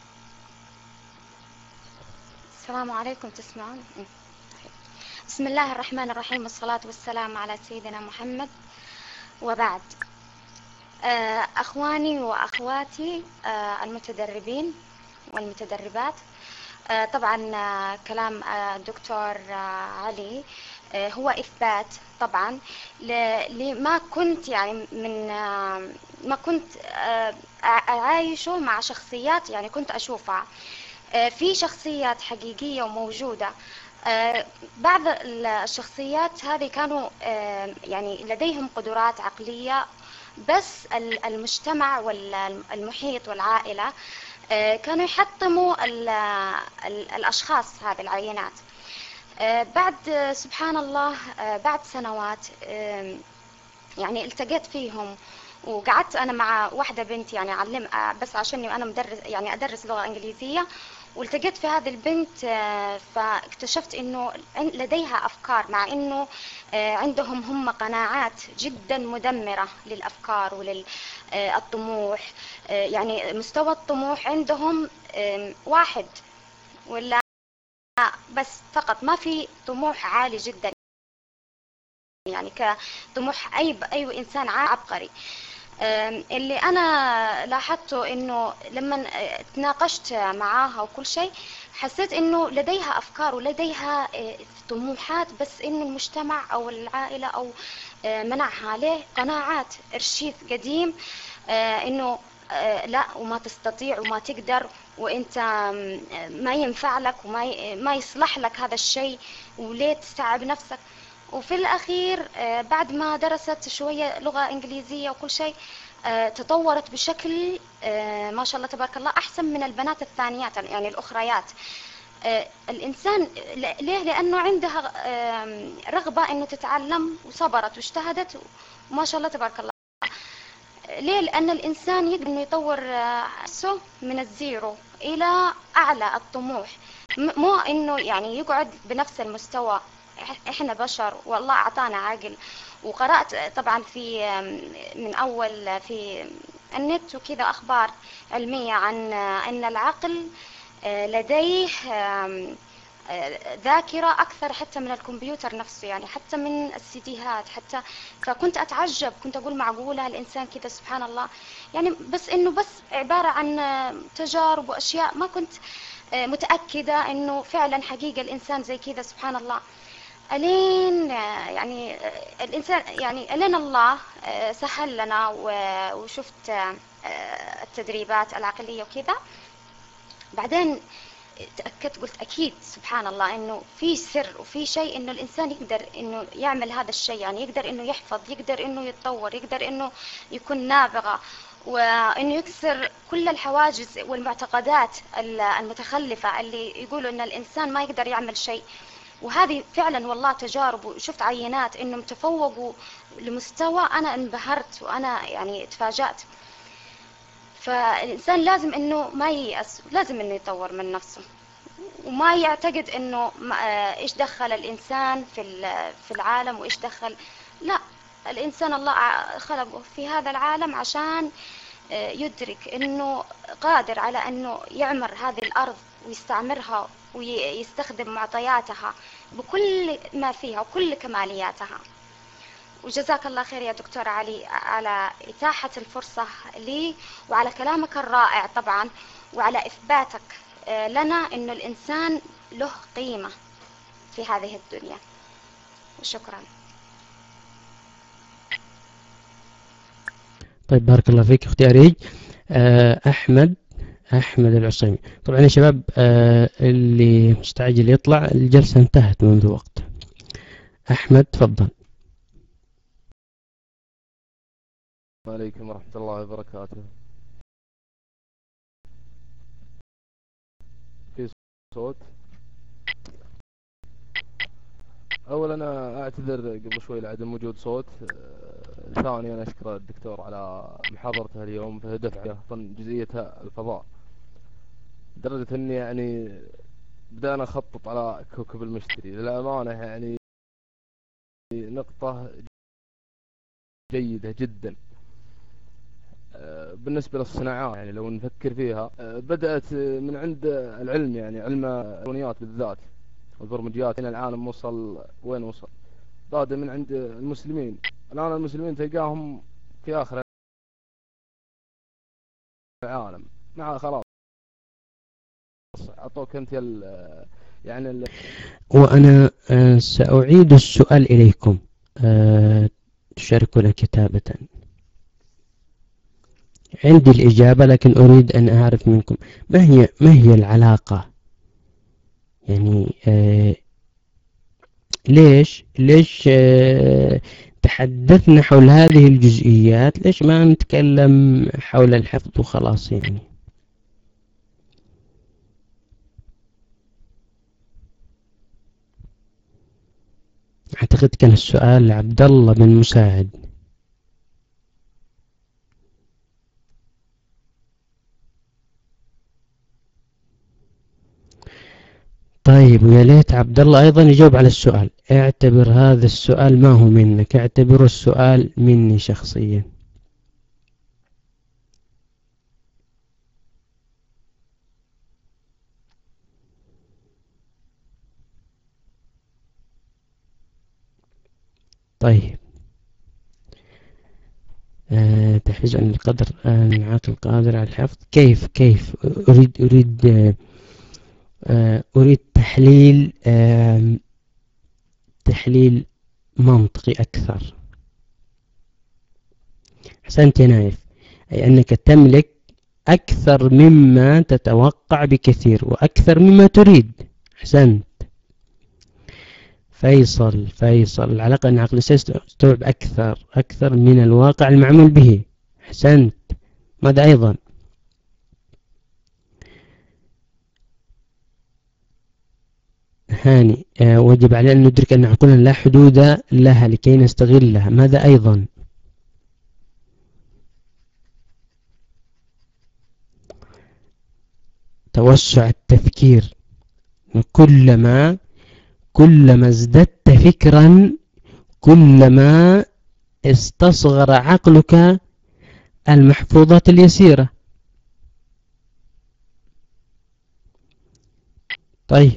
السلام عليكم، تسمعون؟ م. بسم الله الرحمن الرحيم، والصلاة والسلام على سيدنا محمد، وبعد. آه، أخواني وأخواتي آه، المتدربين والمتدربات، آه، طبعا آه، كلام آه، دكتور آه، علي آه، هو إثبات طبعا ل- لما كنت يعني من آه، ما كنت آه، أعايشه مع شخصيات، يعني كنت أشوفها آه، في شخصيات حقيقية وموجودة. آه، بعض الشخصيات هذه كانوا آه، يعني لديهم قدرات عقلية، بس ال- المجتمع والمحيط والعائلة آه، كانوا يحطموا ال- ال- الأشخاص هذه العينات. آه، بعد آه، سبحان الله آه، بعد سنوات آه، يعني التقيت فيهم، وقعدت أنا مع واحدة بنت يعني أعلم آه، بس عشاني أنا مدرس يعني أدرس لغة إنجليزية، والتقيت في هذه البنت آه، فاكتشفت إنه عن- لديها أفكار، مع إنه آه، عندهم هم قناعات جدا مدمرة للأفكار وللطموح. يعني مستوى الطموح عندهم آم، واحد ولا بس فقط، ما في طموح عالي جدا، يعني كطموح أي أي إنسان عبقري. آم، اللي أنا لاحظته إنه لما تناقشت معاها وكل شيء، حسيت إنه لديها أفكار ولديها آه، طموحات، بس إنه المجتمع أو العائلة أو آه، منعها عليه قناعات إرشيد قديم، آه، إنه آه، لا وما تستطيع وما تقدر، وانت آم، ما ينفع لك وما ي- ما يصلح لك هذا الشيء، وليه تستعب نفسك. وفي الأخير آه، بعد ما درست شوية لغة إنجليزية وكل شيء، آه، تطورت بشكل آه، ما شاء الله تبارك الله أحسن من البنات الثانيات يعني الأخريات. آه، الإنسان ل- ليه؟ لأنه عندها آم، رغبة إنه تتعلم، وصبرت واجتهدت ما شاء الله تبارك الله. ليه؟ لأن الإنسان يقدر إنه يطور نفسه من الزيرو إلى أعلى الطموح، مو إنه يعني يقعد بنفس المستوى. إحنا بشر والله أعطانا عقل. وقرأت طبعا في من أول في النت وكذا أخبار علمية عن أن العقل لديه ذاكرة أكثر حتى من الكمبيوتر نفسه، يعني حتى من السيديهات حتى. فكنت أتعجب، كنت أقول معقولة الإنسان كذا؟ سبحان الله. يعني بس إنه بس عبارة عن تجارب وأشياء، ما كنت متأكدة إنه فعلا حقيقة الإنسان زي كذا. سبحان الله. ألين يعني الإنسان يعني ألين الله سهل لنا وشفت التدريبات العقلية وكذا، بعدين تأكدت قلت أكيد سبحان الله إنه في سر وفي شيء إنه الإنسان يقدر إنه يعمل هذا الشيء، يعني يقدر إنه يحفظ، يقدر إنه يتطور، يقدر إنه يكون نابغة، وإنه يكسر كل الحواجز والمعتقدات المتخلفة اللي يقولوا إن الإنسان ما يقدر يعمل شيء. وهذه فعلا والله تجارب، وشفت عينات إنهم تفوقوا لمستوى أنا انبهرت وأنا يعني تفاجأت. فالإنسان لازم إنه ما ييأس، لازم إنه يطور من نفسه، وما يعتقد إنه إيش دخل الإنسان في في العالم وإيش دخل. لا، الإنسان الله خلقه في هذا العالم عشان يدرك إنه قادر على إنه يعمر هذه الأرض ويستعمرها ويستخدم معطياتها بكل ما فيها وكل كمالياتها. وجزاك الله خير يا دكتور علي على إتاحة الفرصة لي، وعلى كلامك الرائع طبعا، وعلى إثباتك لنا إنه الإنسان له قيمة في هذه الدنيا. وشكرا. طيب بارك الله فيك أختي أريج. أحمد أحمد العصيمي. طبعا يا شباب اللي مستعجل يطلع، الجلسة انتهت منذ وقت. أحمد تفضل. السلام عليكم ورحمة الله وبركاته. في صوت؟ أولا أنا أعتذر قبل شوي لعدم وجود صوت. ثانيا أنا أشكر الدكتور على محاضرته اليوم في دفعة جزئية الفضاء، لدرجة أني يعني بدأنا نخطط على كوكب المشتري. للأمانة يعني نقطة جيدة جدا بالنسبة للصناعات. يعني لو نفكر فيها بدأت من عند العلم، يعني علم الإلكترونيات بالذات والبرمجيات. هنا العالم وصل وين وصل؟ بدأ من عند المسلمين. الآن المسلمين تلقاهم في آخر العالم مع خلاص أعطوك أنت يعني ال... وأنا سأعيد السؤال إليكم، تشاركون كتابة. عندي الإجابة لكن أريد أن أعرف منكم ما هي ما هي العلاقة، يعني آه ليش ليش آه تحدثنا حول هذه الجزئيات، ليش ما نتكلم حول الحفظ وخلاص؟ يعني أعتقد كان السؤال لعبد الله بن مساعد. طيب، ويا ليت عبد الله أيضا يجاوب على السؤال. اعتبر هذا السؤال ما هو منك، اعتبره السؤال مني شخصيا. طيب، أه تحفيز عن القدر أن عاقل قادر على الحفظ. كيف كيف أريد أريد أه أريد تحليل أه تحليل منطقي أكثر. أحسنت يا نايف، أي أنك تملك أكثر مما تتوقع بكثير وأكثر مما تريد. أحسنت. فيصل فيصل العلاقة أن عقل يستوعب أكثر أكثر من الواقع المعمول به. أحسنت. ماذا أيضا؟ هاني، آه وجب علينا أن ندرك أن عقولنا لا حدود لها لكي نستغلها. ماذا أيضا؟ توسع التفكير. كلما كلما ازددت فكرا كلما استصغر عقلك المحفوظات اليسيرة. طيب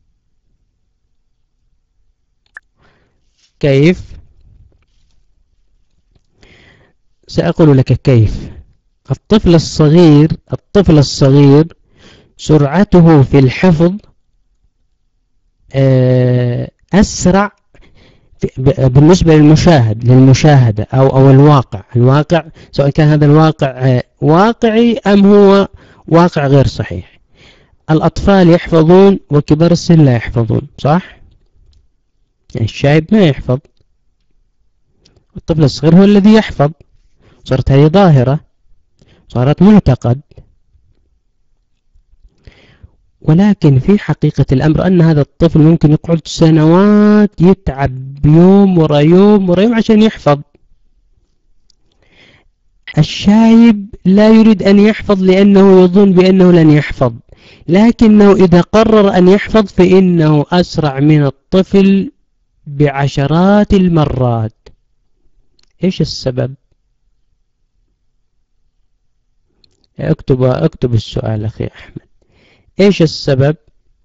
كيف؟ سأقول لك كيف. الطفل الصغير الطفل الصغير سرعته في الحفظ أسرع بالنسبة للمشاهد للمشاهدة أو أو الواقع الواقع سواء كان هذا الواقع واقعي أم هو واقع غير صحيح. الأطفال يحفظون وكبار السن لا يحفظون، صح؟ يعني الشايب ما يحفظ، الطفل الصغير هو الذي يحفظ. صارت هذه ظاهرة، صارت معتقد. ولكن في حقيقة الأمر أن هذا الطفل ممكن يقعد سنوات يتعب يوم ورا يوم ورا يوم عشان يحفظ. الشايب لا يريد أن يحفظ لأنه يظن بأنه لن يحفظ، لكنه إذا قرر أن يحفظ فإنه أسرع من الطفل بعشرات المرات. إيش السبب؟ اكتب اكتب السؤال أخي أحمد. إيش السبب؟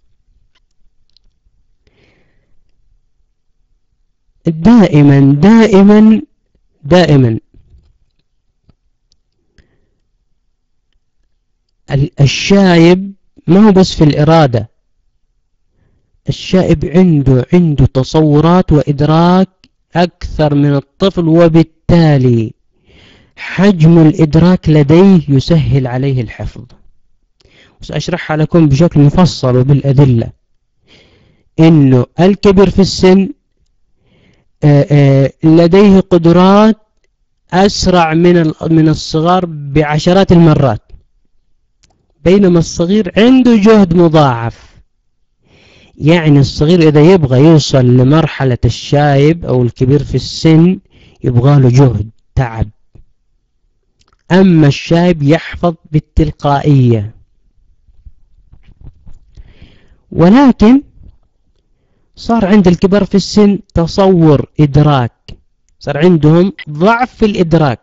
دائما دائما دائما الشايب ما هو بس في الإرادة، الشايب عنده عنده تصورات وإدراك أكثر من الطفل، وبالتالي حجم الإدراك لديه يسهل عليه الحفظ. وسأشرحها لكم بشكل مفصل وبالأدلة. إنه الكبير في السن لديه قدرات أسرع من من الصغار بعشرات المرات، بينما الصغير عنده جهد مضاعف. يعني الصغير إذا يبغى يوصل لمرحلة الشايب أو الكبير في السن يبغى له جهد تعب، أما الشايب يحفظ بالتلقائية. ولكن صار عند الكبار في السن تصور إدراك، صار عندهم ضعف في الإدراك،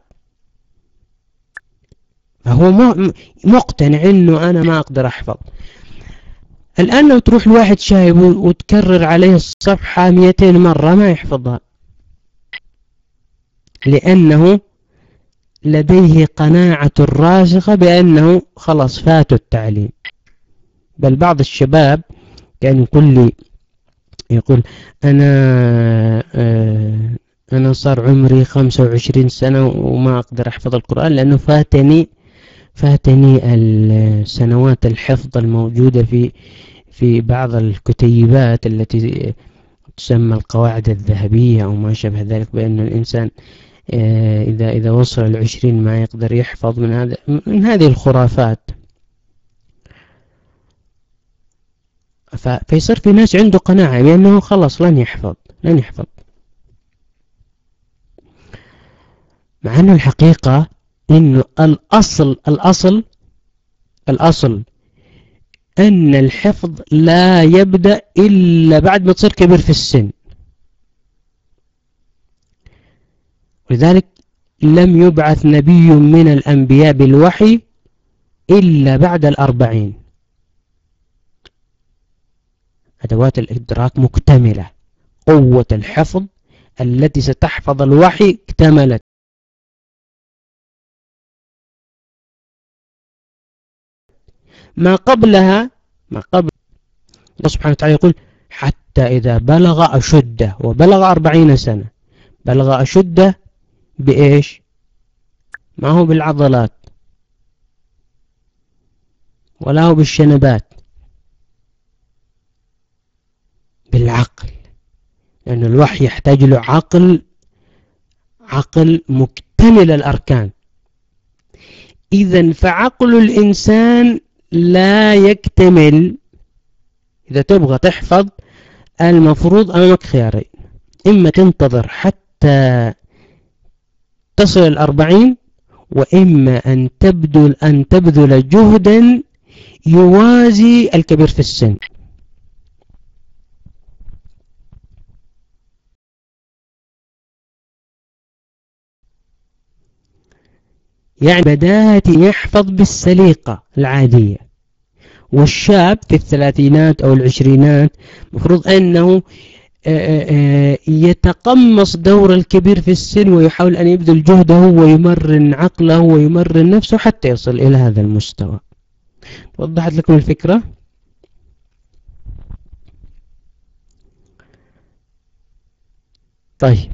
فهو مقتنع إنه أنا ما أقدر أحفظ. الآن لو تروح لواحد شايب وتكرر عليه الصفحة مئتين مرة ما يحفظها، لأنه لديه قناعة راسخة بأنه خلاص فاتوا التعليم. بل بعض الشباب كان يقول لي يقول أنا أنا صار عمري خمسة وعشرين سنة وما أقدر أحفظ القرآن لأنه فاتني فاتني السنوات الحفظ الموجودة في في بعض الكتيبات التي تسمى القواعد الذهبية أو ما شابه ذلك، بأن الإنسان إذا إذا وصل العشرين ما يقدر يحفظ من هذا من هذه الخرافات. فيصير في ناس عنده قناعة بأنه خلاص لن يحفظ لن يحفظ مع أن الحقيقة إنه الأصل الأصل الأصل أن الحفظ لا يبدأ إلا بعد ما تصير كبير في السن. ولذلك لم يبعث نبي من الأنبياء بالوحي إلا بعد الأربعين. أدوات الإدراك مكتملة، قوة الحفظ التي ستحفظ الوحي اكتملت. ما قبلها ما قبل الله سبحانه وتعالى يقول حتى إذا بلغ أشده، وبلغ أربعين سنة. بلغ أشده بإيش؟ ما هو بالعضلات ولا هو بالشنبات، بالعقل، لأن الوحي يحتاج له عقل عقل مكتمل الأركان. إذن فعقل الإنسان لا يكتمل. إذا تبغى تحفظ المفروض أمامك خيارين: إما تنتظر حتى تصل الأربعين، وإما أن تبذل أن تبذل جهدا يوازي الكبير في السن. يعني بداية يحفظ بالسليقة العادية، والشاب في الثلاثينات أو العشرينات مفروض أنه يتقمص دور الكبير في السن ويحاول أن يبذل جهده ويمرن عقله ويمرن نفسه حتى يصل إلى هذا المستوى. وضحت لكم الفكرة؟ طيب،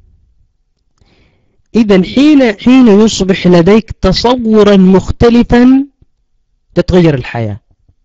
إذن حين حين يصبح لديك تصورا مختلفا تتغير الحياة.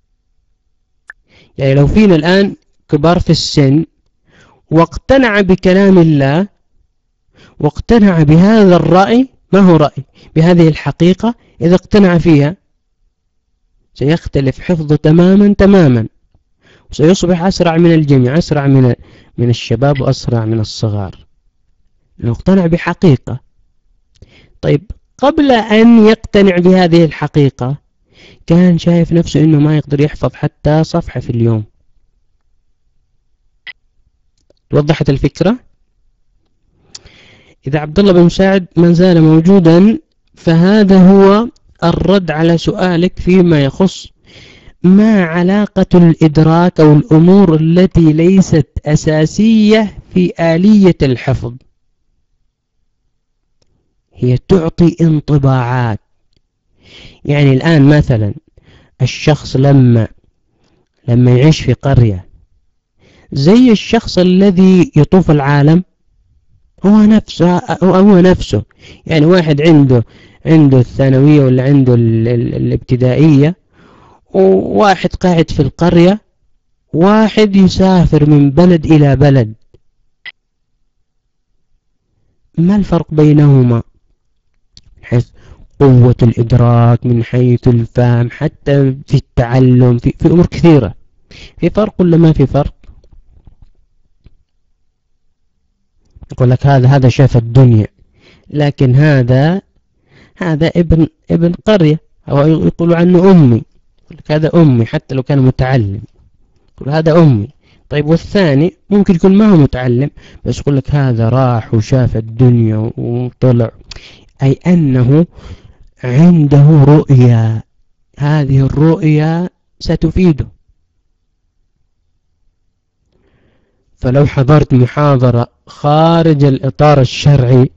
يعني لو فينا الآن كبار في السن واقتنع بكلام الله واقتنع بهذا الرأي، ما هو رأي؟ بهذه الحقيقة، إذا اقتنع فيها سيختلف حفظه تماما تماما، وسيصبح أسرع من الجميع، أسرع من من الشباب وأسرع من الصغار، لو اقتنع بحقيقة. طيب، قبل أن يقتنع بهذه الحقيقة كان شايف نفسه إنه ما يقدر يحفظ حتى صفحة في اليوم. وضحت الفكرة؟ إذا عبد الله بن مساعد ما زال موجودا، فهذا هو الرد على سؤالك فيما يخص ما علاقة الإدراك أو الأمور التي ليست أساسية في آلية الحفظ. هي تعطي انطباعات. يعني الآن مثلا الشخص لما لما يعيش في قرية زي الشخص الذي يطوف العالم، هو نفسه هو نفسه يعني واحد عنده عنده الثانوية ولا عنده ال ال الابتدائية، وواحد قاعد في القرية، واحد يسافر من بلد إلى بلد. ما الفرق بينهما من حيث قوة الإدراك، من حيث الفهم، حتى في التعلم، في, في أمور كثيرة؟ في فرق ولا ما في فرق؟ يقول لك هذا هذا شاف الدنيا، لكن هذا هذا ابن ابن قرية، أو يقولوا عنه أمي، يقول لك هذا أمي حتى لو كان متعلم، يقول هذا أمي. طيب، والثاني ممكن يكون ما هو متعلم بس يقول لك هذا راح وشاف الدنيا وطلع، أي أنه عنده رؤية، هذه الرؤية ستفيده. فلو حضرت محاضرة خارج الإطار الشرعي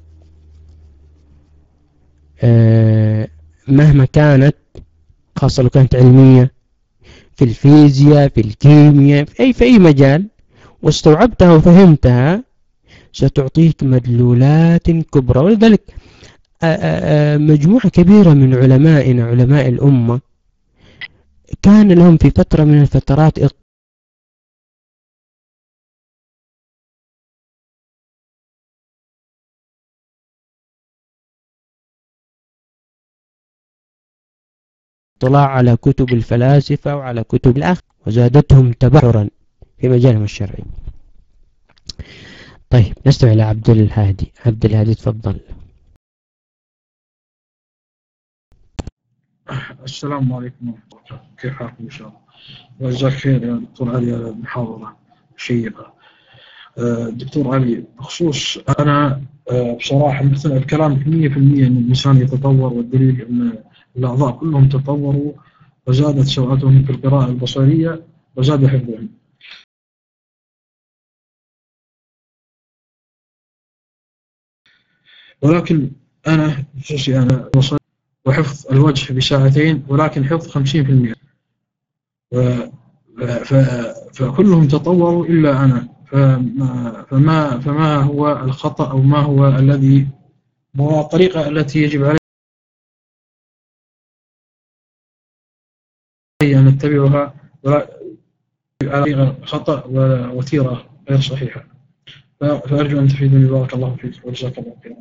مهما كانت، خاصة لو كانت علمية، في الفيزياء، في الكيمياء، في أي في أي مجال، واستوعبتها وفهمتها، ستعطيك مدلولات كبرى. ولذلك مجموعة كبيرة من علمائنا، علماء الأمة، كان لهم في فترة من الفترات اطلاع على كتب الفلاسفة وعلى كتب الأخ، وزادتهم تبحرا في مجالهم الشرعي. طيب، نستمع إلى عبد الهادي. عبد الهادي تفضل. السلام عليكم ورحمة الله، كيف حالكم إن شاء الله؟ وجزاك خير يا دكتور علي على المحاضرة الشيقة. دكتور علي، بخصوص أنا بصراحة مثل الكلام مية في المية أن الإنسان يتطور، والدليل أن الأعضاء كلهم تطوروا وزادت سرعتهم في القراءة البصرية وزاد حفظهم. ولكن أنا بخصوصي أنا بصري وحفظ الوجه بساعتين، ولكن حفظ خمسين في المئة، فكلهم تطوروا إلا أنا. فما, فما, فما هو الخطأ، أو ما هو الذي ما هو الطريقة التي يجب علي أن نتبعها على خطأ ووتيرة غير صحيحة؟ فأرجو أن تفيدني. بارك الله فيك وجزاك الله خيرا.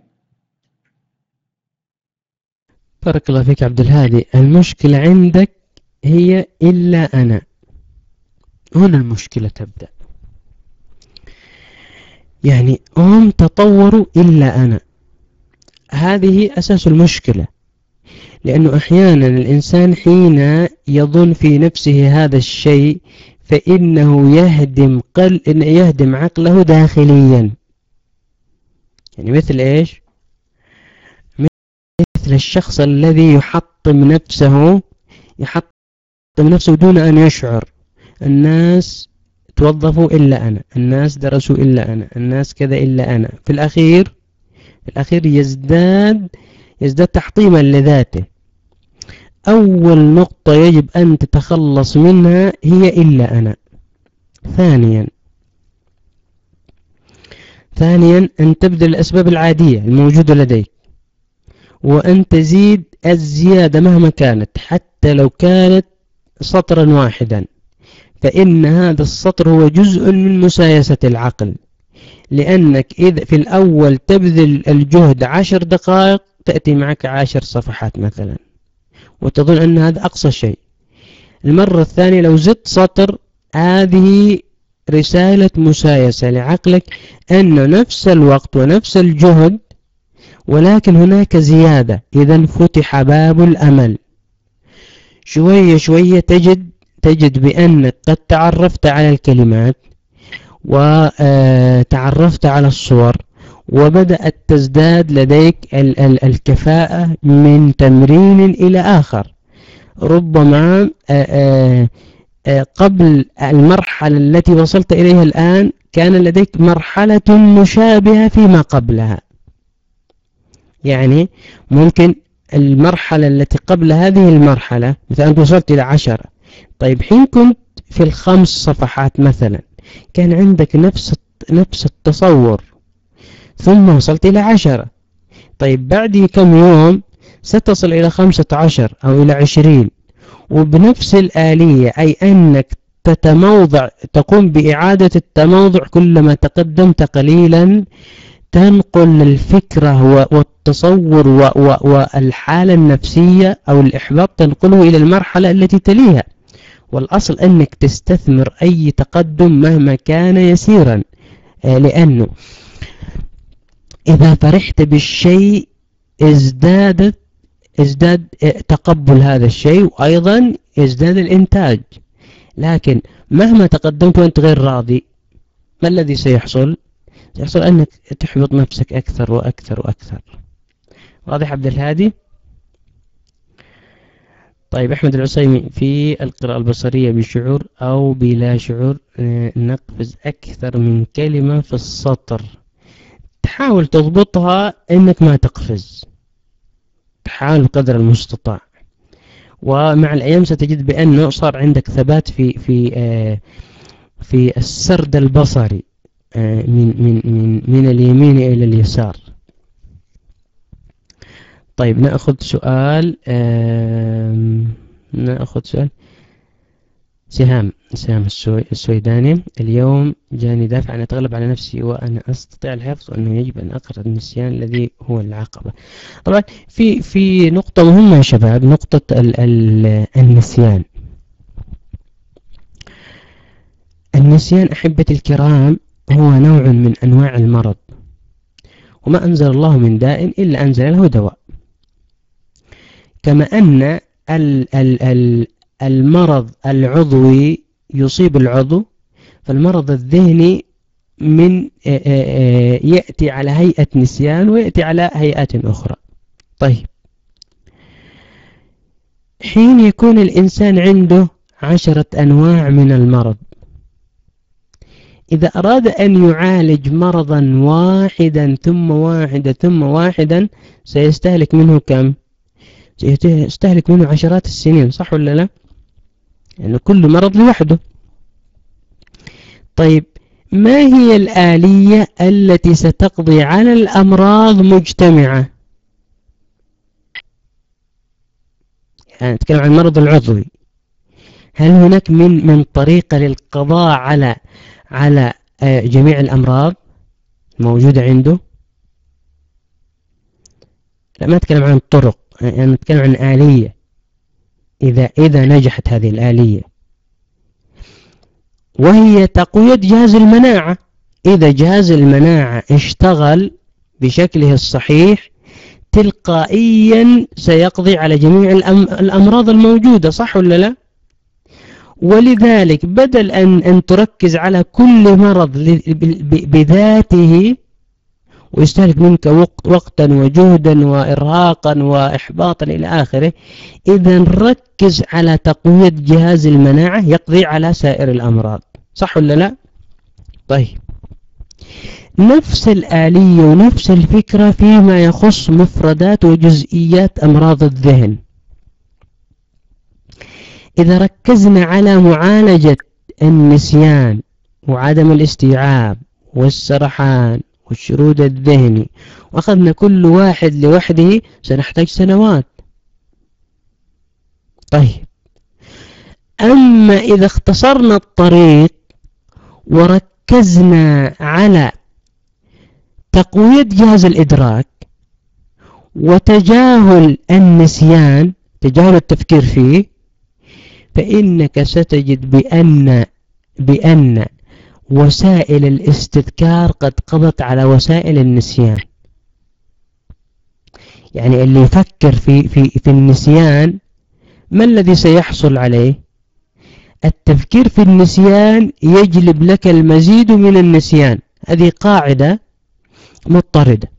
بارك الله فيك عبد الهادي. المشكلة عندك هي إلا أنا، هنا المشكلة تبدأ. يعني هم تطوروا إلا أنا، هذه أساس المشكلة. لأنه أحيانا الإنسان حين يظن في نفسه هذا الشيء فإنه يهدم قل إن يهدم عقله داخليا. يعني مثل إيش؟ مثل الشخص الذي يحطم نفسه يحطم نفسه دون أن يشعر. الناس توظفوا إلا أنا، الناس درسوا إلا أنا، الناس كذا إلا أنا. في الأخير في الأخير يزداد يزداد تحطيما لذاته. أول نقطة يجب أن تتخلص منها هي إلا أنا. ثانيا ثانيا أن تبذل الأسباب العادية الموجودة لديك، وأن تزيد الزيادة مهما كانت، حتى لو كانت سطرا واحدا، فإن هذا السطر هو جزء من مسايسة العقل. لأنك إذا في الأول تبذل الجهد عشر دقائق تأتي معك عشر صفحات مثلا، وتظن أن هذا أقصى شيء. المرة الثانية لو زدت سطر، هذه رسالة مسايسة لعقلك أن نفس الوقت ونفس الجهد، ولكن هناك زيادة. إذن فتح باب الأمل. شوية شوية تجد تجد بأنك قد تعرفت على الكلمات وتعرفت على الصور، وبدأت تزداد لديك ال ال الكفاءة من تمرين إلى آخر. ربما قبل المرحلة التي وصلت إليها الآن كان لديك مرحلة مشابهة فيما قبلها. يعني ممكن المرحلة التي قبل هذه المرحلة مثلا أنت وصلت إلى عشرة، طيب حين كنت في الخمس صفحات مثلا كان عندك نفس نفس التصور، ثم وصلت إلى عشرة، طيب بعد كم يوم ستصل إلى خمسة عشر أو إلى عشرين، وبنفس الآلية، أي أنك تتموضع تقوم بإعادة التموضع كلما تقدمت قليلا، تنقل الفكرة والتصور والحالة النفسية أو الإحباط تنقله إلى المرحلة التي تليها. والأصل أنك تستثمر أي تقدم مهما كان يسيرا، لأنه إذا فرحت بالشيء ازدادت ازداد تقبل هذا الشيء، وأيضا ازداد الإنتاج. لكن مهما تقدمت وأنت غير راضي، ما الذي سيحصل؟ سيحصل أنك تحبط نفسك أكثر وأكثر وأكثر. واضح عبد الهادي؟ طيب أحمد العسيمي، في القراءة البصرية بشعور أو بلا شعور نقفز أكثر من كلمة في السطر، تحاول تضبطها أنك ما تقفز، تحاول بقدر المستطاع، ومع الأيام ستجد بأنه صار عندك ثبات في في آه في السرد البصري آه من من من من اليمين إلى اليسار. طيب نأخذ سؤال آه نأخذ سؤال سهام سهام السوي السويداني. اليوم جاني دافع أن أتغلب على نفسي وأنا أستطيع الحفظ، وأنه يجب أن أقرأ النسيان الذي هو العقبة. طبعا في في نقطة مهمة يا شباب، نقطة ال ال النسيان. النسيان أحبتي الكرام هو نوع من أنواع المرض، وما أنزل الله من داء إلا أنزل له دواء. كما أن ال ال ال المرض العضوي يصيب العضو، فالمرض الذهني من يأتي على هيئة نسيان ويأتي على هيئات أخرى. طيب حين يكون الإنسان عنده عشرة أنواع من المرض، إذا أراد أن يعالج مرضا واحدا ثم واحدا ثم واحدا سيستهلك منه كم؟ سيستهلك منه عشرات السنين، صح ولا لا؟ لأن يعني كل مرض لوحده. طيب ما هي الآلية التي ستقضي على الأمراض مجتمعة؟ يعني نتكلم عن المرض العضوي، هل هناك من من طريقة للقضاء على على جميع الأمراض موجودة عنده؟ لا، ما نتكلم عن الطرق، يعني نتكلم عن آلية. إذا إذا نجحت هذه الآلية، وهي تقوية جهاز المناعة. إذا جهاز المناعة اشتغل بشكله الصحيح تلقائيا سيقضي على جميع الأمراض الموجودة، صح ولا لا؟ ولذلك بدل أن, أن تركز على كل مرض بذاته ويستهلك منك وقتا وجهدا وإرهاقا وإحباطا إلى آخره، إذا ركز على تقوية جهاز المناعة يقضي على سائر الأمراض، صح ولا لا؟ طيب، نفس الآلية ونفس الفكرة فيما يخص مفردات وجزئيات أمراض الذهن. إذا ركزنا على معالجة النسيان وعدم الاستيعاب والسرحان والشرود الذهني وأخذنا كل واحد لوحده سنحتاج سنوات. طيب، أما إذا اختصرنا الطريق وركزنا على تقوية جهاز الإدراك وتجاهل النسيان، تجاهل التفكير فيه، فإنك ستجد بأن بأن وسائل الاستذكار قد قضت على وسائل النسيان. يعني اللي يفكر في في في النسيان ما الذي سيحصل عليه؟ التفكير في النسيان يجلب لك المزيد من النسيان، هذه قاعدة مضطردة.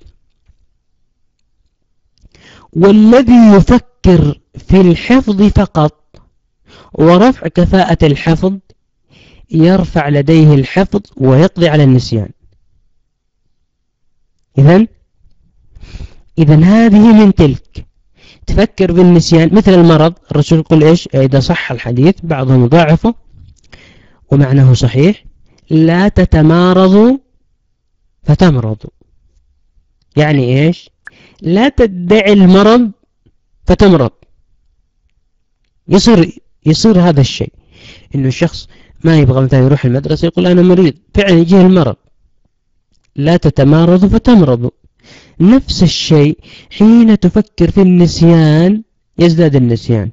والذي يفكر في الحفظ فقط ورفع كفاءة الحفظ يرفع لديه الحفظ ويقضي على النسيان. إذن إذن هذه من تلك. تفكر بالنسيان مثل المرض، الرسول يقول إيش إذا صح الحديث، بعضهم ضعفه ومعناه صحيح: لا تتمارضوا فتمرضوا. يعني إيش؟ لا تدعي المرض فتمرض. يصير يصير هذا الشيء إنه الشخص ما يبغى مثلا يروح المدرسة يقول أنا مريض، فعلا يجيه المرض. لا تتمارضوا فتمرضوا. نفس الشيء حين تفكر في النسيان يزداد النسيان.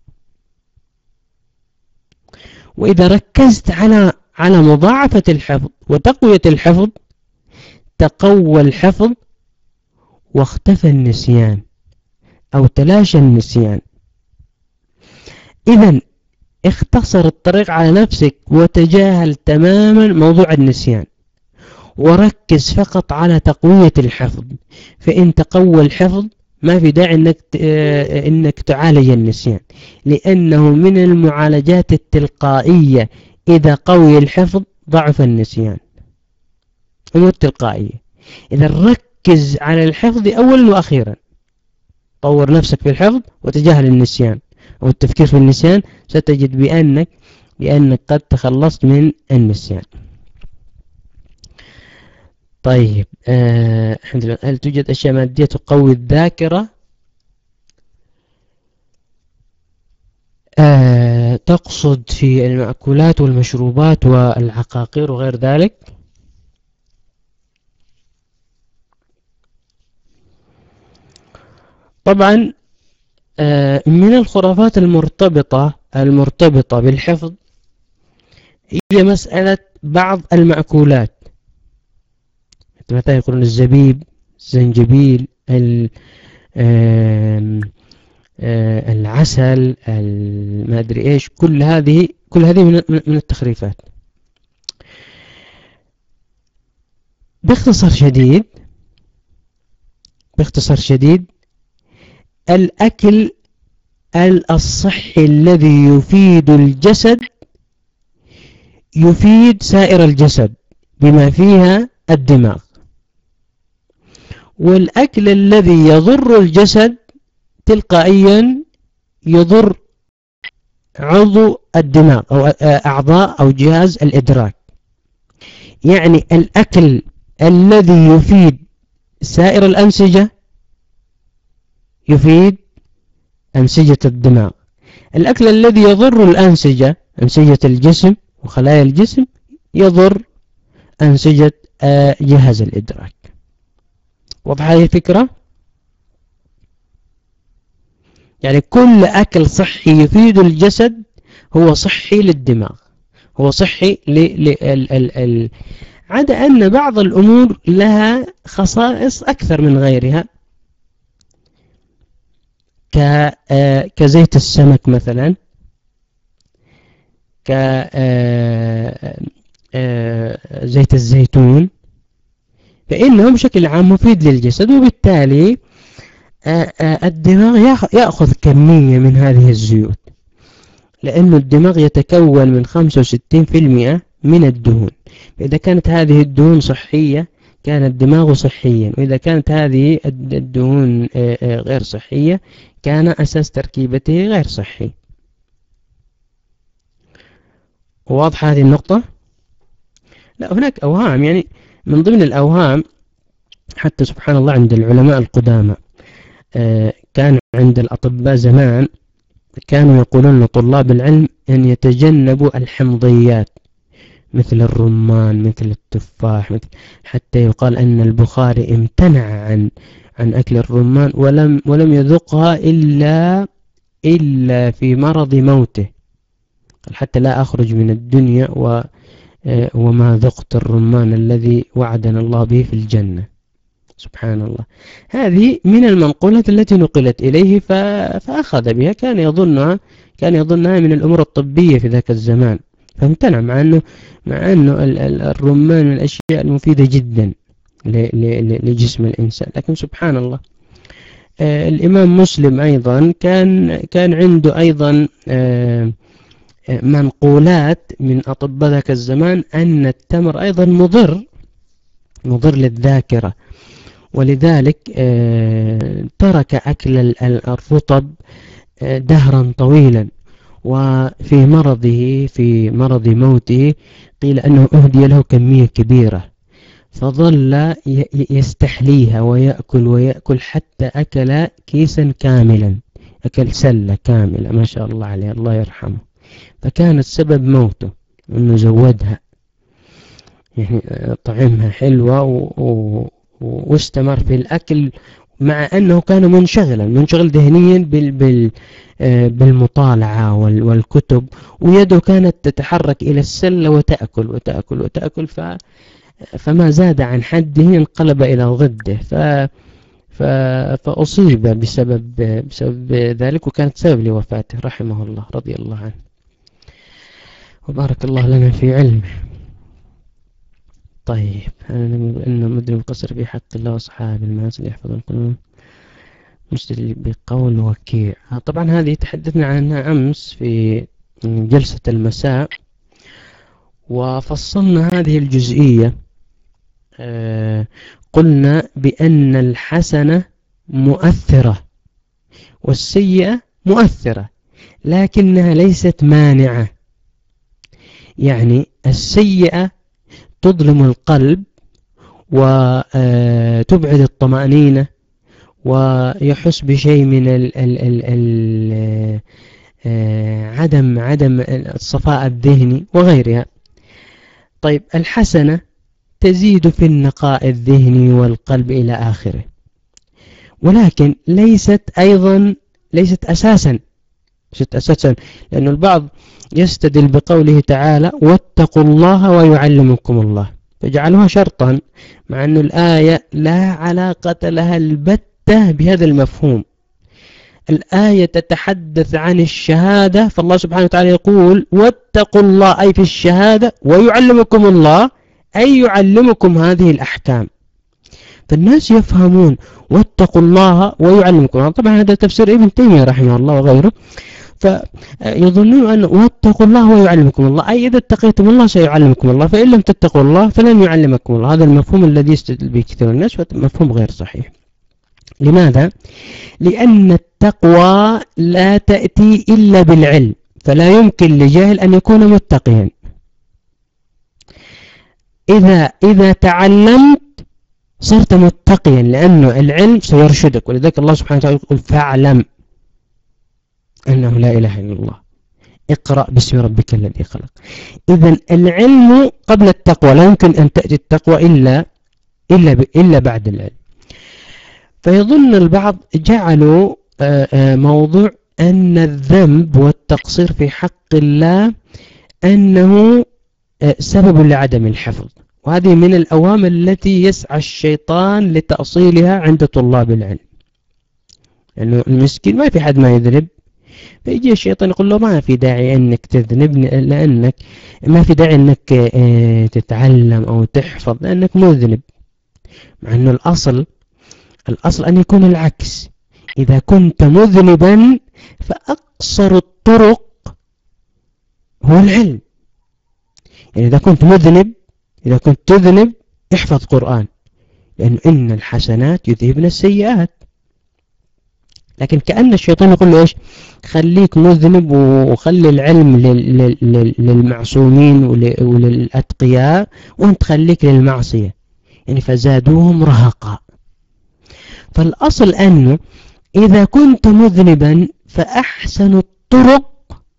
وإذا ركزت على على مضاعفة الحفظ وتقوية الحفظ تقوى الحفظ واختفى النسيان أو تلاشى النسيان. إذن اختصر الطريق على نفسك وتجاهل تماما موضوع النسيان وركز فقط على تقوية الحفظ، فإن تقوى الحفظ ما في داعي إنك إنك تعالج النسيان، لأنه من المعالجات التلقائية. إذا قوي الحفظ ضعف النسيان، أمور تلقائية. إذا ركز على الحفظ أولا وأخيرا، طور نفسك في الحفظ وتجاهل النسيان أو التفكير في النسيان، ستجد بأنك بأنك قد تخلصت من النسيان. طيب، آه الحمد لله. هل توجد أشياء مادية تقوي الذاكرة؟ آه تقصد في المأكولات والمشروبات والعقاقير وغير ذلك؟ طبعا آه من الخرافات المرتبطة المرتبطة بالحفظ هي مسألة بعض المأكولات، مثلا يقولون الزبيب، الزنجبيل، العسل، ما أدري إيش، كل هذه كل هذه من التخريفات. باختصار شديد باختصار شديد الأكل الصحي الذي يفيد الجسد يفيد سائر الجسد بما فيها الدماغ، والأكل الذي يضر الجسد تلقائيا يضر عضو الدماغ أو أعضاء أو جهاز الإدراك. يعني الأكل الذي يفيد سائر الأنسجة يفيد أنسجة الدماغ، الأكل الذي يضر الأنسجة، أنسجة الجسم وخلايا الجسم، يضر أنسجة جهاز الإدراك. واضح هذه الفكرة؟ يعني كل أكل صحي يفيد الجسد هو صحي للدماغ، هو صحي لل عدا أن بعض الأمور لها خصائص أكثر من غيرها. كزيت السمك مثلا، كزيت الزيتون، فإنه بشكل عام مفيد للجسد، وبالتالي الدماغ يأخذ كمية من هذه الزيوت، لأن الدماغ يتكون من خمسة وستين بالمئة من الدهون. إذا كانت هذه الدهون صحية كان الدماغ صحيا، وإذا كانت هذه الدهون غير صحية كان أساس تركيبته غير صحي. واضح هذه النقطة؟ لا، هناك أوهام، يعني من ضمن الأوهام حتى سبحان الله عند العلماء القدامى، كان عند الأطباء زمان كانوا يقولون لطلاب العلم أن يتجنبوا الحمضيات مثل الرمان مثل التفاح، مثل حتى يقال أن البخاري امتنع عن عن أكل الرمان ولم ولم يذقها إلا إلا في مرض موته، حتى لا أخرج من الدنيا و وما ذقت الرمان الذي وعدنا الله به في الجنة. سبحان الله. هذه من المنقولات التي نقلت إليه فأخذ بها، كان يظنها كان يظنها من الأمور الطبية في ذاك الزمان، فامتنع، مع أنه مع أنه الرمان من الأشياء المفيدة جدا لجسم الإنسان. لكن سبحان الله، الإمام مسلم أيضا كان كان عنده أيضا منقولات من أطباء ذاك الزمان أن التمر أيضا مضر مضر للذاكرة، ولذلك ترك أكل الرطب دهرا طويلا، وفي مرضه في مرض موته قيل أنه أهدي له كمية كبيرة، فظل يستحليها ويأكل ويأكل حتى أكل كيسا كاملا، أكل سلة كاملة ما شاء الله عليه الله يرحمه، فكانت سبب موته أنه زودها، يعني طعمها حلوة و... واستمر في الأكل، مع أنه كان منشغلا منشغل ذهنيا بال... بال... بالمطالعة وال... والكتب، ويده كانت تتحرك إلى السلة وتأكل وتأكل وتأكل، ف... فما زاد عن حده انقلب إلى ضده، ف... ف... فأصيب بسبب بسبب ذلك، وكانت سبب لوفاته رحمه الله رضي الله عنه، وبارك الله لنا في علمه. طيب، أنا أنه مدري مقصر في حق الله وأصحاب المعاصي يحفظ القانون مستدل بقول وكيع. طبعا هذه تحدثنا عنها أمس في جلسة المساء، وفصلنا هذه الجزئية. آه قلنا بأن الحسنة مؤثرة والسيئة مؤثرة، لكنها ليست مانعة. يعني السيئة تظلم القلب وتبعد الطمأنينة ويحس بشيء من ال ال ال ال عدم عدم الصفاء الذهني وغيرها. طيب، الحسنة تزيد في النقاء الذهني والقلب إلى آخره، ولكن ليست أيضا ليست أساسا ليست أساسا لأن البعض يستدل بقوله تعالى واتقوا الله ويعلمكم الله، فجعلوها شرطا، مع أن الآية لا علاقة لها البتة بهذا المفهوم. الآية تتحدث عن الشهادة، فالله سبحانه وتعالى يقول واتقوا الله أي في الشهادة، ويعلمكم الله أي يعلمكم هذه الأحكام. فالناس يفهمون واتقوا الله ويعلمكم الله، طبعا هذا تفسير ابن تيمية رحمه الله وغيره، فيظنون أن واتقوا الله ويعلمكم الله أي إذا اتقيتم الله سيعلمكم الله، فإن لم تتقوا الله فلن يعلمكم الله. هذا المفهوم الذي يستدل به كثير الناس، مفهوم غير صحيح. لماذا؟ لأن التقوى لا تأتي إلا بالعلم، فلا يمكن لجاهل أن يكون متقيا. إذا إذا تعلمت صرت متقيا، لأنه العلم سيرشدك، ولذلك الله سبحانه وتعالى يقول فاعلم أنه لا إله إلا الله، اقرأ باسم ربك الذي خلق. إذن العلم قبل التقوى، لا يمكن أن تأتي التقوى إلا إلا إلا بعد العلم. فيظن البعض جعلوا موضوع أن الذنب والتقصير في حق الله أنه سبب لعدم الحفظ، وهذه من الأوامر التي يسعى الشيطان لتأصيلها عند طلاب العلم. لأنه المسكين ما في حد ما يذنب، فيجي الشيطان يقول له ما في داعي أنك تذنب، لأنك ما في داعي أنك تتعلم أو تحفظ لأنك مذنب. مع أنه الأصل الأصل أن يكون العكس، إذا كنت مذنبا فأقصر الطرق هو العلم. يعني إذا كنت مذنب، إذا كنت تذنب احفظ قرآن، لأنه إن الحسنات يذهبن السيئات. لكن كأن الشيطان يقول له إيش؟ خليك مذنب وخلي العلم للمعصومين وللأتقياء وأنت خليك للمعصية، يعني فزادوهم رهقا. فالأصل أنه إذا كنت مذنبا فأحسن الطرق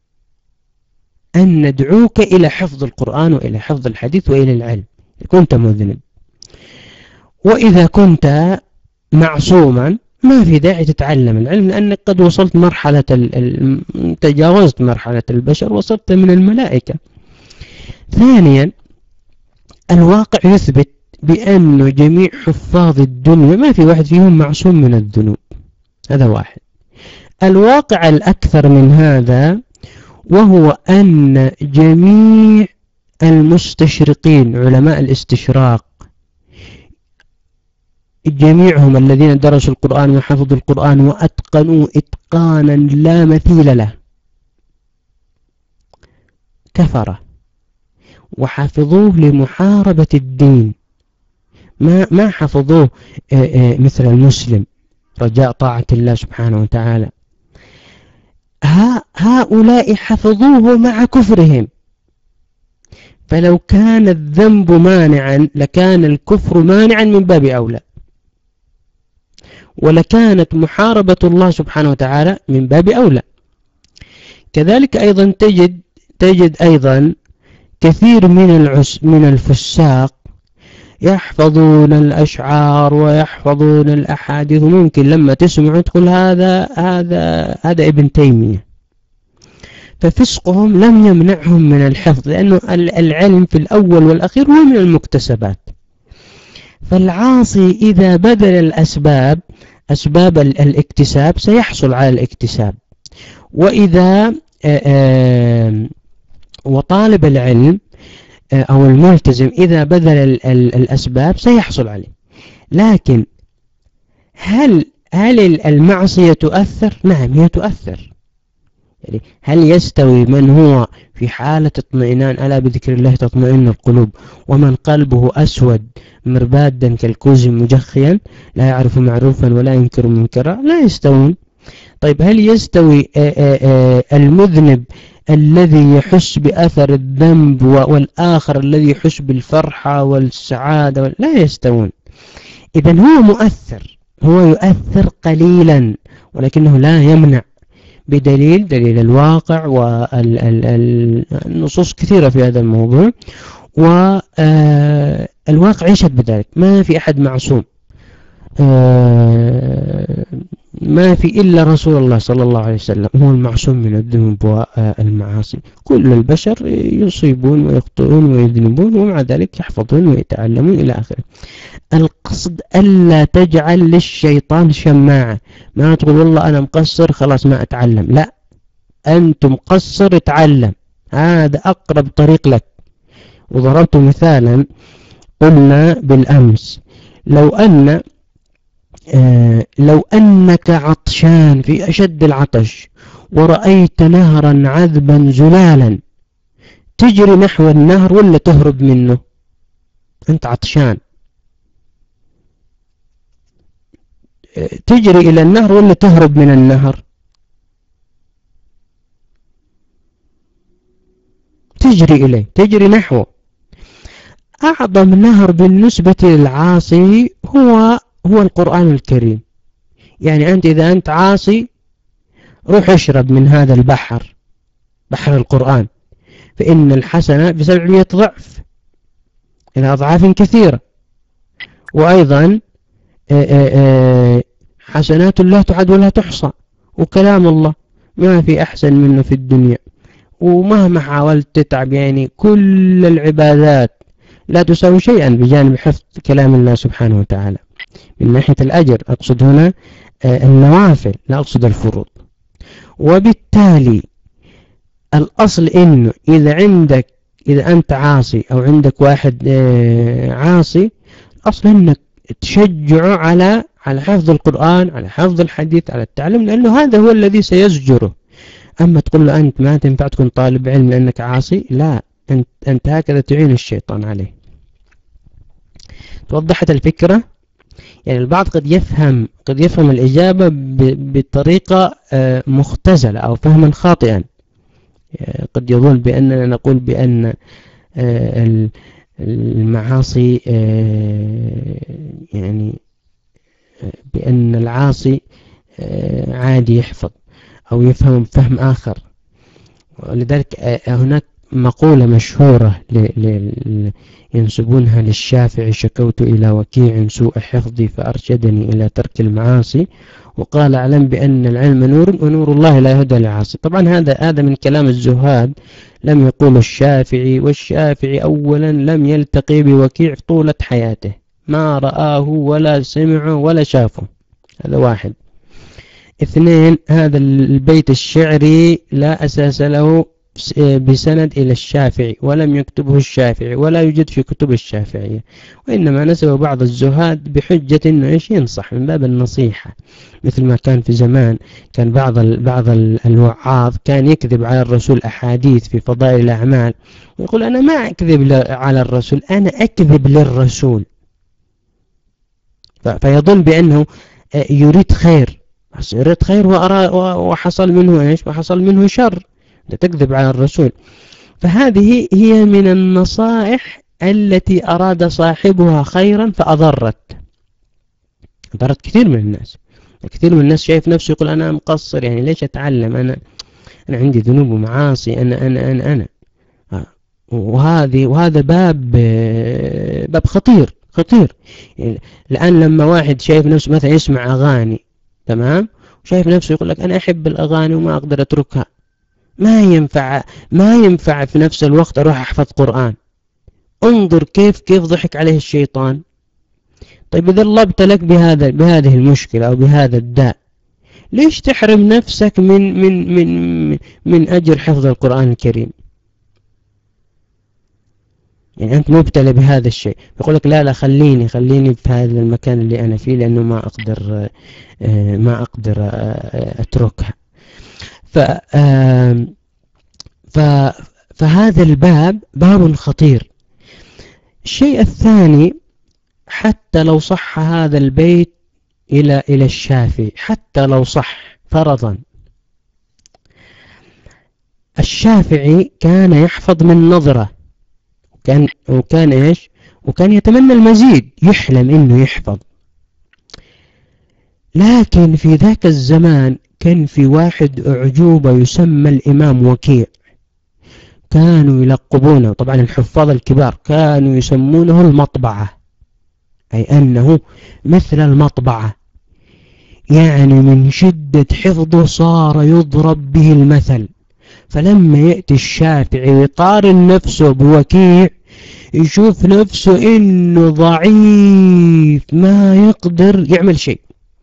أن ندعوك إلى حفظ القرآن وإلى حفظ الحديث وإلى العلم إذا كنت مذنب. وإذا كنت معصوما ما في داعي تتعلم العلم، لأنك قد وصلت مرحلة ال... تجاوزت مرحلة البشر، وصلت من الملائكة. ثانيا الواقع يثبت بأن جميع حفاظ الدنيا ما في واحد فيهم معصوم من الذنوب، هذا واحد. الواقع الأكثر من هذا وهو أن جميع المستشرقين علماء الاستشراق جميعهم الذين درسوا القرآن وحفظوا القرآن وأتقنوا إتقانا لا مثيل له كفرة وحفظوه لمحاربة الدين، ما ما حفظوه مثل المسلم رجاء طاعة الله سبحانه وتعالى. هؤلاء حفظوه مع كفرهم، فلو كان الذنب مانعا لكان الكفر مانعا من باب أولى، ولكانت محاربة الله سبحانه وتعالى من باب أولى. كذلك أيضا تجد تجد أيضا كثير من العس من الفساق يحفظون الأشعار ويحفظون الأحاديث، ممكن لما تسمع تقول هذا هذا هذا ابن تيمية. ففسقهم لم يمنعهم من الحفظ، لأنه العلم في الأول والأخير هو من المكتسبات. فالعاصي إذا بذل الأسباب أسباب الاكتساب سيحصل على الاكتساب، وإذا وطالب العلم أو الملتزم إذا بذل الأسباب سيحصل عليه. لكن هل هل المعصية تؤثر؟ نعم هي تؤثر. يعني هل يستوي من هو في حالة اطمئنان ألا بذكر الله تطمئن القلوب ومن قلبه أسود مربادا كالكوز مجخيا لا يعرف معروفا ولا ينكر منكرا؟ لا يستوون. طيب هل يستوي المذنب الذي يحس بأثر الذنب والآخر الذي يحس بالفرحة والسعادة؟ لا يستوون. إذن هو مؤثر، هو يؤثر قليلا ولكنه لا يمنع، بدليل دليل الواقع والنصوص كثيرة في هذا الموضوع، والواقع يشهد بذلك. ما في أحد معصوم، ما في إلا رسول الله صلى الله عليه وسلم هو المعصوم من الذنوب والمعاصي. كل البشر يصيبون ويخطئون ويذنبون ومع ذلك يحفظون ويتعلمون إلى آخره. القصد ألا تجعل للشيطان شماعة، ما تقول والله أنا مقصر خلاص ما أتعلم، لا، أنت مقصر اتعلم، هذا أقرب طريق لك. وضربت مثالا قلنا بالأمس لو أن آه لو أنك عطشان في أشد العطش ورأيت نهرا عذبا زلالا، تجري نحو النهر ولا تهرب منه؟ أنت عطشان، آه تجري إلى النهر ولا تهرب من النهر؟ تجري إليه، تجري نحوه. أعظم نهر بالنسبة للعاصي هو هو القرآن الكريم. يعني أنت إذا أنت عاصي روح اشرب من هذا البحر، بحر القرآن، فإن الحسنة بسبعمائة ضعف إلى أضعاف كثيرة. وأيضا حسنات لا تعد ولا تحصى، وكلام الله ما في أحسن منه في الدنيا. ومهما حاولت تتعب يعني كل العبادات لا تساوي شيئا بجانب حفظ كلام الله سبحانه وتعالى من ناحية الأجر. أقصد هنا النوافل، لا أقصد الفروض. وبالتالي الأصل إنه إذا عندك إذا أنت عاصي أو عندك واحد عاصي، الأصل إنك تشجعه على على حفظ القرآن، على حفظ الحديث، على التعلم، لأنه هذا هو الذي سيزجره. أما تقول له أنت ما تنفع تكون طالب علم لأنك عاصي، لا، أنت, أنت هكذا تعين الشيطان عليه. توضحت الفكرة؟ يعني البعض قد يفهم قد يفهم الإجابة بطريقة مختزلة أو فهما خاطئا. قد يظن بأننا نقول بأن المعاصي يعني بأن العاصي عادي يحفظ أو يفهم فهم آخر. ولذلك هناك مقولة مشهورة ينسبونها للشافعي: شكوت إلى وكيع سوء حفظي فأرشدني إلى ترك المعاصي، وقال أعلم بأن العلم نور ونور الله لا يهدى لعاصي. طبعا هذا هذا من كلام الزهاد، لم يقول الشافعي، والشافعي أولا لم يلتقي بوكيع طولة حياته، ما رآه ولا سمعه ولا شافه. هذا واحد. اثنين، هذا البيت الشعري لا أساس له بسند إلى الشافعي، ولم يكتبه الشافعي ولا يوجد في كتب الشافعية، وإنما نسبه بعض الزهاد بحجة إنه إيش ينصح من باب النصيحة، مثل ما كان في زمان كان بعض ال بعض ال الوعاظ كان يكذب على الرسول أحاديث في فضائل الأعمال، ويقول أنا ما أكذب على الرسول، أنا أكذب للرسول، فيظن بأنه يريد خير، يريد خير وحصل منه إيش؟ وحصل منه شر، تكذب على الرسول. فهذه هي من النصائح التي أراد صاحبها خيرا فأضرت أضرت كثير من الناس. كثير من الناس شايف نفسه يقول أنا مقصر، يعني ليش أتعلم، أنا أنا عندي ذنوب ومعاصي، أنا أنا أنا أنا وهذه وهذا باب باب خطير خطير. يعني الآن لما واحد شايف نفسه مثلا يسمع أغاني، تمام، وشايف نفسه يقول لك أنا أحب الأغاني وما أقدر أتركها، ما ينفع ما ينفع في نفس الوقت أروح أحفظ قرآن. انظر كيف كيف ضحك عليه الشيطان. طيب إذا الله ابتلك بهذا بهذه المشكلة أو بهذا الداء، ليش تحرم نفسك من من من من أجر حفظ القرآن الكريم؟ يعني أنت مبتلى بهذا الشيء، يقول لك لا لا خليني خليني في هذا المكان اللي أنا فيه لأنه ما أقدر ما أقدر أتركها. ف ف فهذا الباب باب خطير. الشيء الثاني، حتى لو صح هذا البيت إلى إلى الشافعي، حتى لو صح فرضا، الشافعي كان يحفظ من نظرة، وكان وكان إيش وكان يتمنى المزيد، يحلم إنه يحفظ. لكن في ذاك الزمان كان في واحد أعجوبة يسمى الإمام وكيع، كانوا يلقبونه، طبعا الحفاظ الكبار كانوا يسمونه المطبعة، أي أنه مثل المطبعة، يعني من شدة حفظه صار يضرب به المثل. فلما يأتي الشافعي ويقارن نفسه بوكيع، يشوف نفسه إنه ضعيف ما يقدر يعمل شيء.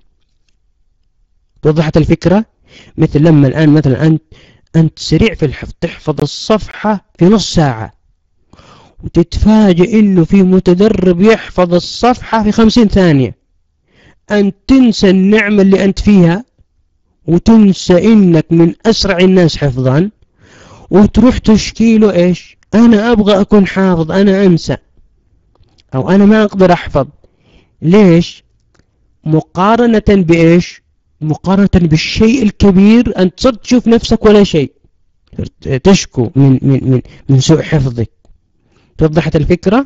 توضحت الفكرة؟ مثل لما الآن مثلا أنت أنت سريع في الحفظ، تحفظ الصفحة في نص ساعة، وتتفاجئ إنه في متدرب يحفظ الصفحة في خمسين ثانية، أنت تنسى النعمة اللي أنت فيها، وتنسى إنك من أسرع الناس حفظا، وتروح تشكيله إيش؟ أنا أبغى أكون حافظ، أنا أنسى، أو أنا ما أقدر أحفظ. ليش؟ مقارنة بإيش؟ مقارنة بالشيء الكبير، أنت صرت تشوف نفسك ولا شيء، تشكو من من من من سوء حفظك. توضحت الفكرة؟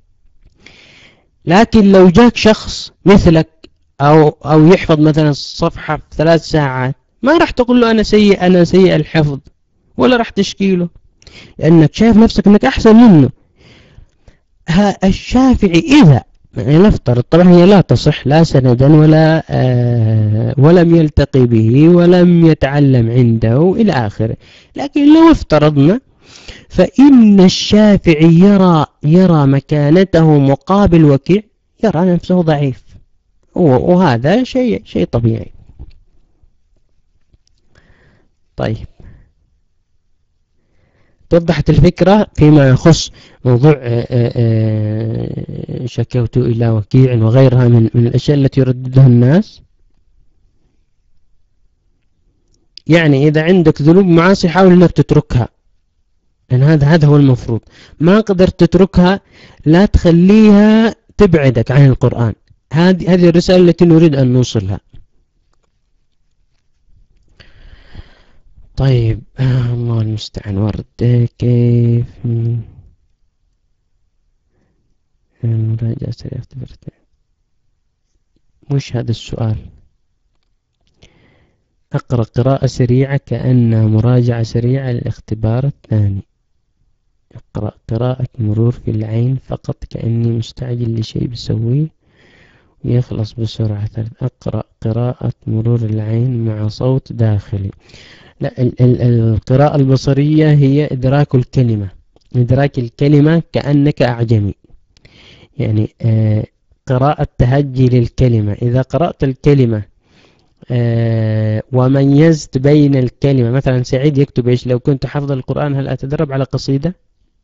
لكن لو جاك شخص مثلك أو أو يحفظ مثلا الصفحة في ثلاث ساعات، ما راح تقول له أنا سيء أنا سيء الحفظ، ولا راح تشكيله، لأنك شايف نفسك أنك أحسن منه. ها الشافعي إذا يعني نفترض، طبعا هي لا تصح لا سندا ولا آه ولم يلتقي به ولم يتعلم عنده إلى آخره، لكن لو افترضنا فإن الشافعي يرى يرى مكانته مقابل وكيع، يرى نفسه ضعيف، وهذا شيء شيء طبيعي. طيب توضحت الفكرة فيما يخص موضوع شكوت إلى وكيع وغيرها من من الأشياء التي يرددها الناس. يعني إذا عندك ذنوب معاصي حاول أنك تتركها، لأن هذا هذا هو المفروض. ما قدرت تتركها لا تخليها تبعدك عن القرآن. هذه هذه الرسالة التي نريد أن نوصلها. طيب آه الله المستعان. ورد كيف مراجعة سريعة؟ وش هذا السؤال؟ أقرأ قراءة سريعة كأنها مراجعة سريعة للاختبار الثاني. أقرأ قراءة مرور في العين فقط كأني مستعجل لشيء بسويه ويخلص بسرعة. أقرأ قراءة مرور العين مع صوت داخلي. لا، ال ال القراءة البصرية هي إدراك الكلمة، إدراك الكلمة كأنك أعجمي. يعني آه قراءة تهجي للكلمة. إذا قرأت الكلمة آه وميزت بين الكلمة، مثلا سعيد يكتب إيش؟ لو كنت حفظ القرآن هل أتدرب على قصيدة؟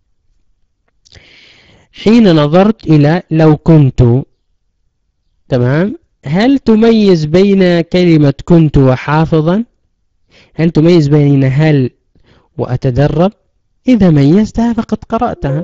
حين نظرت إلى لو كنت، تمام، هل تميز بين كلمة كنت وحافظا؟ هل تميز بين هل وأتدرب؟ إذا ميزتها فقد قرأتها.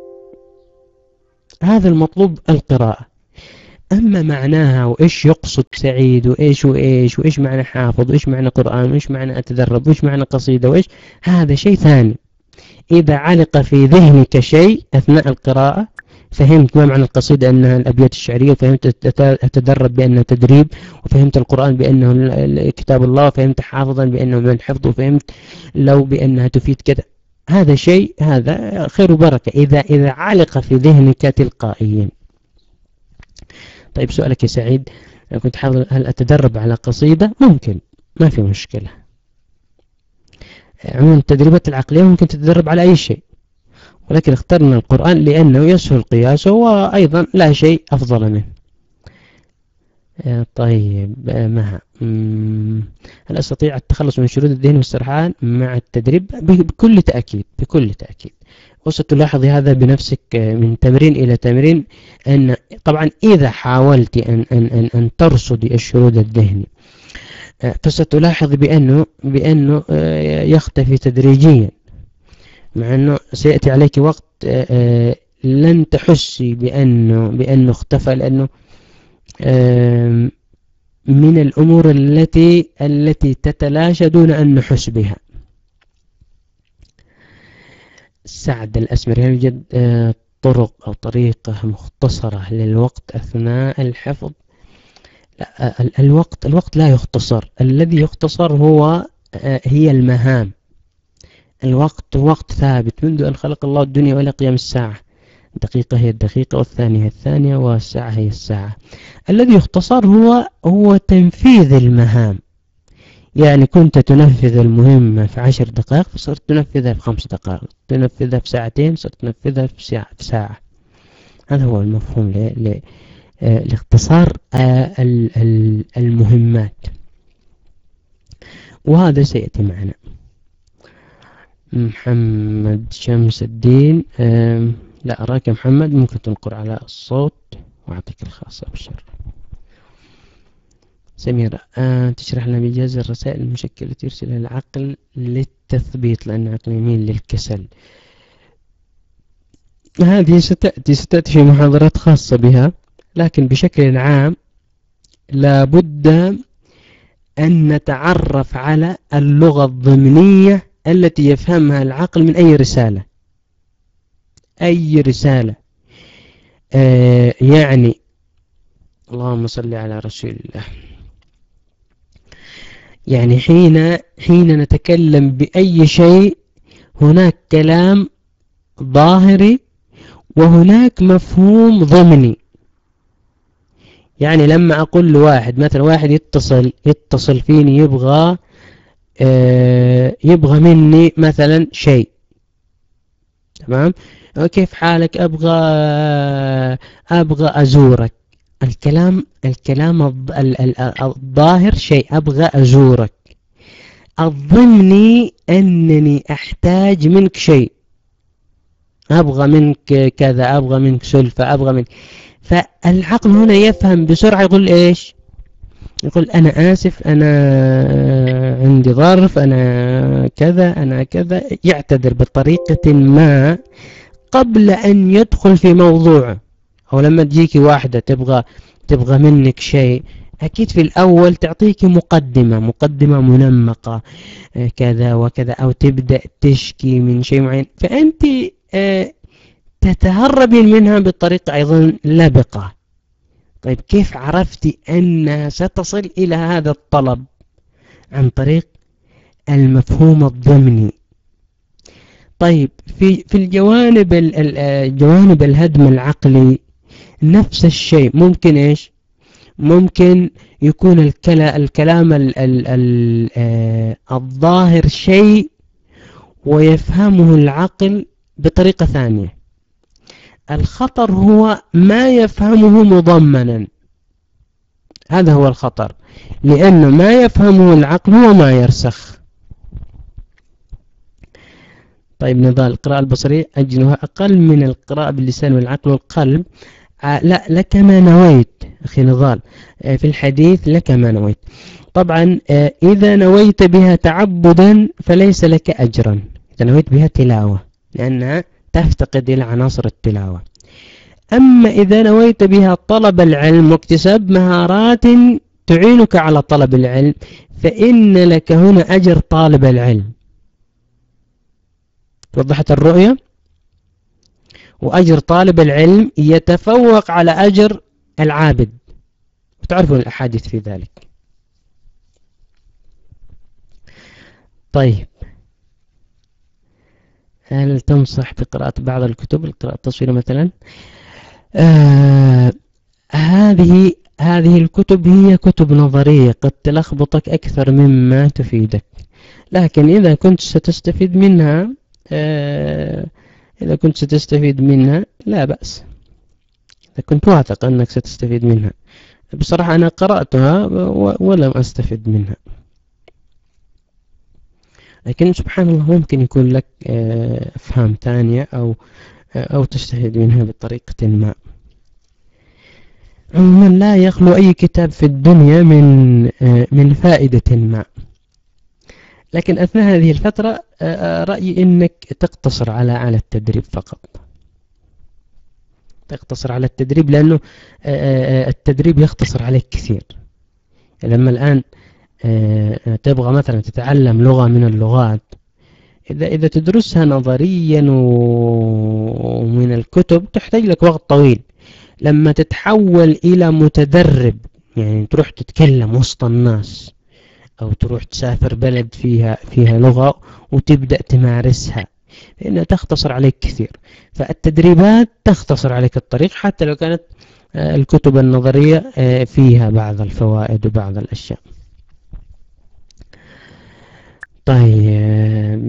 هذا المطلوب القراءة. أما معناها وإيش يقصد سعيد وإيش وإيش وإيش معنى حافظ وإيش معنى قرآن وإيش معنى أتدرب وإيش معنى قصيدة وإيش، هذا شيء ثاني. إذا علق في ذهنك شيء أثناء القراءة، فهمت ما معنى القصيدة أنها الأبيات الشعرية، وفهمت أتدرب بأنه تدريب، وفهمت القرآن بأنه كتاب الله، وفهمت حافظا بأنه من حفظ، وفهمت لو بأنها تفيد كذا، هذا شيء، هذا خير وبركة إذا إذا علق في ذهنك تلقائيا. طيب سؤالك يا سعيد، كنت حافظ هل أتدرب على قصيدة؟ ممكن، ما في مشكلة. عموما التدريبات العقلية ممكن تتدرب على أي شيء، ولكن اخترنا القرآن لأنه يسهل قياسه وأيضا لا شيء أفضل منه. طيب مها، هل أستطيع التخلص من شرود الذهن والسرحان مع التدريب؟ بكل تأكيد، بكل تأكيد. وستلاحظ هذا بنفسك من تمرين إلى تمرين، أن طبعا إذا حاولت أن, أن, أن, أن ترصدي الشرود الذهني فستلاحظ بأنه, بأنه يختفي تدريجيا، مع أنه سيأتي عليك وقت لن تحسي بأنه, بأنه اختفى، لأنه من الأمور التي التي تتلاشى دون أن نحس بها. سعد الأسمري، هل يوجد طرق أو طريقة مختصرة للوقت أثناء الحفظ؟ لا، الوقت الوقت لا يختصر. الذي يختصر هو هي المهام. الوقت وقت ثابت منذ أن خلق الله الدنيا وإلى قيام الساعة. دقيقة هي الدقيقة، والثانية هي الثانية، والساعة هي الساعة. الذي يختصر هو هو تنفيذ المهام. يعني كنت تنفذ المهمة في عشر دقائق فصرت تنفذها في خمس دقائق، تنفذها في ساعتين صرت تنفذها في ساعة, في ساعة. هذا هو المفهوم ل... ل... لاختصار المهمات، وهذا سيأتي معنا. محمد شمس الدين، لا أراك محمد، ممكن تنقر على الصوت وأعطيك الخاصة بالشر. سميرة، آه تشرح لنا بإيجاز الرسائل المشكلة التي يرسلها العقل للتثبيت، لأن العقل يميل للكسل. هذه ستأتي ستأتي في محاضرات خاصة بها، لكن بشكل عام لابد أن نتعرف على اللغة الضمنية التي يفهمها العقل من أي رسالة. أي رسالة آه يعني اللهم صل على رسول الله. يعني حين حين نتكلم بأي شيء هناك كلام ظاهري وهناك مفهوم ضمني. يعني لما أقول لواحد مثلا، واحد يتصل يتصل فيني يبغى آه يبغى مني مثلا شيء، تمام، كيف حالك، أبغى أبغى أزورك. الكلام الكلام الظاهر شيء، أبغى أزورك. الضمني أنني أحتاج منك شيء، أبغى منك كذا، أبغى منك سلفة، أبغى منك. فالعقل هنا يفهم بسرعة، يقول إيش؟ يقول أنا آسف، أنا عندي ظرف، أنا كذا، أنا كذا، يعتذر بطريقة ما قبل أن يدخل في موضوعه. أو لما تجيك واحدة تبغى تبغى منك شيء، أكيد في الأول تعطيك مقدمة مقدمة منمقة كذا وكذا، أو تبدأ تشكي من شيء معين، فأنت تتهربين منها بطريقة أيضا لبقة. طيب كيف عرفتي أنها ستصل إلى هذا الطلب؟ عن طريق المفهوم الضمني. طيب في في الجوانب جوانب الهدم العقلي نفس الشيء. ممكن إيش؟ ممكن يكون الكلا الكلام ال ال ال الظاهر شيء ويفهمه العقل بطريقة ثانية. الخطر هو ما يفهمه مضمنا، هذا هو الخطر، لأن ما يفهمه العقل هو ما يرسخ. طيب نضال، القراءة البصرية أجلها أقل من القراءة باللسان والعقل والقلب. آه لا، لك ما نويت أخي نضال، آه في الحديث لك ما نويت. طبعا آه إذا نويت بها تعبدا فليس لك أجرا، إذا نويت بها تلاوة لأنها تفتقد إلى عناصر التلاوة. أما إذا نويت بها طلب العلم واكتساب مهارات تعينك على طلب العلم، فإن لك هنا أجر طالب العلم. وضحت الرؤية؟ وأجر طالب العلم يتفوق على أجر العابد، وتعرفون الأحاديث في ذلك. طيب، هل تنصح بقراءة بعض الكتب، القراءة التصويرية مثلا؟ آه هذه هذه الكتب هي كتب نظرية قد تلخبطك أكثر مما تفيدك، لكن إذا كنت ستستفيد منها آه إذا كنت ستستفيد منها لا بأس، إذا كنت واثق أنك ستستفيد منها. بصراحة أنا قرأتها ولم أستفيد منها، لكن سبحان الله ممكن يكون لك أفهام ثانية أو أو تستفيد منها بطريقة ما. عموما لا يخلو أي كتاب في الدنيا من من فائدة ما، لكن أثناء هذه الفترة رأيي أنك تقتصر على على التدريب فقط، تقتصر على التدريب، لأنه التدريب يختصر عليك كثير. لما الآن تبغى مثلا تتعلم لغة من اللغات، إذا إذا تدرسها نظريا ومن الكتب تحتاج لك وقت طويل. لما تتحول إلى متدرب، يعني تروح تتكلم وسط الناس أو تروح تسافر بلد فيها فيها لغة وتبدأ تمارسها، لأنها تختصر عليك كثير. فالتدريبات تختصر عليك الطريق، حتى لو كانت الكتب النظرية فيها بعض الفوائد وبعض الأشياء. طيب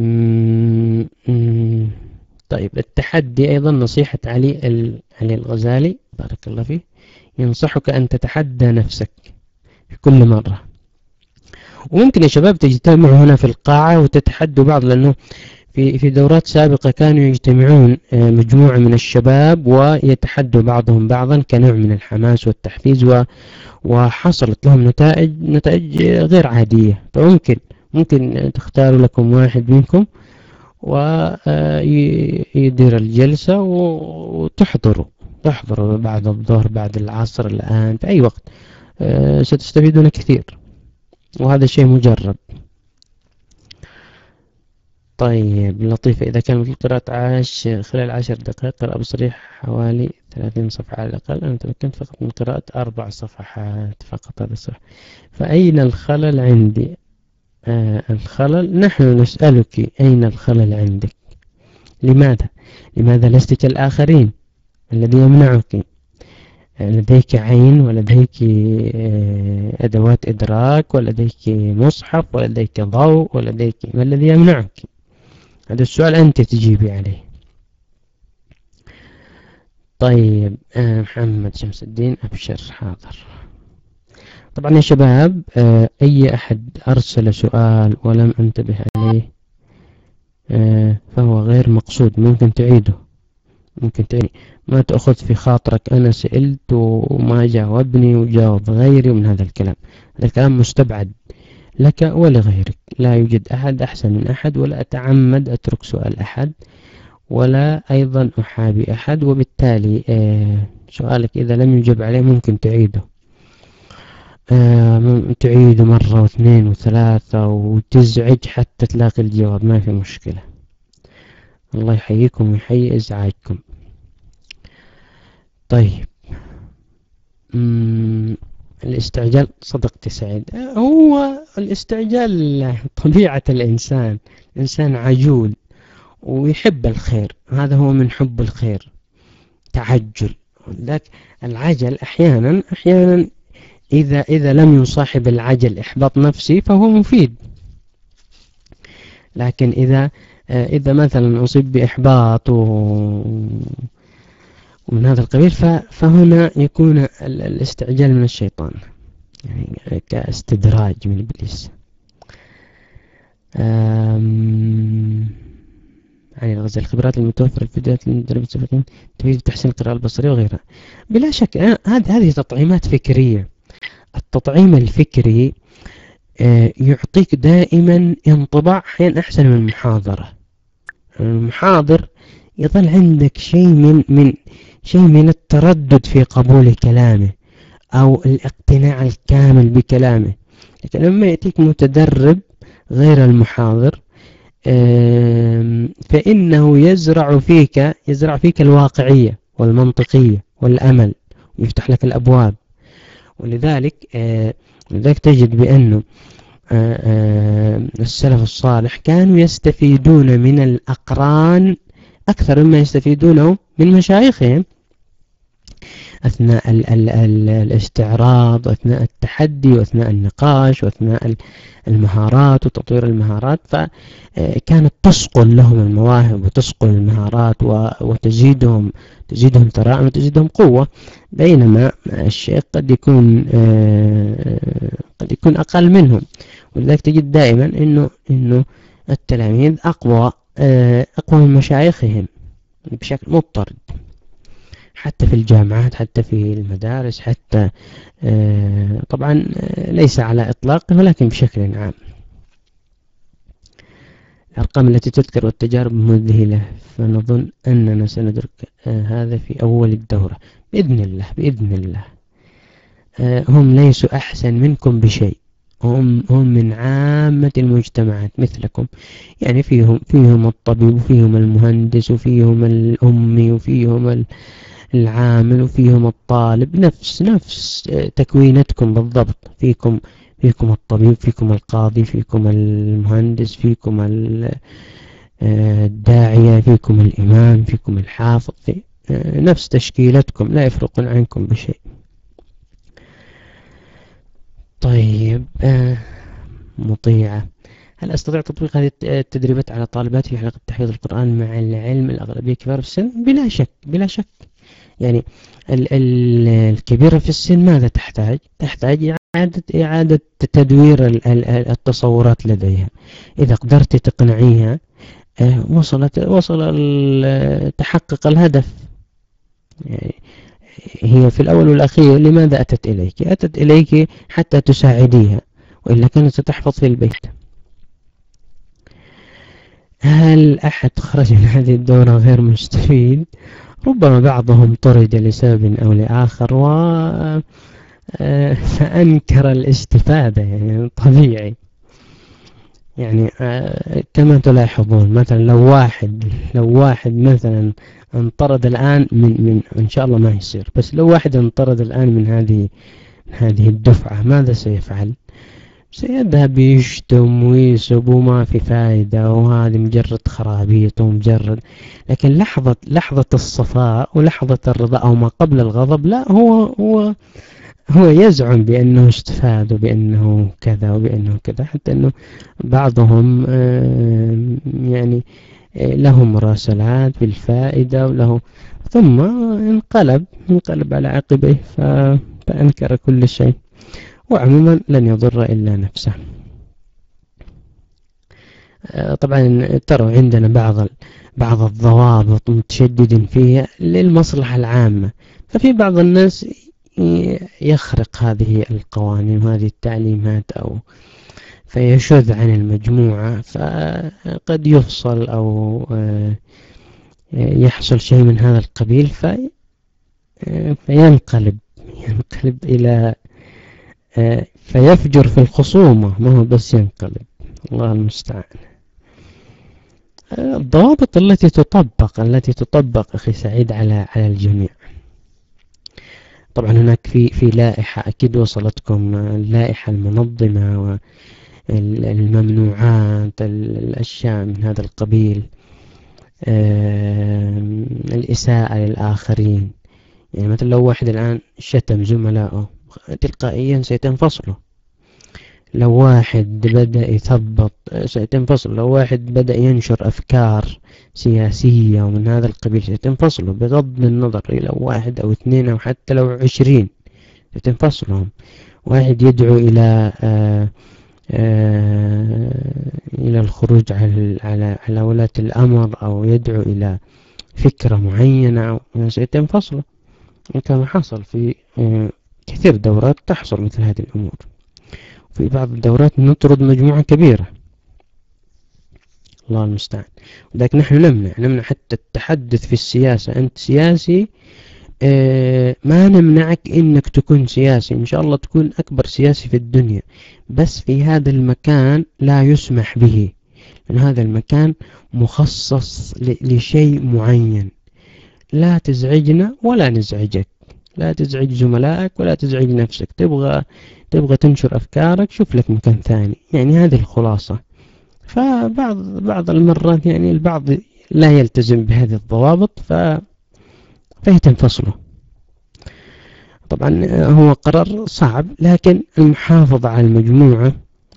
طيب التحدي أيضا نصيحة علي علي الغزالي بارك الله فيه، ينصحك أن تتحدى نفسك في كل مرة. وممكن يا شباب تجتمعوا هنا في القاعة وتتحدوا بعض، لأنه في في دورات سابقة كانوا يجتمعون مجموعة من الشباب ويتحدوا بعضهم بعضا كنوع من الحماس والتحفيز، وحصلت لهم نتائج نتائج غير عادية. فممكن ممكن تختاروا لكم واحد منكم ويدير الجلسة وتحضروا تحضروا بعد الظهر بعد العصر الآن في أي وقت، ستستفيدون كثير، وهذا شيء مجرب. طيب لطيفة، إذا كان مثل قراءة عاش خلال عشر دقائق قراءة بصريح حوالي ثلاثين صفحة على الأقل، أنا تمكنت فقط من قراءة أربع صفحات فقط، هذا صح. فأين الخلل عندي؟ آه الخلل، نحن نسألك أين الخلل عندك؟ لماذا؟ لماذا لست كالآخرين؟ الذي يمنعك لديك عين ولديك أدوات إدراك ولديك مصحف ولديك ضوء ولديك، ما الذي يمنعك؟ هذا السؤال أنت تجيبي عليه. طيب محمد شمس الدين أبشر، حاضر. طبعا يا شباب، آه، أي أحد أرسل سؤال ولم أنتبه عليه آه، فهو غير مقصود. ممكن تعيده، ممكن تعيده. ما تأخذ في خاطرك أنا سئلت وما جاوبني وجاوب غيري من هذا الكلام. هذا الكلام مستبعد لك ولغيرك. لا يوجد أحد أحسن من أحد، ولا أتعمد أترك سؤال أحد، ولا أيضا أحابي أحد. وبالتالي آه، سؤالك إذا لم يجب عليه ممكن تعيده، آه، تعيده مرة واثنين وثلاثة وتزعج حتى تلاقي الجواب، ما في مشكلة. الله يحييكم ويحيي إزعاجكم. طيب، مم، الاستعجال، صدقت سعيد، هو الاستعجال طبيعة الإنسان. الإنسان عجول ويحب الخير، هذا هو من حب الخير، تعجل. لذلك العجل أحيانا أحيانا إذا إذا لم يصاحب العجل إحباط نفسي فهو مفيد. لكن إذا إذا مثلا أصيب بإحباط ومن هذا القبيل فهنا يكون الاستعجال من الشيطان، يعني كاستدراج من إبليس. يعني الغزل، الخبرات المتوفرة في الفيديوهات المدربة السابقين تفيد تحسين القراءة البصرية وغيرها. بلا شك هذه هذه تطعيمات فكرية. التطعيم الفكري يعطيك دائما انطباع أحيانا أحسن من المحاضرة. المحاضر يظل عندك شيء من من شيء من التردد في قبول كلامه أو الاقتناع الكامل بكلامه. لكن لما يأتيك متدرب غير المحاضر فإنه يزرع فيك يزرع فيك الواقعية والمنطقية والأمل، ويفتح لك الأبواب. ولذلك لذلك تجد بأنه السلف الصالح كانوا يستفيدون من الأقران أكثر مما يستفيدونه من مشايخهم أثناء ال ال ال الاستعراض، وأثناء التحدي، وأثناء النقاش، وأثناء المهارات وتطوير المهارات. فكانت تسقل لهم المواهب وتسقل المهارات وتزيدهم تزيدهم ثراء وتزيدهم قوة. بينما الشيخ قد يكون قد يكون أقل منهم. ولذلك تجد دائما إنه إنه التلاميذ أقوى أقوى من مشايخهم بشكل مضطرد، حتى في الجامعات، حتى في المدارس، حتى طبعا ليس على إطلاقه ولكن بشكل عام. الأرقام التي تذكر والتجارب مذهلة، فنظن أننا سندرك هذا في أول الدورة بإذن الله. بإذن الله هم ليسوا أحسن منكم بشيء، هم هم من عامة المجتمعات مثلكم. يعني فيهم فيهم الطبيب، وفيهم المهندس، وفيهم الأمي، وفيهم العامل، وفيهم الطالب، نفس نفس تكوينتكم بالضبط. فيكم فيكم الطبيب، فيكم القاضي، فيكم المهندس، فيكم الداعية، فيكم الإمام، فيكم الحافظ، في نفس تشكيلتكم، لا يفرقون عنكم بشيء. طيب، مطيعة، هل أستطيع تطبيق هذه التدريبات على طالباتي في حلقة تحفيظ القرآن مع العلم الأغلبية كبار في السن؟ بلا شك بلا شك. يعني ال ال الكبيرة في السن ماذا تحتاج؟ تحتاج إعادة إعادة تدوير ال ال التصورات لديها. إذا قدرت تقنعيها وصلت وصل تحقق الهدف. يعني هي في الأول والأخير لماذا أتت إليك؟ أتت إليك حتى تساعديها، وإلا كانت ستحفظ في البيت. هل أحد خرج من هذه الدورة غير مستفيد؟ ربما بعضهم طرد لسبب أو لآخر و فأنكر الاستفادة، يعني طبيعي. يعني كما تلاحظون مثلا لو واحد لو واحد مثلا انطرد الآن من من إن شاء الله ما يصير، بس لو واحد انطرد الآن من هذه من هذه الدفعة ماذا سيفعل؟ سيذهب يشتم ويسب وما في فائدة، وهذه مجرد خرابيط ومجرد. لكن لحظة لحظة الصفاء ولحظة الرضا أو ما قبل الغضب، لا، هو هو هو يزعم بأنه استفاد وبأنه كذا وبأنه كذا، حتى أنه بعضهم يعني له مراسلات بالفائدة وله، ثم انقلب انقلب على عقبيه فأنكر كل شيء. وعموما لن يضر إلا نفسه. طبعا ترى عندنا بعض بعض الضوابط متشدد فيها للمصلحة العامة، ففي بعض الناس يخرق هذه القوانين وهذه التعليمات أو فيشذ عن المجموعة، فقد يفصل أو يحصل شيء من هذا القبيل في فينقلب ينقلب إلى فيفجر في الخصومة، ما هو بس ينقلب، الله المستعان. الضوابط التي تطبق التي تطبق أخي سعيد على على الجميع. طبعا هناك في في لائحة أكيد وصلتكم، اللائحة المنظمة والممنوعات، الأشياء من هذا القبيل، الإساءة للآخرين. يعني مثلا لو واحد الآن شتم زملائه تلقائيا سيتنفصله، لو واحد بدأ يثبط سيتنفصل، لو واحد بدأ ينشر أفكار سياسية ومن هذا القبيل سيتنفصله، بغض النظر لو واحد أو اثنين أو حتى لو عشرين سيتنفصلهم. واحد يدعو إلى آآ آآ إلى الخروج على على على ولاة الأمر أو يدعو إلى فكرة معينة سيتنفصله، كما حصل في كثير دورات تحصل مثل هذه الأمور. في بعض الدورات نطرد مجموعة كبيرة، الله المستعان. ولكن نحن نمنع نمنع حتى التحدث في السياسة. أنت سياسي، اه ما نمنعك إنك تكون سياسي، إن شاء الله تكون أكبر سياسي في الدنيا، بس في هذا المكان لا يسمح به، لأن هذا المكان مخصص لشيء معين. لا تزعجنا ولا نزعجك، لا تزعج زملائك ولا تزعج نفسك. تبغى تبغى تنشر أفكارك، شوف لك مكان ثاني. يعني هذه الخلاصة. فبعض بعض المرات يعني البعض لا يلتزم بهذه الضوابط ف فيتنفصله. طبعا هو قرار صعب، لكن المحافظة على المجموعة،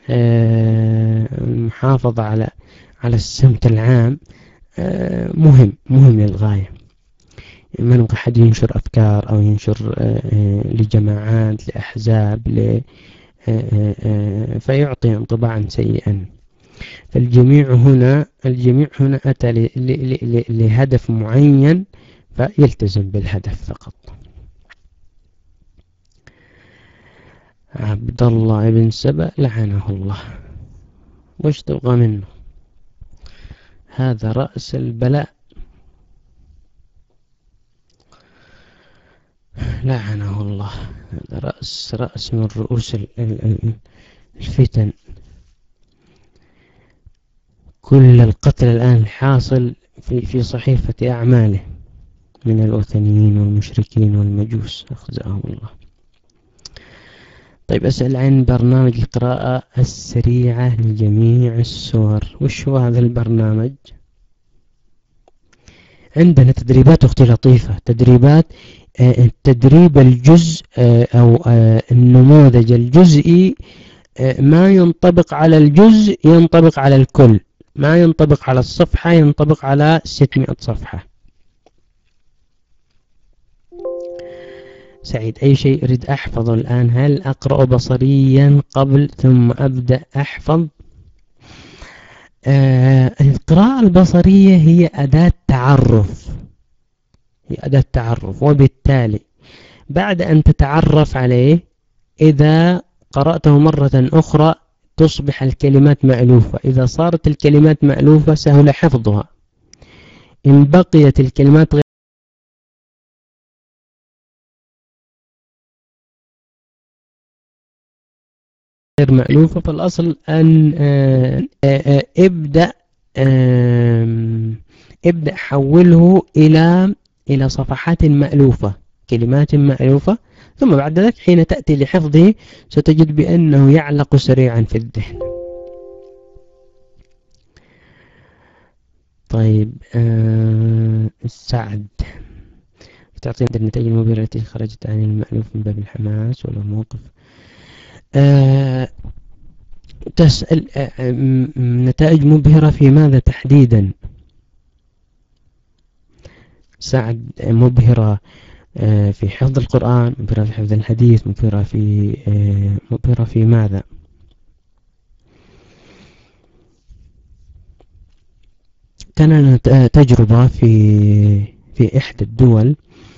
المحافظة على على السمت العام مهم مهم للغاية. ما نبغى حد ينشر أفكار أو ينشر لجماعات لأحزاب ل فيعطي انطباعا سيئا. فالجميع هنا الجميع هنا أتى لهدف معين فيلتزم بالهدف فقط. عبد الله بن سبأ لعنه الله، وش تبغى منه؟ هذا رأس البلاء، لعنه الله. هذا رأس رأس من رؤوس الفتن. كل القتل الآن الحاصل في في صحيفة أعماله من الوثنيين والمشركين والمجوس، أخزاهم الله. طيب أسأل عن برنامج القراءة السريعة لجميع السور. وش هو هذا البرنامج؟ عندنا تدريبات أختي لطيفة، تدريبات التدريب الجزء أو النموذج الجزئي ما ينطبق على الجزء ينطبق على الكل، ما ينطبق على الصفحة ينطبق على ستمائة صفحة. سعيد، أي شيء أريد أحفظه الآن، هل أقرأ بصريا قبل ثم أبدأ أحفظ؟ آه القراءة البصرية هي أداة تعرف، هي أداة تعرف، وبالتالي بعد أن تتعرف عليه إذا قرأته مرة أخرى تصبح الكلمات مألوفة. إذا صارت الكلمات مألوفة سهل حفظها. إن بقيت الكلمات غير غير مألوفة فالأصل أن آآ آآ ابدأ ابدأ حوله إلى إلى صفحات مألوفة، كلمات مألوفة، ثم بعد ذلك حين تأتي لحفظه ستجد بأنه يعلق سريعا في الذهن. طيب السعد، تعطينا النتائج المبهرة التي خرجت عن المألوف من باب الحماس ولا موقف؟ أه تسأل أه نتائج مبهرة في ماذا تحديدا؟ سعد، مبهرة آه، في حفظ القرآن، مبهرة في حفظ الحديث، مبهرة في آه، مبهرة في ماذا؟ كان لنا ت- تجربة في في إحدى الدول.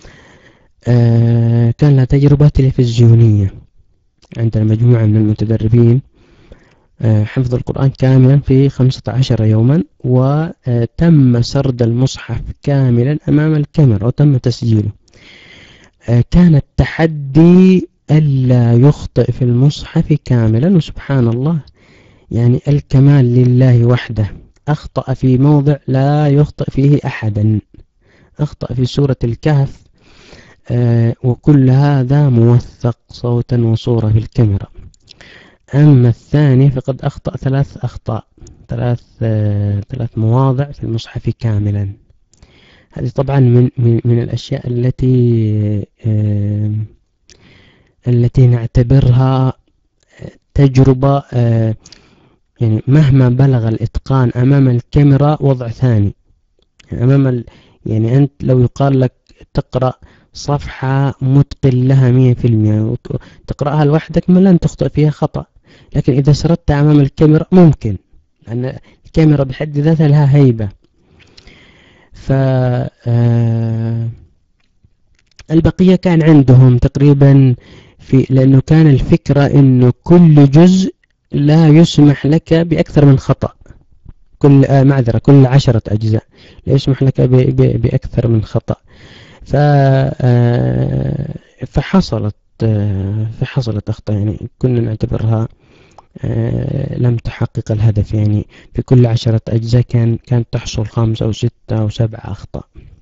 آه، كان لها تجربة تلفزيونية. عندنا مجموعة من المتدربين آه، حفظ القرآن كاملا في خمسة عشر يوما، وتم سرد المصحف كاملا أمام الكاميرا وتم تسجيله. آه، كان التحدي ألا يخطئ في المصحف كاملا، وسبحان الله يعني الكمال لله وحده. أخطأ في موضع لا يخطئ فيه أحدا، أخطأ في سورة الكهف، آه، وكل هذا موثق صوتا وصورة في الكاميرا. أما الثاني فقد أخطأ ثلاث أخطاء، ثلاث آه، ثلاث مواضع في المصحف كاملا. هذه طبعا من من, من الأشياء التي آه، التي نعتبرها تجربة، آه، يعني مهما بلغ الإتقان أمام الكاميرا وضع ثاني. يعني أمام ال... يعني أنت لو يقال لك تقرأ صفحة متقن لها مية في المية تقرأها لوحدك ما لن تخطئ فيها خطأ، لكن إذا سردت أمام الكاميرا ممكن، لأن الكاميرا بحد ذاتها لها هيبة. ف آه، البقية كان عندهم تقريبا في، لأنه كان الفكرة إنه كل جزء لا يسمح لك بأكثر من خطأ، كل آه معذرة كل عشرة أجزاء لا يسمح لك ب... ب... بأكثر من خطأ. ف آه، فحصلت آه، فحصلت أخطاء، يعني كنا نعتبرها آه، لم تحقق الهدف. يعني في كل عشرة أجزاء كان كانت تحصل خمسة أو ستة أو سبعة أخطاء.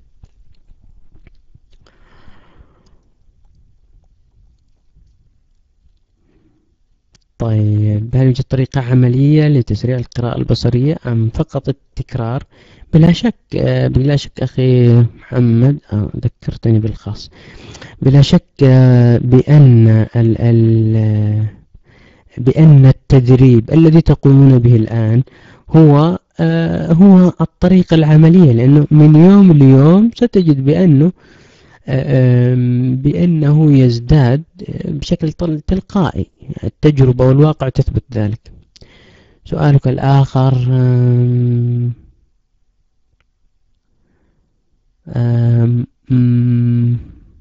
طيب، هل يوجد طريقة عملية لتسريع القراءة البصرية أم فقط التكرار؟ بلا شك آه، بلا شك أخي محمد، آه، ذكرتني بالخاص. بلا شك آه، بأن ال ال بأن التدريب الذي تقومون به الآن هو آه، هو الطريقة العملية، لأنه من يوم ليوم ستجد بأنه آه، بأنه يزداد بشكل طل- تلقائي. التجربة والواقع تثبت ذلك. سؤالك الآخر، آم، آم، مم،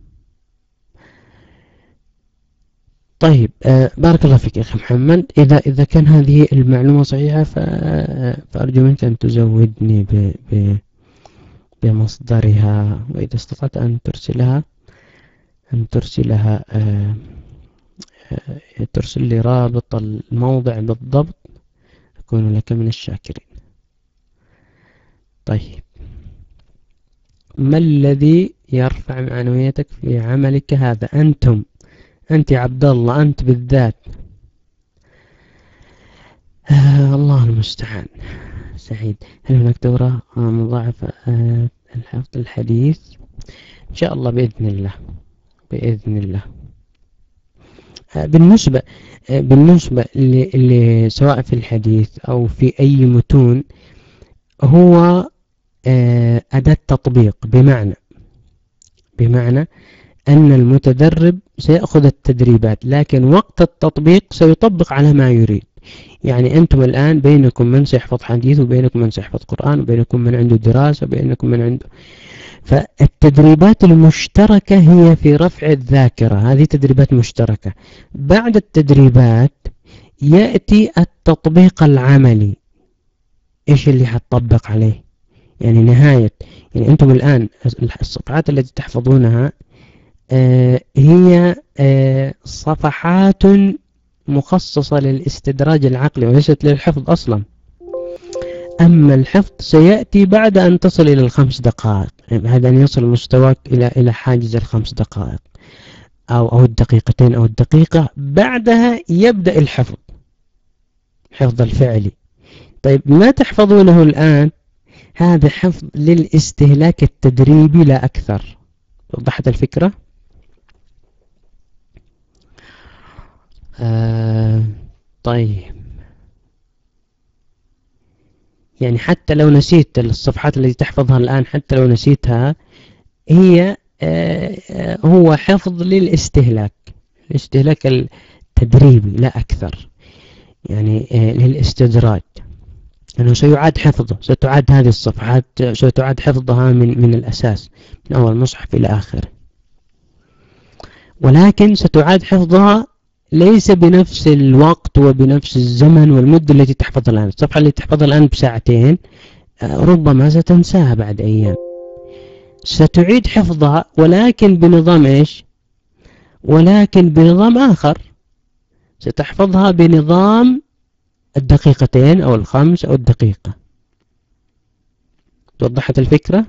طيب، آه، بارك الله فيك يا أخي محمد. إذا إذا كان هذه المعلومة صحيحة ف- فأرجو منك أن تزودني ب ب بمصدرها، وإذا استطعت أن ترسلها أن ترسلها آه، آه، ترسل لي رابط الموضع بالضبط، أكون لك من الشاكرين. طيب، ما الذي يرفع معنويتك في عملك هذا؟ أنتم، أنت يا عبد الله، أنت بالذات. آه الله المستعان. سعيد، هل هناك دورة آه، مضاعفة آه الحفظ الحديث؟ إن شاء الله بإذن الله، بإذن الله. آه بالنسبة آه بالنسبة ل... ل... سواء في الحديث أو في أي متون، هو آه أداة تطبيق، بمعنى بمعنى أن المتدرب سيأخذ التدريبات، لكن وقت التطبيق سيطبق على ما يريد. يعني أنتم الآن بينكم من سيحفظ حديث، وبينكم من سيحفظ قرآن، وبينكم من عنده دراسة، وبينكم من عنده. فالتدريبات المشتركة هي في رفع الذاكرة، هذه تدريبات مشتركة. بعد التدريبات يأتي التطبيق العملي. إيش اللي حتطبق عليه؟ يعني نهاية، يعني أنتم الآن الصفحات التي تحفظونها آه هي آه صفحات مخصصة للاستدراج العقلي وليست للحفظ أصلا. أما الحفظ سيأتي بعد أن تصل إلى الخمس دقائق، يعني بعد أن يصل مستواك إلى إلى حاجز الخمس دقائق أو أو الدقيقتين أو الدقيقة، بعدها يبدأ الحفظ، حفظ الفعلي. طيب، ما تحفظونه الآن هذا حفظ للاستهلاك التدريبي لا أكثر. وضحت الفكرة؟ آه طيب، يعني حتى لو نسيت الصفحات التي تحفظها الآن، حتى لو نسيتها، هي هو حفظ للاستهلاك، الاستهلاك التدريبي لا أكثر، يعني للاستدراج، أنه سيعاد حفظه، ستعاد هذه الصفحات ستعاد حفظها من من الأساس من أول مصحف إلى آخره، ولكن ستعاد حفظها ليس بنفس الوقت وبنفس الزمن والمدة التي تحفظها الآن. الصفحة التي تحفظها الآن بساعتين ربما ستنساها بعد أيام، ستعيد حفظها ولكن بنظام إيش؟ ولكن بنظام آخر، ستحفظها بنظام الدقيقتين أو الخمس أو الدقيقة. توضحت الفكرة؟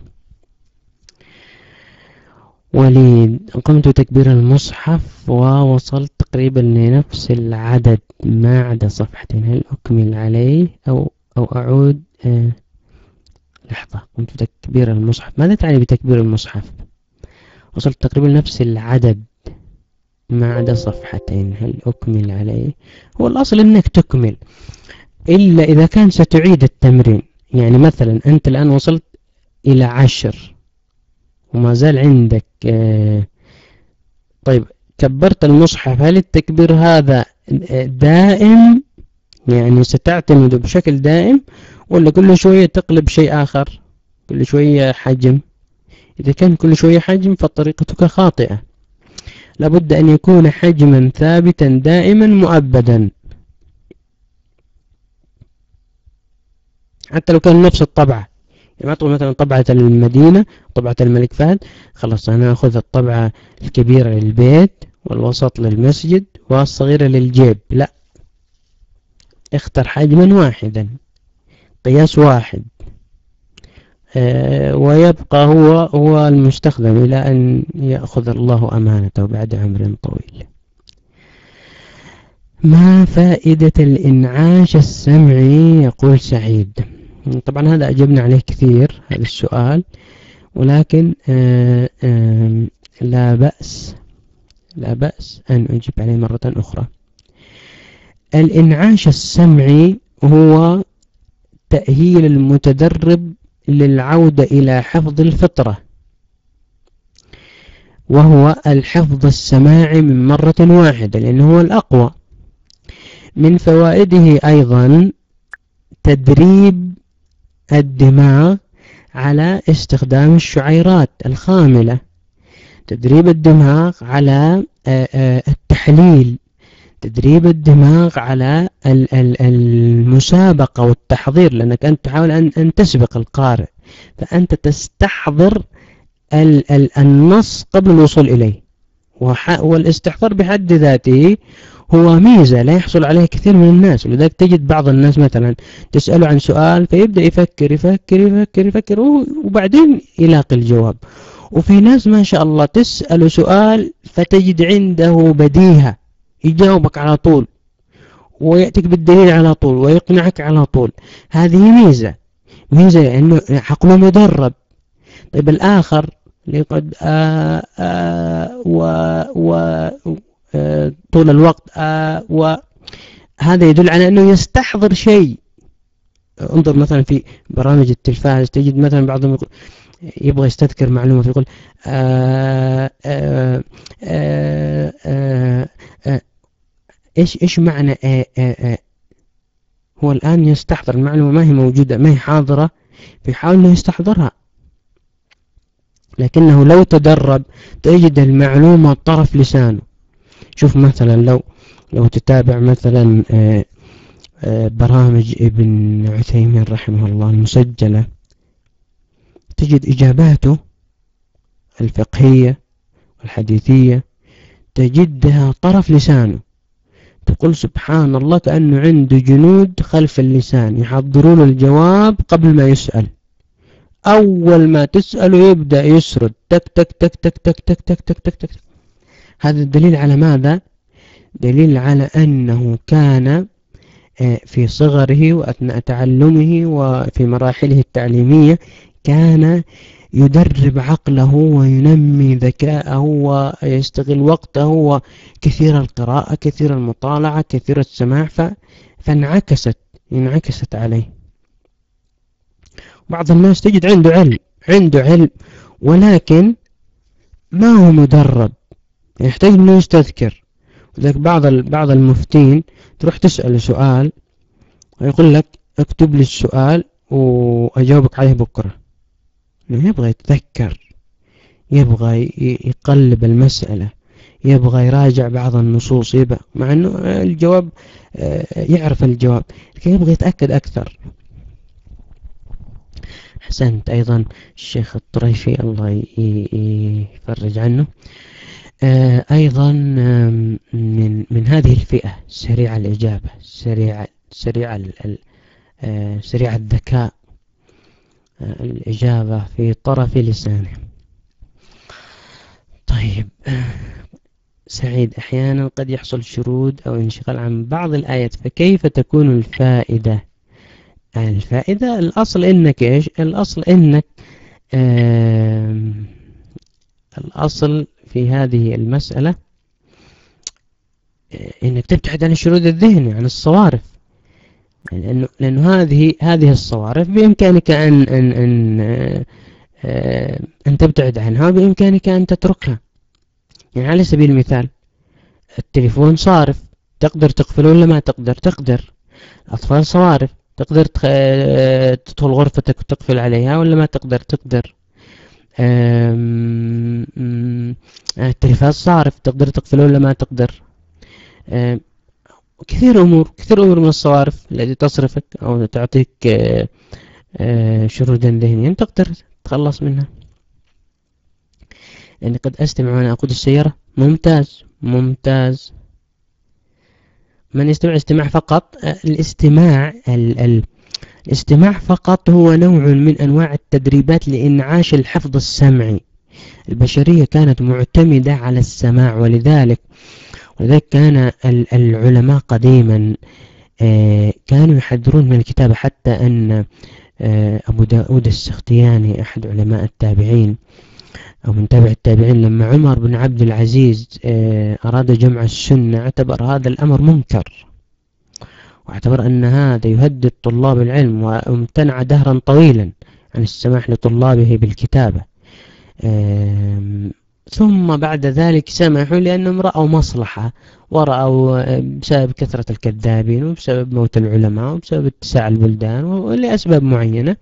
وليد: قمت تكبير المصحف ووصلت تقريبا لنفس العدد ما عدا صفحتين، هل أكمل عليه أو أو أعود؟ آه لحظة، قمت تكبير المصحف، ماذا تعني بتكبير المصحف؟ وصلت تقريبا نفس العدد ما عدا صفحتين، هل أكمل عليه؟ هو الأصل أنك تكمل، إلا إذا كان ستعيد التمرين. يعني مثلا أنت الآن وصلت إلى عشر وما زال عندك آه طيب كبرت المصحف، هل التكبير هذا دائم؟ يعني ستعتمد بشكل دائم ولا كل شوية تقلب شيء آخر، كل شوية حجم؟ إذا كان كل شوية حجم فطريقتك خاطئة، لابد أن يكون حجما ثابتا دائما مؤبدا، حتى لو كان نفس الطبعة. يعني ما تقول مثلا طبعة المدينة طبعة الملك فهد، خلاص أنا أخذ الطبعة الكبيرة للبيت والوسط للمسجد والصغيرة للجيب، لا، اختر حجما واحدا قياس واحد، آه ويبقى هو هو المستخدم إلى أن يأخذ الله أمانته بعد عمر طويل. ما فائدة الإنعاش السمعي؟ يقول سعيد. طبعا هذا أجبنا عليه كثير هذا السؤال، ولكن آآ آآ لا بأس لا بأس أن أجيب عليه مرة أخرى. الإنعاش السمعي هو تأهيل المتدرب للعودة إلى حفظ الفطرة، وهو الحفظ السماعي من مرة واحدة لأنه هو الأقوى. من فوائده أيضا تدريب الدماغ على استخدام الشعيرات الخاملة، تدريب الدماغ على التحليل، تدريب الدماغ على المسابقة والتحضير، لأنك أنت تحاول أن تسبق القارئ، فأنت تستحضر النص قبل الوصول إليه. والاستحضار بحد ذاته هو ميزة لا يحصل عليه كثير من الناس، ولذلك تجد بعض الناس مثلا تسأله عن سؤال فيبدأ يفكر يفكر يفكر يفكر وبعدين يلاقي الجواب. وفي ناس ما شاء الله تسأله سؤال فتجد عنده بديهة، يجاوبك على طول ويأتيك بالدليل على طول ويقنعك على طول. هذه ميزة ميزة لأنه عقله مدرب. طيب الآخر اللي قد آآ آآ و و طول الوقت وهذا يدل على أنه يستحضر شيء. انظر مثلا في برامج التلفاز تجد مثلا بعضهم يبغى يستذكر معلومة فيقول آآ آآ آآ آآ آآ إيش إيش معنى آآ آآ هو الآن يستحضر المعلومة، ما هي موجودة ما هي حاضرة، بيحاول أنه يستحضرها، لكنه لو تدرب تجد المعلومة طرف لسانه. شوف مثلا لو لو تتابع مثلا آآ آآ برامج ابن عثيمين رحمه الله المسجلة، تجد إجاباته الفقهية والحديثية تجدها طرف لسانه، تقول سبحان الله كأنه عنده جنود خلف اللسان يحضرون الجواب قبل ما يسأل. أول ما تسأله يبدأ يسرد تك تك تك تك تك تك تك تك تك تك. هذا الدليل على ماذا؟ دليل على أنه كان في صغره وأثناء تعلمه وفي مراحله التعليمية كان يدرب عقله وينمي ذكاءه ويستغل وقته وكثير القراءة كثير المطالعة كثير السماع، فانعكست انعكست عليه. بعض الناس تجد عنده علم عنده علم ولكن ما هو مدرب، يحتاج انه يستذكر. لذلك بعض بعض المفتين تروح تسأله سؤال ويقول لك اكتب لي السؤال واجاوبك عليه بكرة. يبغى يتذكر، يبغى يقلب المسألة، يبغى يراجع بعض النصوص، يبقى مع انه الجواب يعرف الجواب لكن يبغى يتأكد اكثر. حسنت. ايضا الشيخ الطريفي الله يفرج عنه ايضا من من هذه الفئة سريع الإجابة، سريع سريع سريع الذكاء، الإجابة في طرف لسانه. طيب سعيد، أحيانا قد يحصل شرود أو انشغال عن بعض الآيات، فكيف تكون الفائدة؟ الفائدة الأصل إنك إيش؟ الأصل إنك الأصل في هذه المسألة إنك تبتعد عن الشرود الذهني، عن الصوارف، لأنه لأنه هذه هذه الصوارف بإمكانك أن أن أن أن تبتعد عنها، بإمكانك أن تتركها. يعني على سبيل المثال التليفون صارف، تقدر تقفله ولا ما تقدر؟ تقدر. الأطفال صوارف، تقدر تدخل غرفتك وتقفل عليها ولا ما تقدر؟ تقدر. التلفاز صارف، تقدر تقفله ولا ما تقدر؟ كثير أمور كثير أمور من الصوارف التي تصرفك أو تعطيك شرودا ذهنيا تقدر تتخلص منها. يعني قد أستمع وأنا أقود السيارة. ممتاز ممتاز. من يستمع استماع فقط. الاستماع ال ال الاستماع فقط هو نوع من أنواع التدريبات لإنعاش الحفظ السمعي. البشرية كانت معتمدة على السماع، ولذلك ولذلك كان العلماء قديما كانوا يحذرون من الكتابة، حتى أن أبو داود السختياني أحد علماء التابعين أو من تابع التابعين، لما عمر بن عبد العزيز أراد جمع السنة اعتبر هذا الأمر منكر، واعتبر أن هذا يهدد طلاب العلم، وامتنع دهرا طويلا عن السماح لطلابه بالكتابة. ثم بعد ذلك سمحوا لأنهم رأوا مصلحة، ورأوا بسبب كثرة الكذابين وبسبب موت العلماء وبسبب اتساع البلدان ولأسباب معينة،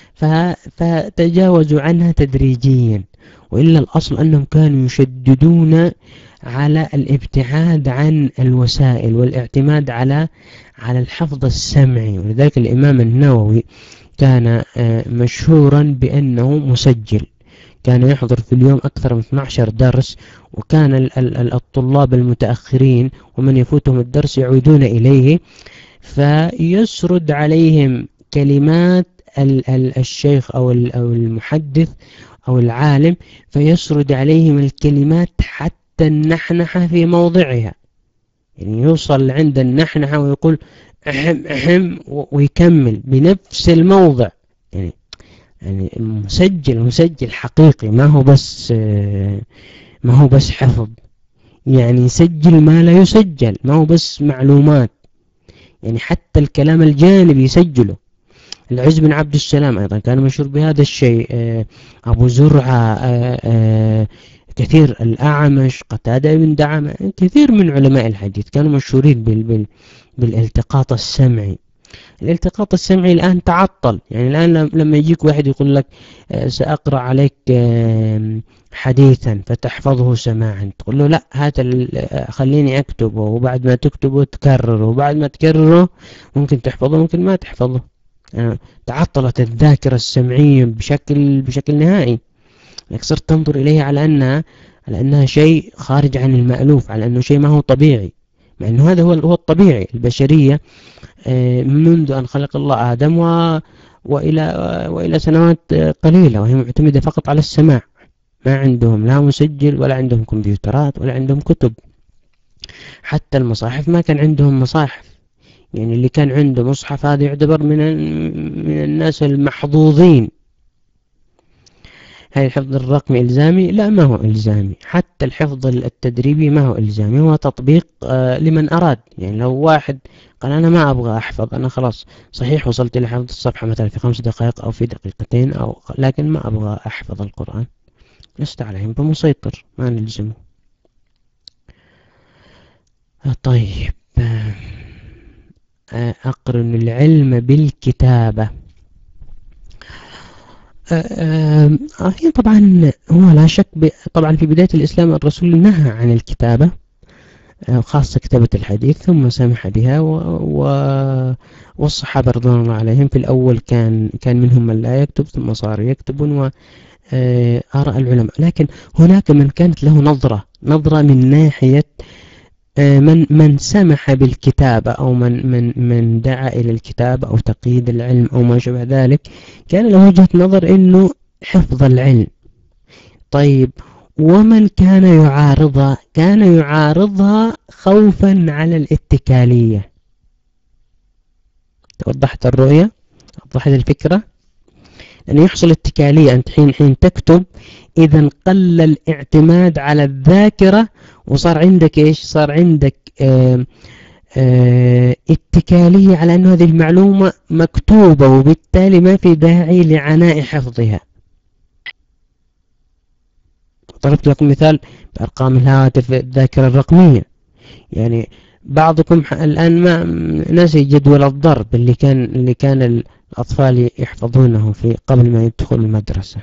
فتجاوزوا عنها تدريجيا. وإلا الأصل أنهم كانوا يشددون على الابتعاد عن الوسائل والاعتماد على على الحفظ السمعي. ولذلك الإمام النووي كان مشهورا بأنه مسجل، كان يحضر في اليوم أكثر من اثني عشر درس، وكان الطلاب المتأخرين ومن يفوتهم الدرس يعودون إليه فيسرد عليهم كلمات الشيخ أو المحدث أو العالم، فيسرد عليهم الكلمات حتى النحنحة في موضعها. يعني يوصل عند النحنحة ويقول أحم أحم ويكمل بنفس الموضع. يعني يعني مسجل مسجل حقيقي، ما هو بس ما هو بس حفظ، يعني يسجل ما لا يسجل، ما هو بس معلومات، يعني حتى الكلام الجانبي يسجله. العز بن عبد السلام أيضا كان مشهور بهذا الشيء، أبو زرعة، كثير، الأعمش، قتادة بن دعامة، كثير من علماء الحديث كانوا مشهورين بال بال بالالتقاط السمعي. الالتقاط السمعي الآن تعطل. يعني الآن لما يجيك واحد يقول لك سأقرأ عليك حديثا فتحفظه سماعا، تقول له لا، هات خليني أكتبه، وبعد ما تكتبه تكرره، وبعد ما تكرره ممكن تحفظه ممكن ما تحفظه. يعني تعطلت الذاكرة السمعية بشكل بشكل نهائي. لك صرت تنظر إليها على أنها على أنها شيء خارج عن المألوف، على أنه شيء ما هو طبيعي، مع أنه هذا هو هو الطبيعي. البشرية منذ أن خلق الله آدم و وإلى وإلى سنوات قليلة وهي معتمدة فقط على السماع، ما عندهم لا مسجل ولا عندهم كمبيوترات ولا عندهم كتب. حتى المصاحف ما كان عندهم مصاحف. يعني اللي كان عنده مصحف هذا يعتبر من من الناس المحظوظين. هل الحفظ الرقمي إلزامي؟ لا، ما هو إلزامي. حتى الحفظ التدريبي ما هو إلزامي، هو تطبيق لمن أراد. يعني لو واحد قال أنا ما أبغى أحفظ، أنا خلاص صحيح وصلت إلى حفظ الصفحة مثلا في خمس دقائق أو في دقيقتين، أو لكن ما أبغى أحفظ القرآن، لست عليهم بمسيطر، ما نلزمه. طيب، أقرن العلم بالكتابة. هي طبعا هو لا شك ب... طبعا في بداية الإسلام الرسول نهى عن الكتابة، خاصة كتابة الحديث، ثم سمح بها و... و... والصحابة رضوان الله عليهم في الأول كان كان منهم من لا يكتب، ثم صار يكتبون وآراء العلماء. لكن هناك من كانت له نظرة نظرة من ناحية من من سمح بالكتابة، أو من من من دعا إلى الكتابة أو تقييد العلم أو ما شابه ذلك، كان له وجهة نظر إنه حفظ العلم. طيب، ومن كان يعارضها كان يعارضها خوفا على الاتكالية. وضحت الرؤية؟ وضحت الفكرة؟ أن يحصل اتكالية، أنت حين حين تكتب إذا قل الاعتماد على الذاكرة، وصار عندك إيش؟ صار عندك آآ آآ اتكالية على أن هذه المعلومة مكتوبة، وبالتالي ما في داعي لعناء حفظها. ضربت لكم مثال بأرقام الهاتف، الذاكرة الرقمية. يعني بعضكم الآن ما نسي جدول الضرب اللي كان اللي كان الأطفال يحفظونه في قبل ما يدخل المدرسة.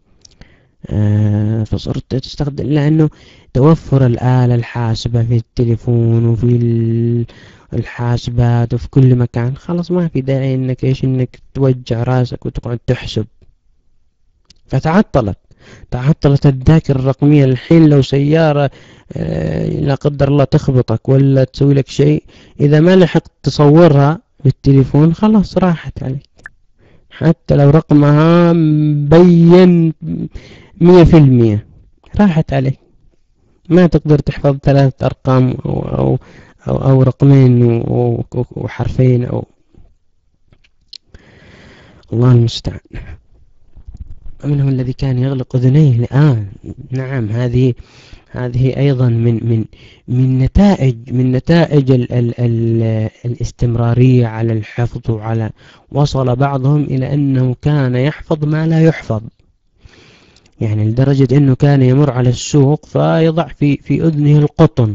آه فصرت تستخدم، لأنه توفر الآلة الحاسبة في التليفون وفي الحاسبات وفي كل مكان، خلاص ما في داعي انك ايش انك توجع راسك وتقعد تحسب. فتعطلت تعطلت الذاكرة الرقمية. الحين لو سيارة آه لا قدر الله تخبطك ولا تسوي لك شيء، إذا ما لحقت تصورها بالتليفون خلاص راحت عليك، حتى لو رقمها مبين مية في المية راحت عليك. ما تقدر تحفظ ثلاث أرقام أو, أو, أو, أو رقمين وحرفين أو الله المستعان. ومنهم الذي كان يغلق أذنيه الآن. نعم، هذه هذه أيضا من من من نتائج من نتائج ال ال ال الاستمرارية على الحفظ. وعلى وصل بعضهم إلى أنه كان يحفظ ما لا يحفظ، يعني لدرجة أنه كان يمر على السوق فيضع في في أذنه القطن،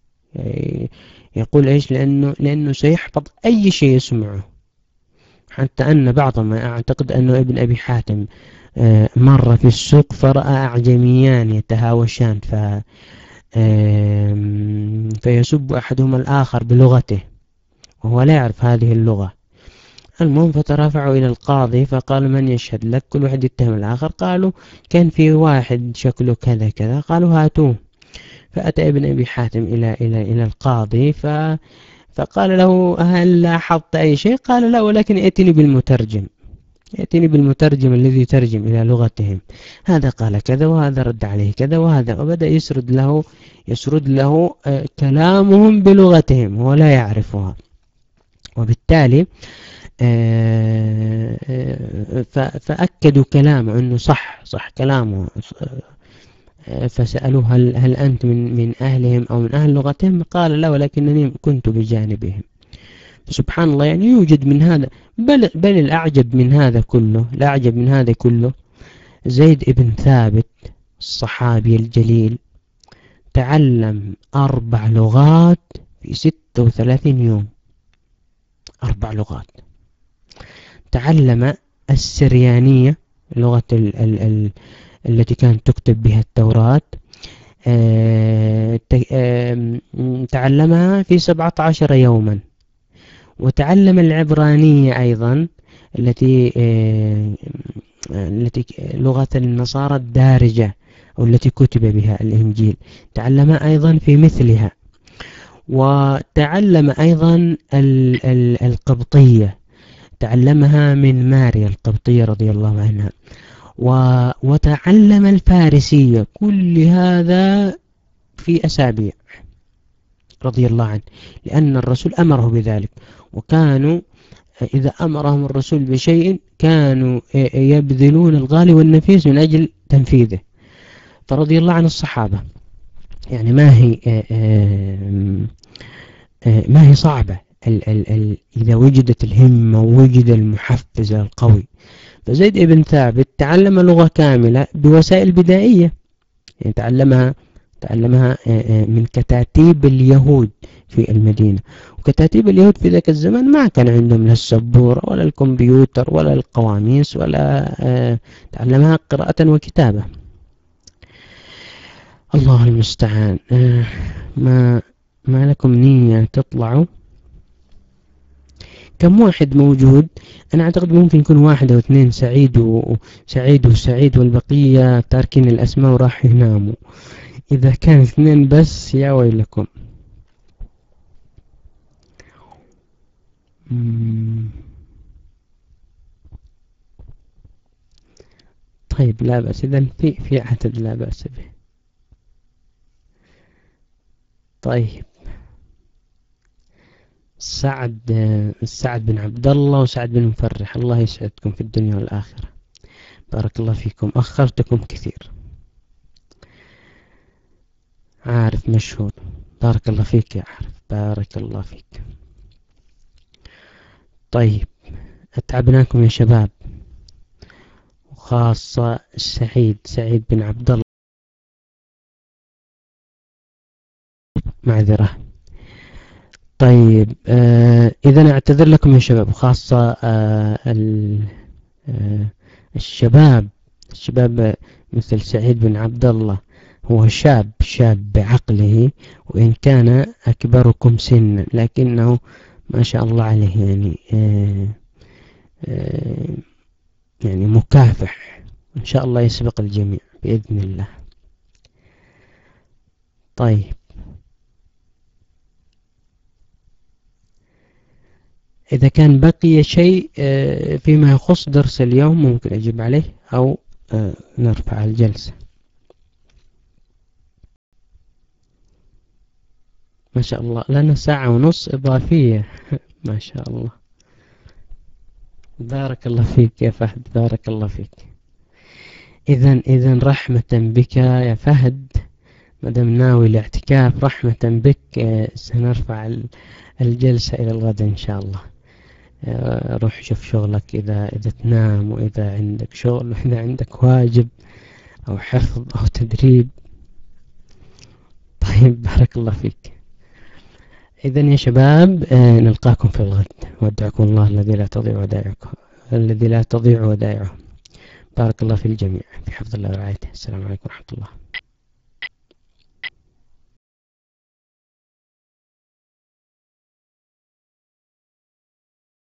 يقول إيش؟ لأنه لأنه سيحفظ أي شيء يسمعه. حتى أن بعضهم أعتقد أنه ابن أبي حاتم مر في السوق فرأى أعجميان يتهاوشان ف فيسب أحدهما الآخر بلغته وهو لا يعرف هذه اللغة. المهم فترافعوا إلى القاضي فقال من يشهد لك؟ كل واحد يتهم الآخر. قالوا كان في واحد شكله كذا كذا، قالوا هاتوه. فأتى ابن أبي حاتم إلى إلى إلى القاضي ف فقال له هل لاحظت أي شيء؟ قال لا، ولكن ائتني بالمترجم ائتني بالمترجم الذي يترجم إلى لغتهم. هذا قال كذا وهذا رد عليه كذا وهذا، وبدأ يسرد له يسرد له كلامهم بلغتهم هو لا يعرفها. وبالتالي فأكدوا كلامه أنه صح صح كلامه. فسألوه هل, هل أنت من, من أهلهم أو من أهل لغتهم؟ قال لا، ولكنني كنت بجانبهم. سبحان الله، يعني يوجد من هذا بل, بل الأعجب من هذا كله الأعجب من هذا كله زيد ابن ثابت الصحابي الجليل تعلم أربع لغات في ستة وثلاثين يوم. أربع لغات. تعلم السريانية، لغة ال ال ال التي كانت تكتب بها التوراة، تعلمها في سبعة عشر يوما. وتعلم العبرانية أيضا التي التي لغة النصارى الدارجة أو التي كتب بها الإنجيل، تعلمها أيضا في مثلها. وتعلم أيضا ال ال القبطية، تعلمها من ماريا القبطية رضي الله عنها. وتعلم الفارسية. كل هذا في أسابيع رضي الله عنه، لأن الرسول أمره بذلك. وكانوا إذا أمرهم الرسول بشيء كانوا يبذلون الغالي والنفيس من أجل تنفيذه. فرضي الله عن الصحابة، يعني ما هي ما هي صعبة ال ال ال إذا وجدت الهمة ووجد المحفز القوي. فزيد ابن ثابت تعلم لغة كاملة بوسائل بدائية. يعني تعلمها تعلمها من كتاتيب اليهود في المدينة. وكتاتيب اليهود في ذاك الزمن ما كان عندهم لا السبورة ولا الكمبيوتر ولا القواميس ولا تعلمها قراءة وكتابة. الله المستعان. ما ما لكم نية تطلعوا؟ كم واحد موجود؟ أنا أعتقد ممكن يكون واحد أو اثنين، سعيد وسعيد وسعيد والبقية تاركين الأسماء وراح يناموا. إذا كان اثنين بس يا ويلكم. طيب لا بأس، إذن في في عدد لا بأس به. طيب سعد سعد بن عبد الله وسعد بن مفرح، الله يسعدكم في الدنيا والآخرة، بارك الله فيكم. أخرتكم كثير. عارف مشهور، بارك الله فيك يا عارف، بارك الله فيك. طيب أتعبناكم يا شباب، وخاصة سعيد سعيد بن عبد الله، معذرة. طيب آه إذا أعتذر لكم يا شباب، وخاصة آه آه الشباب الشباب مثل سعيد بن عبد الله، هو شاب شاب بعقله، وإن كان أكبركم سنا لكنه ما شاء الله عليه، يعني آه آه يعني مكافح، إن شاء الله يسبق الجميع بإذن الله. طيب إذا كان بقي شيء فيما يخص درس اليوم ممكن أجيب عليه أو نرفع الجلسة. ما شاء الله لنا ساعة ونص إضافية ما شاء الله، بارك الله فيك يا فهد، بارك الله فيك. إذن إذن رحمة بك يا فهد، مدام ناوي الاعتكاف رحمة بك سنرفع الجلسة إلى الغد إن شاء الله. روح شوف شغلك، إذا إذا تنام، وإذا عندك شغل، وإذا عندك واجب أو حفظ أو تدريب. طيب بارك الله فيك. إذن يا شباب نلقاكم في الغد، ودعكم الله الذي لا تضيع ودائعه الذي لا تضيع ودائعه. بارك الله في الجميع، في حفظ الله ورعايته. السلام عليكم ورحمة الله.